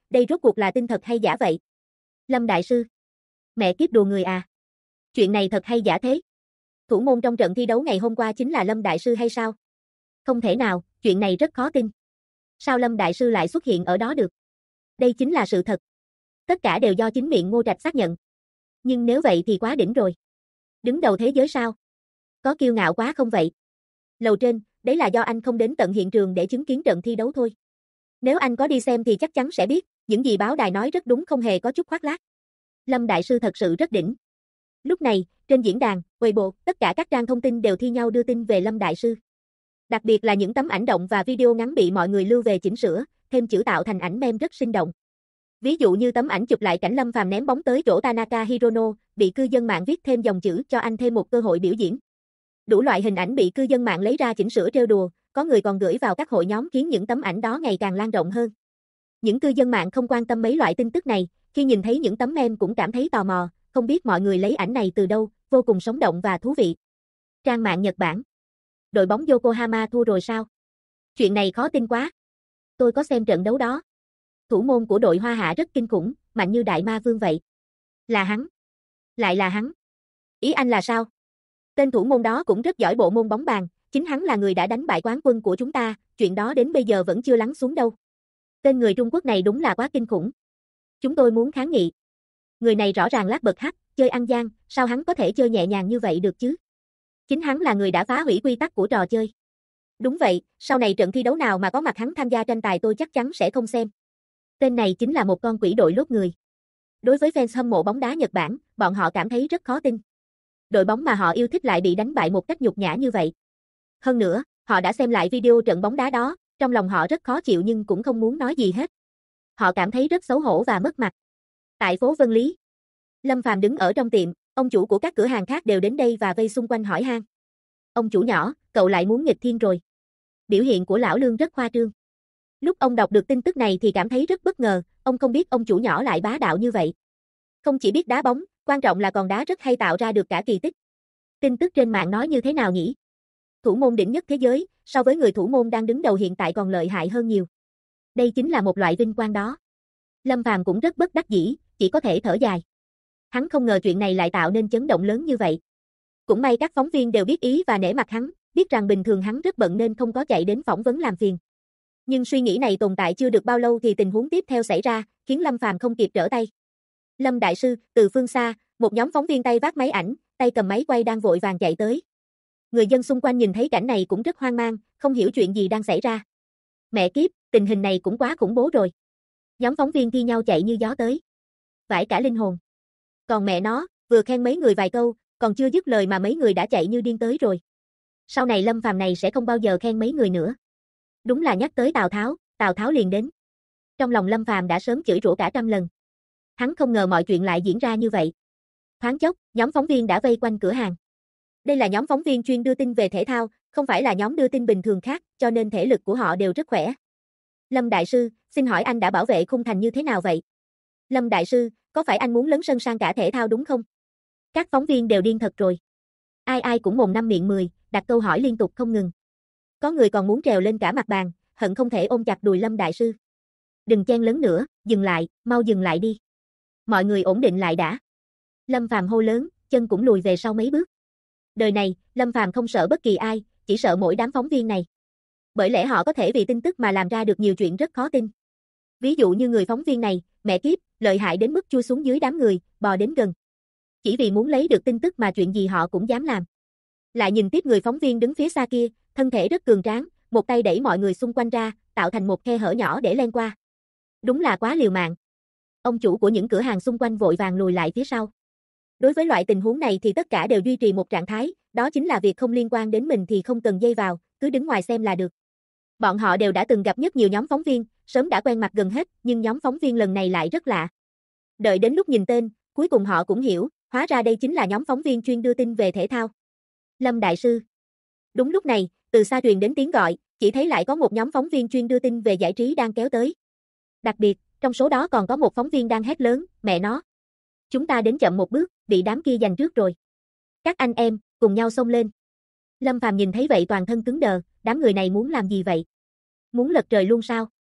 đây rốt cuộc là tin thật hay giả vậy? Lâm đại sư. Mẹ kiếp đùa người à? Chuyện này thật hay giả thế? Thủ môn trong trận thi đấu ngày hôm qua chính là Lâm đại sư hay sao? Không thể nào, chuyện này rất khó tin. Sao Lâm đại sư lại xuất hiện ở đó được? Đây chính là sự thật. Tất cả đều do chính miệng Ngô Trạch xác nhận. Nhưng nếu vậy thì quá đỉnh rồi. Đứng đầu thế giới sao? Có kiêu ngạo quá không vậy? Lầu trên, đấy là do anh không đến tận hiện trường để chứng kiến trận thi đấu thôi. Nếu anh có đi xem thì chắc chắn sẽ biết, những gì báo đài nói rất đúng, không hề có chút khoác lác. Lâm đại sư thật sự rất đỉnh. Lúc này, trên diễn đàn, Weibo, tất cả các trang thông tin đều thi nhau đưa tin về Lâm đại sư. Đặc biệt là những tấm ảnh động và video ngắn bị mọi người lưu về chỉnh sửa, thêm chữ tạo thành ảnh meme rất sinh động. Ví dụ như tấm ảnh chụp lại cảnh Lâm Phàm ném bóng tới chỗ Tanaka Hirono, bị cư dân mạng viết thêm dòng chữ cho anh thêm một cơ hội biểu diễn. Đủ loại hình ảnh bị cư dân mạng lấy ra chỉnh sửa trêu đùa, có người còn gửi vào các hội nhóm khiến những tấm ảnh đó ngày càng lan rộng hơn. Những cư dân mạng không quan tâm mấy loại tin tức này, khi nhìn thấy những tấm meme cũng cảm thấy tò mò, không biết mọi người lấy ảnh này từ đâu, vô cùng sống động và thú vị. Trang mạng Nhật Bản. Đội bóng Yokohama thua rồi sao? Chuyện này khó tin quá. Tôi có xem trận đấu đó. Thủ môn của đội Hoa Hạ rất kinh khủng, mạnh như đại ma vương vậy. Là hắn. Lại là hắn. Ý anh là sao? Tên thủ môn đó cũng rất giỏi bộ môn bóng bàn, chính hắn là người đã đánh bại quán quân của chúng ta, chuyện đó đến bây giờ vẫn chưa lắng xuống đâu. Tên người Trung Quốc này đúng là quá kinh khủng. Chúng tôi muốn kháng nghị. Người này rõ ràng lát bật hắc, chơi ăn gian, sao hắn có thể chơi nhẹ nhàng như vậy được chứ? Chính hắn là người đã phá hủy quy tắc của trò chơi. Đúng vậy, sau này trận thi đấu nào mà có mặt hắn tham gia tranh tài tôi chắc chắn sẽ không xem. Tên này chính là một con quỷ đội lốt người. Đối với fans hâm mộ bóng đá Nhật Bản, bọn họ cảm thấy rất khó tin. Đội bóng mà họ yêu thích lại bị đánh bại một cách nhục nhã như vậy. Hơn nữa, họ đã xem lại video trận bóng đá đó, trong lòng họ rất khó chịu nhưng cũng không muốn nói gì hết. Họ cảm thấy rất xấu hổ và mất mặt. Tại phố Vân Lý, Lâm Phàm đứng ở trong tiệm, ông chủ của các cửa hàng khác đều đến đây và vây xung quanh hỏi han. Ông chủ nhỏ, cậu lại muốn nghịch thiên rồi. Biểu hiện của lão Lương rất khoa trương. Lúc ông đọc được tin tức này thì cảm thấy rất bất ngờ, ông không biết ông chủ nhỏ lại bá đạo như vậy. Không chỉ biết đá bóng, quan trọng là còn đá rất hay, tạo ra được cả kỳ tích. Tin tức trên mạng nói như thế nào nhỉ? Thủ môn đỉnh nhất thế giới, so với người thủ môn đang đứng đầu hiện tại còn lợi hại hơn nhiều. Đây chính là một loại vinh quang đó. Lâm Phàm cũng rất bất đắc dĩ, chỉ có thể thở dài. Hắn không ngờ chuyện này lại tạo nên chấn động lớn như vậy. Cũng may các phóng viên đều biết ý và nể mặt hắn, biết rằng bình thường hắn rất bận nên không có chạy đến phỏng vấn làm phiền. Nhưng suy nghĩ này tồn tại chưa được bao lâu thì tình huống tiếp theo xảy ra, khiến Lâm Phàm không kịp trở tay. Lâm đại sư, từ phương xa, một nhóm phóng viên tay vác máy ảnh, tay cầm máy quay đang vội vàng chạy tới. Người dân xung quanh nhìn thấy cảnh này cũng rất hoang mang, không hiểu chuyện gì đang xảy ra. Mẹ kiếp, tình hình này cũng quá khủng bố rồi. Nhóm phóng viên thi nhau chạy như gió tới. Vãi cả linh hồn. Còn mẹ nó, vừa khen mấy người vài câu, còn chưa dứt lời mà mấy người đã chạy như điên tới rồi. Sau này Lâm Phàm này sẽ không bao giờ khen mấy người nữa. Đúng là nhắc tới Tào Tháo liền đến. Trong lòng Lâm Phàm đã sớm chửi rủa cả trăm lần. Hắn không ngờ mọi chuyện lại diễn ra như vậy. Thoáng chốc, nhóm phóng viên đã vây quanh cửa hàng. Đây là nhóm phóng viên chuyên đưa tin về thể thao, không phải là nhóm đưa tin bình thường khác, cho nên thể lực của họ đều rất khỏe. Lâm đại sư, xin hỏi anh đã bảo vệ khung thành như thế nào vậy? Lâm đại sư, có phải anh muốn lấn sân sang cả thể thao đúng không? Các phóng viên đều điên thật rồi. Ai ai cũng mồm năm miệng 10, đặt câu hỏi liên tục không ngừng. Có người còn muốn trèo lên cả mặt bàn, hận không thể ôm chặt đùi Lâm đại sư. Đừng chen lớn nữa, dừng lại, mau dừng lại đi. Mọi người ổn định lại đã. Lâm Phàm hô lớn, chân cũng lùi về sau mấy bước. Đời này, Lâm Phàm không sợ bất kỳ ai, chỉ sợ mỗi đám phóng viên này. Bởi lẽ họ có thể vì tin tức mà làm ra được nhiều chuyện rất khó tin. Ví dụ như người phóng viên này, mẹ kiếp, lợi hại đến mức chui xuống dưới đám người, bò đến gần. Chỉ vì muốn lấy được tin tức mà chuyện gì họ cũng dám làm. Lại nhìn tiếp người phóng viên đứng phía xa kia, thân thể rất cường tráng, một tay đẩy mọi người xung quanh ra, tạo thành một khe hở nhỏ để len qua. Đúng là quá liều mạng. Ông chủ của những cửa hàng xung quanh vội vàng lùi lại phía sau. Đối với loại tình huống này thì tất cả đều duy trì một trạng thái, đó chính là việc không liên quan đến mình thì không cần dây vào, cứ đứng ngoài xem là được. Bọn họ đều đã từng gặp rất nhiều nhóm phóng viên, sớm đã quen mặt gần hết, nhưng nhóm phóng viên lần này lại rất lạ. Đợi đến lúc nhìn tên, cuối cùng họ cũng hiểu, hóa ra đây chính là nhóm phóng viên chuyên đưa tin về thể thao. Lâm đại sư. Đúng lúc này, từ xa truyền đến tiếng gọi, chỉ thấy lại có một nhóm phóng viên chuyên đưa tin về giải trí đang kéo tới. Đặc biệt, trong số đó còn có một phóng viên đang hét lớn, mẹ nó. Chúng ta đến chậm một bước, bị đám kia giành trước rồi. Các anh em, cùng nhau xông lên. Lâm Phàm nhìn thấy vậy toàn thân cứng đờ, đám người này muốn làm gì vậy? Muốn lật trời luôn sao?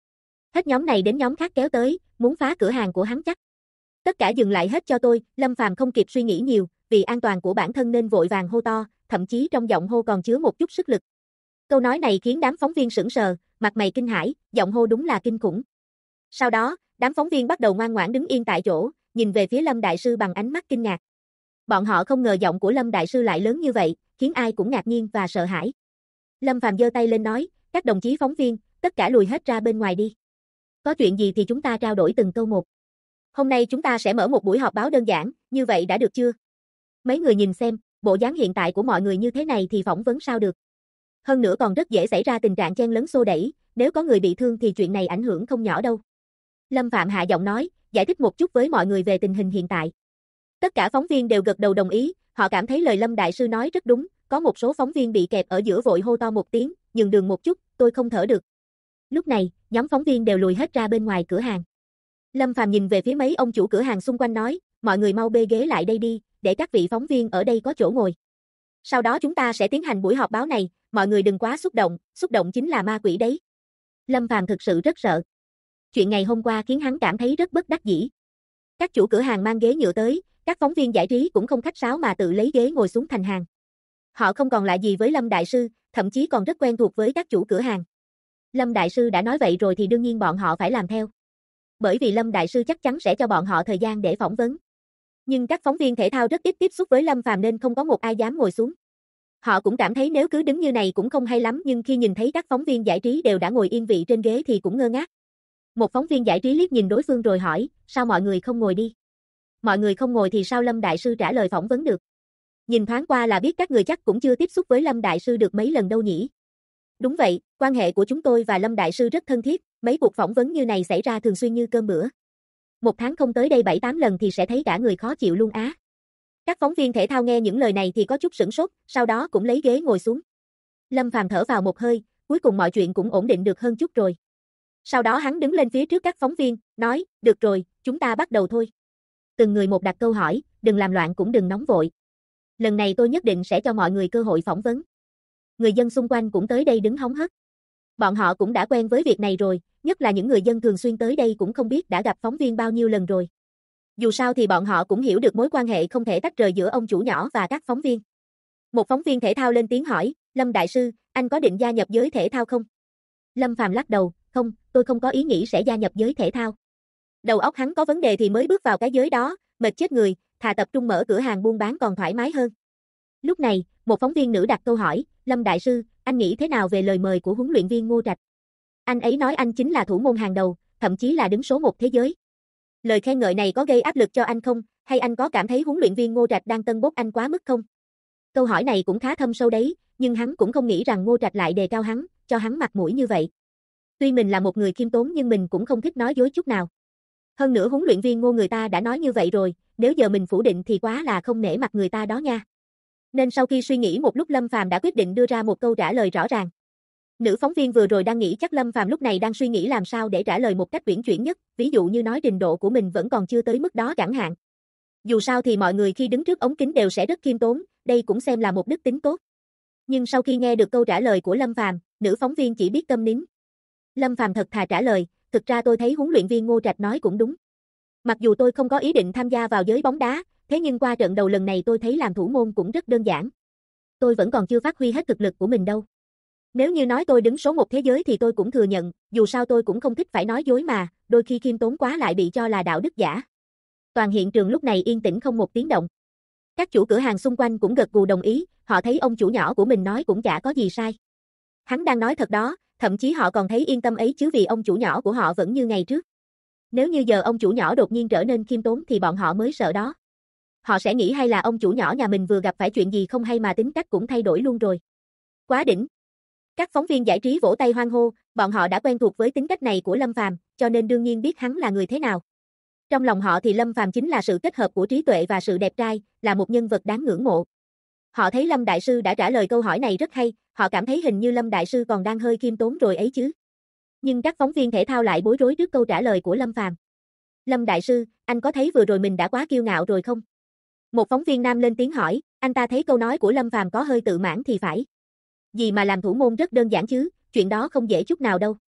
Hết nhóm này đến nhóm khác kéo tới, muốn phá cửa hàng của hắn chắc. Tất cả dừng lại hết cho tôi, Lâm Phàm không kịp suy nghĩ nhiều, vì an toàn của bản thân nên vội vàng hô to, thậm chí trong giọng hô còn chứa một chút sức lực. Câu nói này khiến đám phóng viên sững sờ, mặt mày kinh hãi, giọng hô đúng là kinh khủng. Sau đó, đám phóng viên bắt đầu ngoan ngoãn đứng yên tại chỗ, nhìn về phía Lâm Đại Sư bằng ánh mắt kinh ngạc. Bọn họ không ngờ giọng của Lâm Đại Sư lại lớn như vậy, khiến ai cũng ngạc nhiên và sợ hãi. Lâm Phàm giơ tay lên nói, các đồng chí phóng viên, tất cả lùi hết ra bên ngoài đi. Có chuyện gì thì chúng ta trao đổi từng câu một. Hôm nay chúng ta sẽ mở một buổi họp báo đơn giản, như vậy đã được chưa? Mấy người nhìn xem, bộ dáng hiện tại của mọi người như thế này thì phỏng vấn sao được. Hơn nữa còn rất dễ xảy ra tình trạng chen lấn xô đẩy, nếu có người bị thương thì chuyện này ảnh hưởng không nhỏ đâu. Lâm Phạm hạ giọng nói, giải thích một chút với mọi người về tình hình hiện tại. Tất cả phóng viên đều gật đầu đồng ý, họ cảm thấy lời Lâm Đại Sư nói rất đúng, có một số phóng viên bị kẹp ở giữa vội hô to một tiếng, nhường đường một chút, tôi không thở được. Lúc này, nhóm phóng viên đều lùi hết ra bên ngoài cửa hàng. Lâm Phàm nhìn về phía mấy ông chủ cửa hàng xung quanh nói, mọi người mau bê ghế lại đây đi, để các vị phóng viên ở đây có chỗ ngồi. Sau đó chúng ta sẽ tiến hành buổi họp báo này, mọi người đừng quá xúc động chính là ma quỷ đấy. Lâm Phàm thực sự rất sợ. Chuyện ngày hôm qua khiến hắn cảm thấy rất bất đắc dĩ. Các chủ cửa hàng mang ghế nhựa tới, các phóng viên giải trí cũng không khách sáo mà tự lấy ghế ngồi xuống thành hàng. Họ không còn lạ gì với Lâm Đại Sư, thậm chí còn rất quen thuộc với các chủ cửa hàng. Lâm Đại Sư đã nói vậy rồi thì đương nhiên bọn họ phải làm theo. Bởi vì Lâm Đại Sư chắc chắn sẽ cho bọn họ thời gian để phỏng vấn. Nhưng các phóng viên thể thao rất ít tiếp xúc với Lâm Phàm nên không có một ai dám ngồi xuống. Họ cũng cảm thấy nếu cứ đứng như này cũng không hay lắm, nhưng khi nhìn thấy các phóng viên giải trí đều đã ngồi yên vị trên ghế thì cũng ngơ ngác. Một phóng viên giải trí liếc nhìn đối phương rồi hỏi, sao mọi người không ngồi đi? Mọi người không ngồi thì sao Lâm Đại Sư trả lời phỏng vấn được? Nhìn thoáng qua là biết các người chắc cũng chưa tiếp xúc với Lâm Đại Sư được mấy lần đâu nhỉ? Đúng vậy, quan hệ của chúng tôi và Lâm Đại Sư rất thân thiết, mấy cuộc phỏng vấn như này xảy ra thường xuyên như cơm bữa. Một tháng không tới đây 7-8 lần thì sẽ thấy cả người khó chịu luôn á. Các phóng viên thể thao nghe những lời này thì có chút sửng sốt, sau đó cũng lấy ghế ngồi xuống. Lâm Phàm thở vào một hơi, cuối cùng mọi chuyện cũng ổn định được hơn chút rồi. Sau đó hắn đứng lên phía trước các phóng viên, nói, được rồi, chúng ta bắt đầu thôi. Từng người một đặt câu hỏi, đừng làm loạn cũng đừng nóng vội. Lần này tôi nhất định sẽ cho mọi người cơ hội phỏng vấn. Người dân xung quanh cũng tới đây đứng hóng hớt. Bọn họ cũng đã quen với việc này rồi, nhất là những người dân thường xuyên tới đây cũng không biết đã gặp phóng viên bao nhiêu lần rồi. Dù sao thì bọn họ cũng hiểu được mối quan hệ không thể tách rời giữa ông chủ nhỏ và các phóng viên. Một phóng viên thể thao lên tiếng hỏi, Lâm Đại Sư, anh có định gia nhập giới thể thao không? Lâm Phàm lắc đầu, không, tôi không có ý nghĩ sẽ gia nhập giới thể thao. Đầu óc hắn có vấn đề thì mới bước vào cái giới đó, mệt chết người, thà tập trung mở cửa hàng buôn bán còn thoải mái hơn. Lúc này, một phóng viên nữ đặt câu hỏi, Lâm Đại Sư, anh nghĩ thế nào về lời mời của huấn luyện viên Ngô Trạch? Anh ấy nói anh chính là thủ môn hàng đầu, thậm chí là đứng số 1 thế giới. Lời khen ngợi này có gây áp lực cho anh không, hay anh có cảm thấy huấn luyện viên Ngô Trạch đang tân bốc anh quá mức không? Câu hỏi này cũng khá thâm sâu đấy, nhưng hắn cũng không nghĩ rằng Ngô Trạch lại đề cao hắn, cho hắn mặt mũi như vậy. Tuy mình là một người khiêm tốn nhưng mình cũng không thích nói dối chút nào. Hơn nữa huấn luyện viên Ngô người ta đã nói như vậy rồi, nếu giờ mình phủ định thì quá là không nể mặt người ta đó nha. Nên sau khi suy nghĩ một lúc Lâm Phàm đã quyết định đưa ra một câu trả lời rõ ràng. Nữ phóng viên vừa rồi đang nghĩ chắc Lâm Phàm lúc này đang suy nghĩ làm sao để trả lời một cách uyển chuyển nhất, ví dụ như nói trình độ của mình vẫn còn chưa tới mức đó chẳng hạn. Dù sao thì mọi người khi đứng trước ống kính đều sẽ rất khiêm tốn, đây cũng xem là một đức tính tốt. Nhưng sau khi nghe được câu trả lời của Lâm Phàm, nữ phóng viên chỉ biết câm nín. Lâm Phàm thật thà trả lời, thực ra tôi thấy huấn luyện viên Ngô Trạch nói cũng đúng. Mặc dù tôi không có ý định tham gia vào giới bóng đá, thế nhưng qua trận đầu lần này tôi thấy làm thủ môn cũng rất đơn giản. Tôi vẫn còn chưa phát huy hết thực lực của mình đâu. Nếu như nói tôi đứng số 1 thế giới thì tôi cũng thừa nhận, dù sao tôi cũng không thích phải nói dối mà, đôi khi khiêm tốn quá lại bị cho là đạo đức giả. Toàn hiện trường lúc này yên tĩnh không một tiếng động. Các chủ cửa hàng xung quanh cũng gật gù đồng ý, họ thấy ông chủ nhỏ của mình nói cũng chả có gì sai. Hắn đang nói thật đó, thậm chí họ còn thấy yên tâm ấy chứ vì ông chủ nhỏ của họ vẫn như ngày trước. Nếu như giờ ông chủ nhỏ đột nhiên trở nên khiêm tốn thì bọn họ mới sợ đó. Họ sẽ nghĩ hay là ông chủ nhỏ nhà mình vừa gặp phải chuyện gì không hay mà tính cách cũng thay đổi luôn rồi. Quá đỉnh. Các phóng viên giải trí vỗ tay hoan hô, bọn họ đã quen thuộc với tính cách này của Lâm Phàm, cho nên đương nhiên biết hắn là người thế nào. Trong lòng họ thì Lâm Phàm chính là sự kết hợp của trí tuệ và sự đẹp trai, là một nhân vật đáng ngưỡng mộ. Họ thấy Lâm Đại Sư đã trả lời câu hỏi này rất hay, họ cảm thấy hình như Lâm Đại Sư còn đang hơi khiêm tốn rồi ấy chứ. Nhưng các phóng viên thể thao lại bối rối trước câu trả lời của Lâm Phàm. Lâm Đại Sư, anh có thấy vừa rồi mình đã quá kiêu ngạo rồi không? Một phóng viên nam lên tiếng hỏi, anh ta thấy câu nói của Lâm Phàm có hơi tự mãn thì phải. Gì mà làm thủ môn rất đơn giản chứ, chuyện đó không dễ chút nào đâu.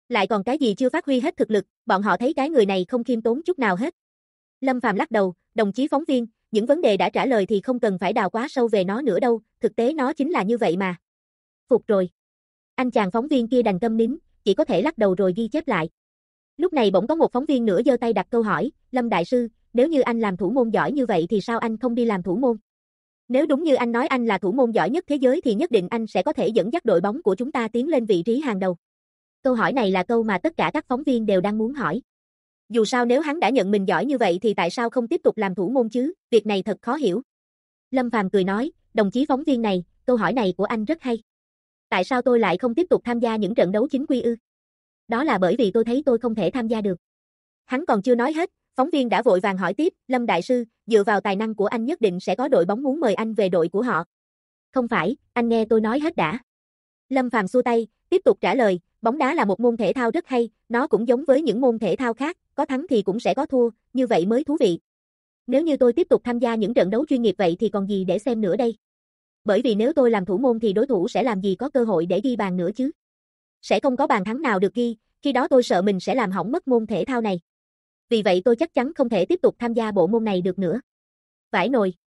Lại còn cái gì chưa phát huy hết thực lực, bọn họ thấy cái người này không khiêm tốn chút nào hết. Lâm Phàm lắc đầu, đồng chí phóng viên, những vấn đề đã trả lời thì không cần phải đào quá sâu về nó nữa đâu, thực tế nó chính là như vậy mà. Phục rồi. Anh chàng phóng viên kia đành câm nín, chỉ có thể lắc đầu rồi ghi chép lại. Lúc này bỗng có một phóng viên nữa giơ tay đặt câu hỏi, Lâm đại sư, nếu như anh làm thủ môn giỏi như vậy thì sao anh không đi làm thủ môn? Nếu đúng như anh nói anh là thủ môn giỏi nhất thế giới thì nhất định anh sẽ có thể dẫn dắt đội bóng của chúng ta tiến lên vị trí hàng đầu. Câu hỏi này là câu mà tất cả các phóng viên đều đang muốn hỏi. Dù sao nếu hắn đã nhận mình giỏi như vậy thì tại sao không tiếp tục làm thủ môn chứ, việc này thật khó hiểu. Lâm Phàm cười nói, đồng chí phóng viên này, câu hỏi này của anh rất hay. Tại sao tôi lại không tiếp tục tham gia những trận đấu chính quy ư? Đó là bởi vì tôi thấy tôi không thể tham gia được. Hắn còn chưa nói hết, phóng viên đã vội vàng hỏi tiếp, Lâm đại sư, dựa vào tài năng của anh nhất định sẽ có đội bóng muốn mời anh về đội của họ. Không phải, anh nghe tôi nói hết đã. Lâm Phàm xua tay, tiếp tục trả lời, bóng đá là một môn thể thao rất hay, nó cũng giống với những môn thể thao khác, có thắng thì cũng sẽ có thua, như vậy mới thú vị. Nếu như tôi tiếp tục tham gia những trận đấu chuyên nghiệp vậy thì còn gì để xem nữa đây? Bởi vì nếu tôi làm thủ môn thì đối thủ sẽ làm gì có cơ hội để ghi bàn nữa chứ? Sẽ không có bàn thắng nào được ghi, khi đó tôi sợ mình sẽ làm hỏng mất môn thể thao này. Vì vậy tôi chắc chắn không thể tiếp tục tham gia bộ môn này được nữa. Vãi nồi.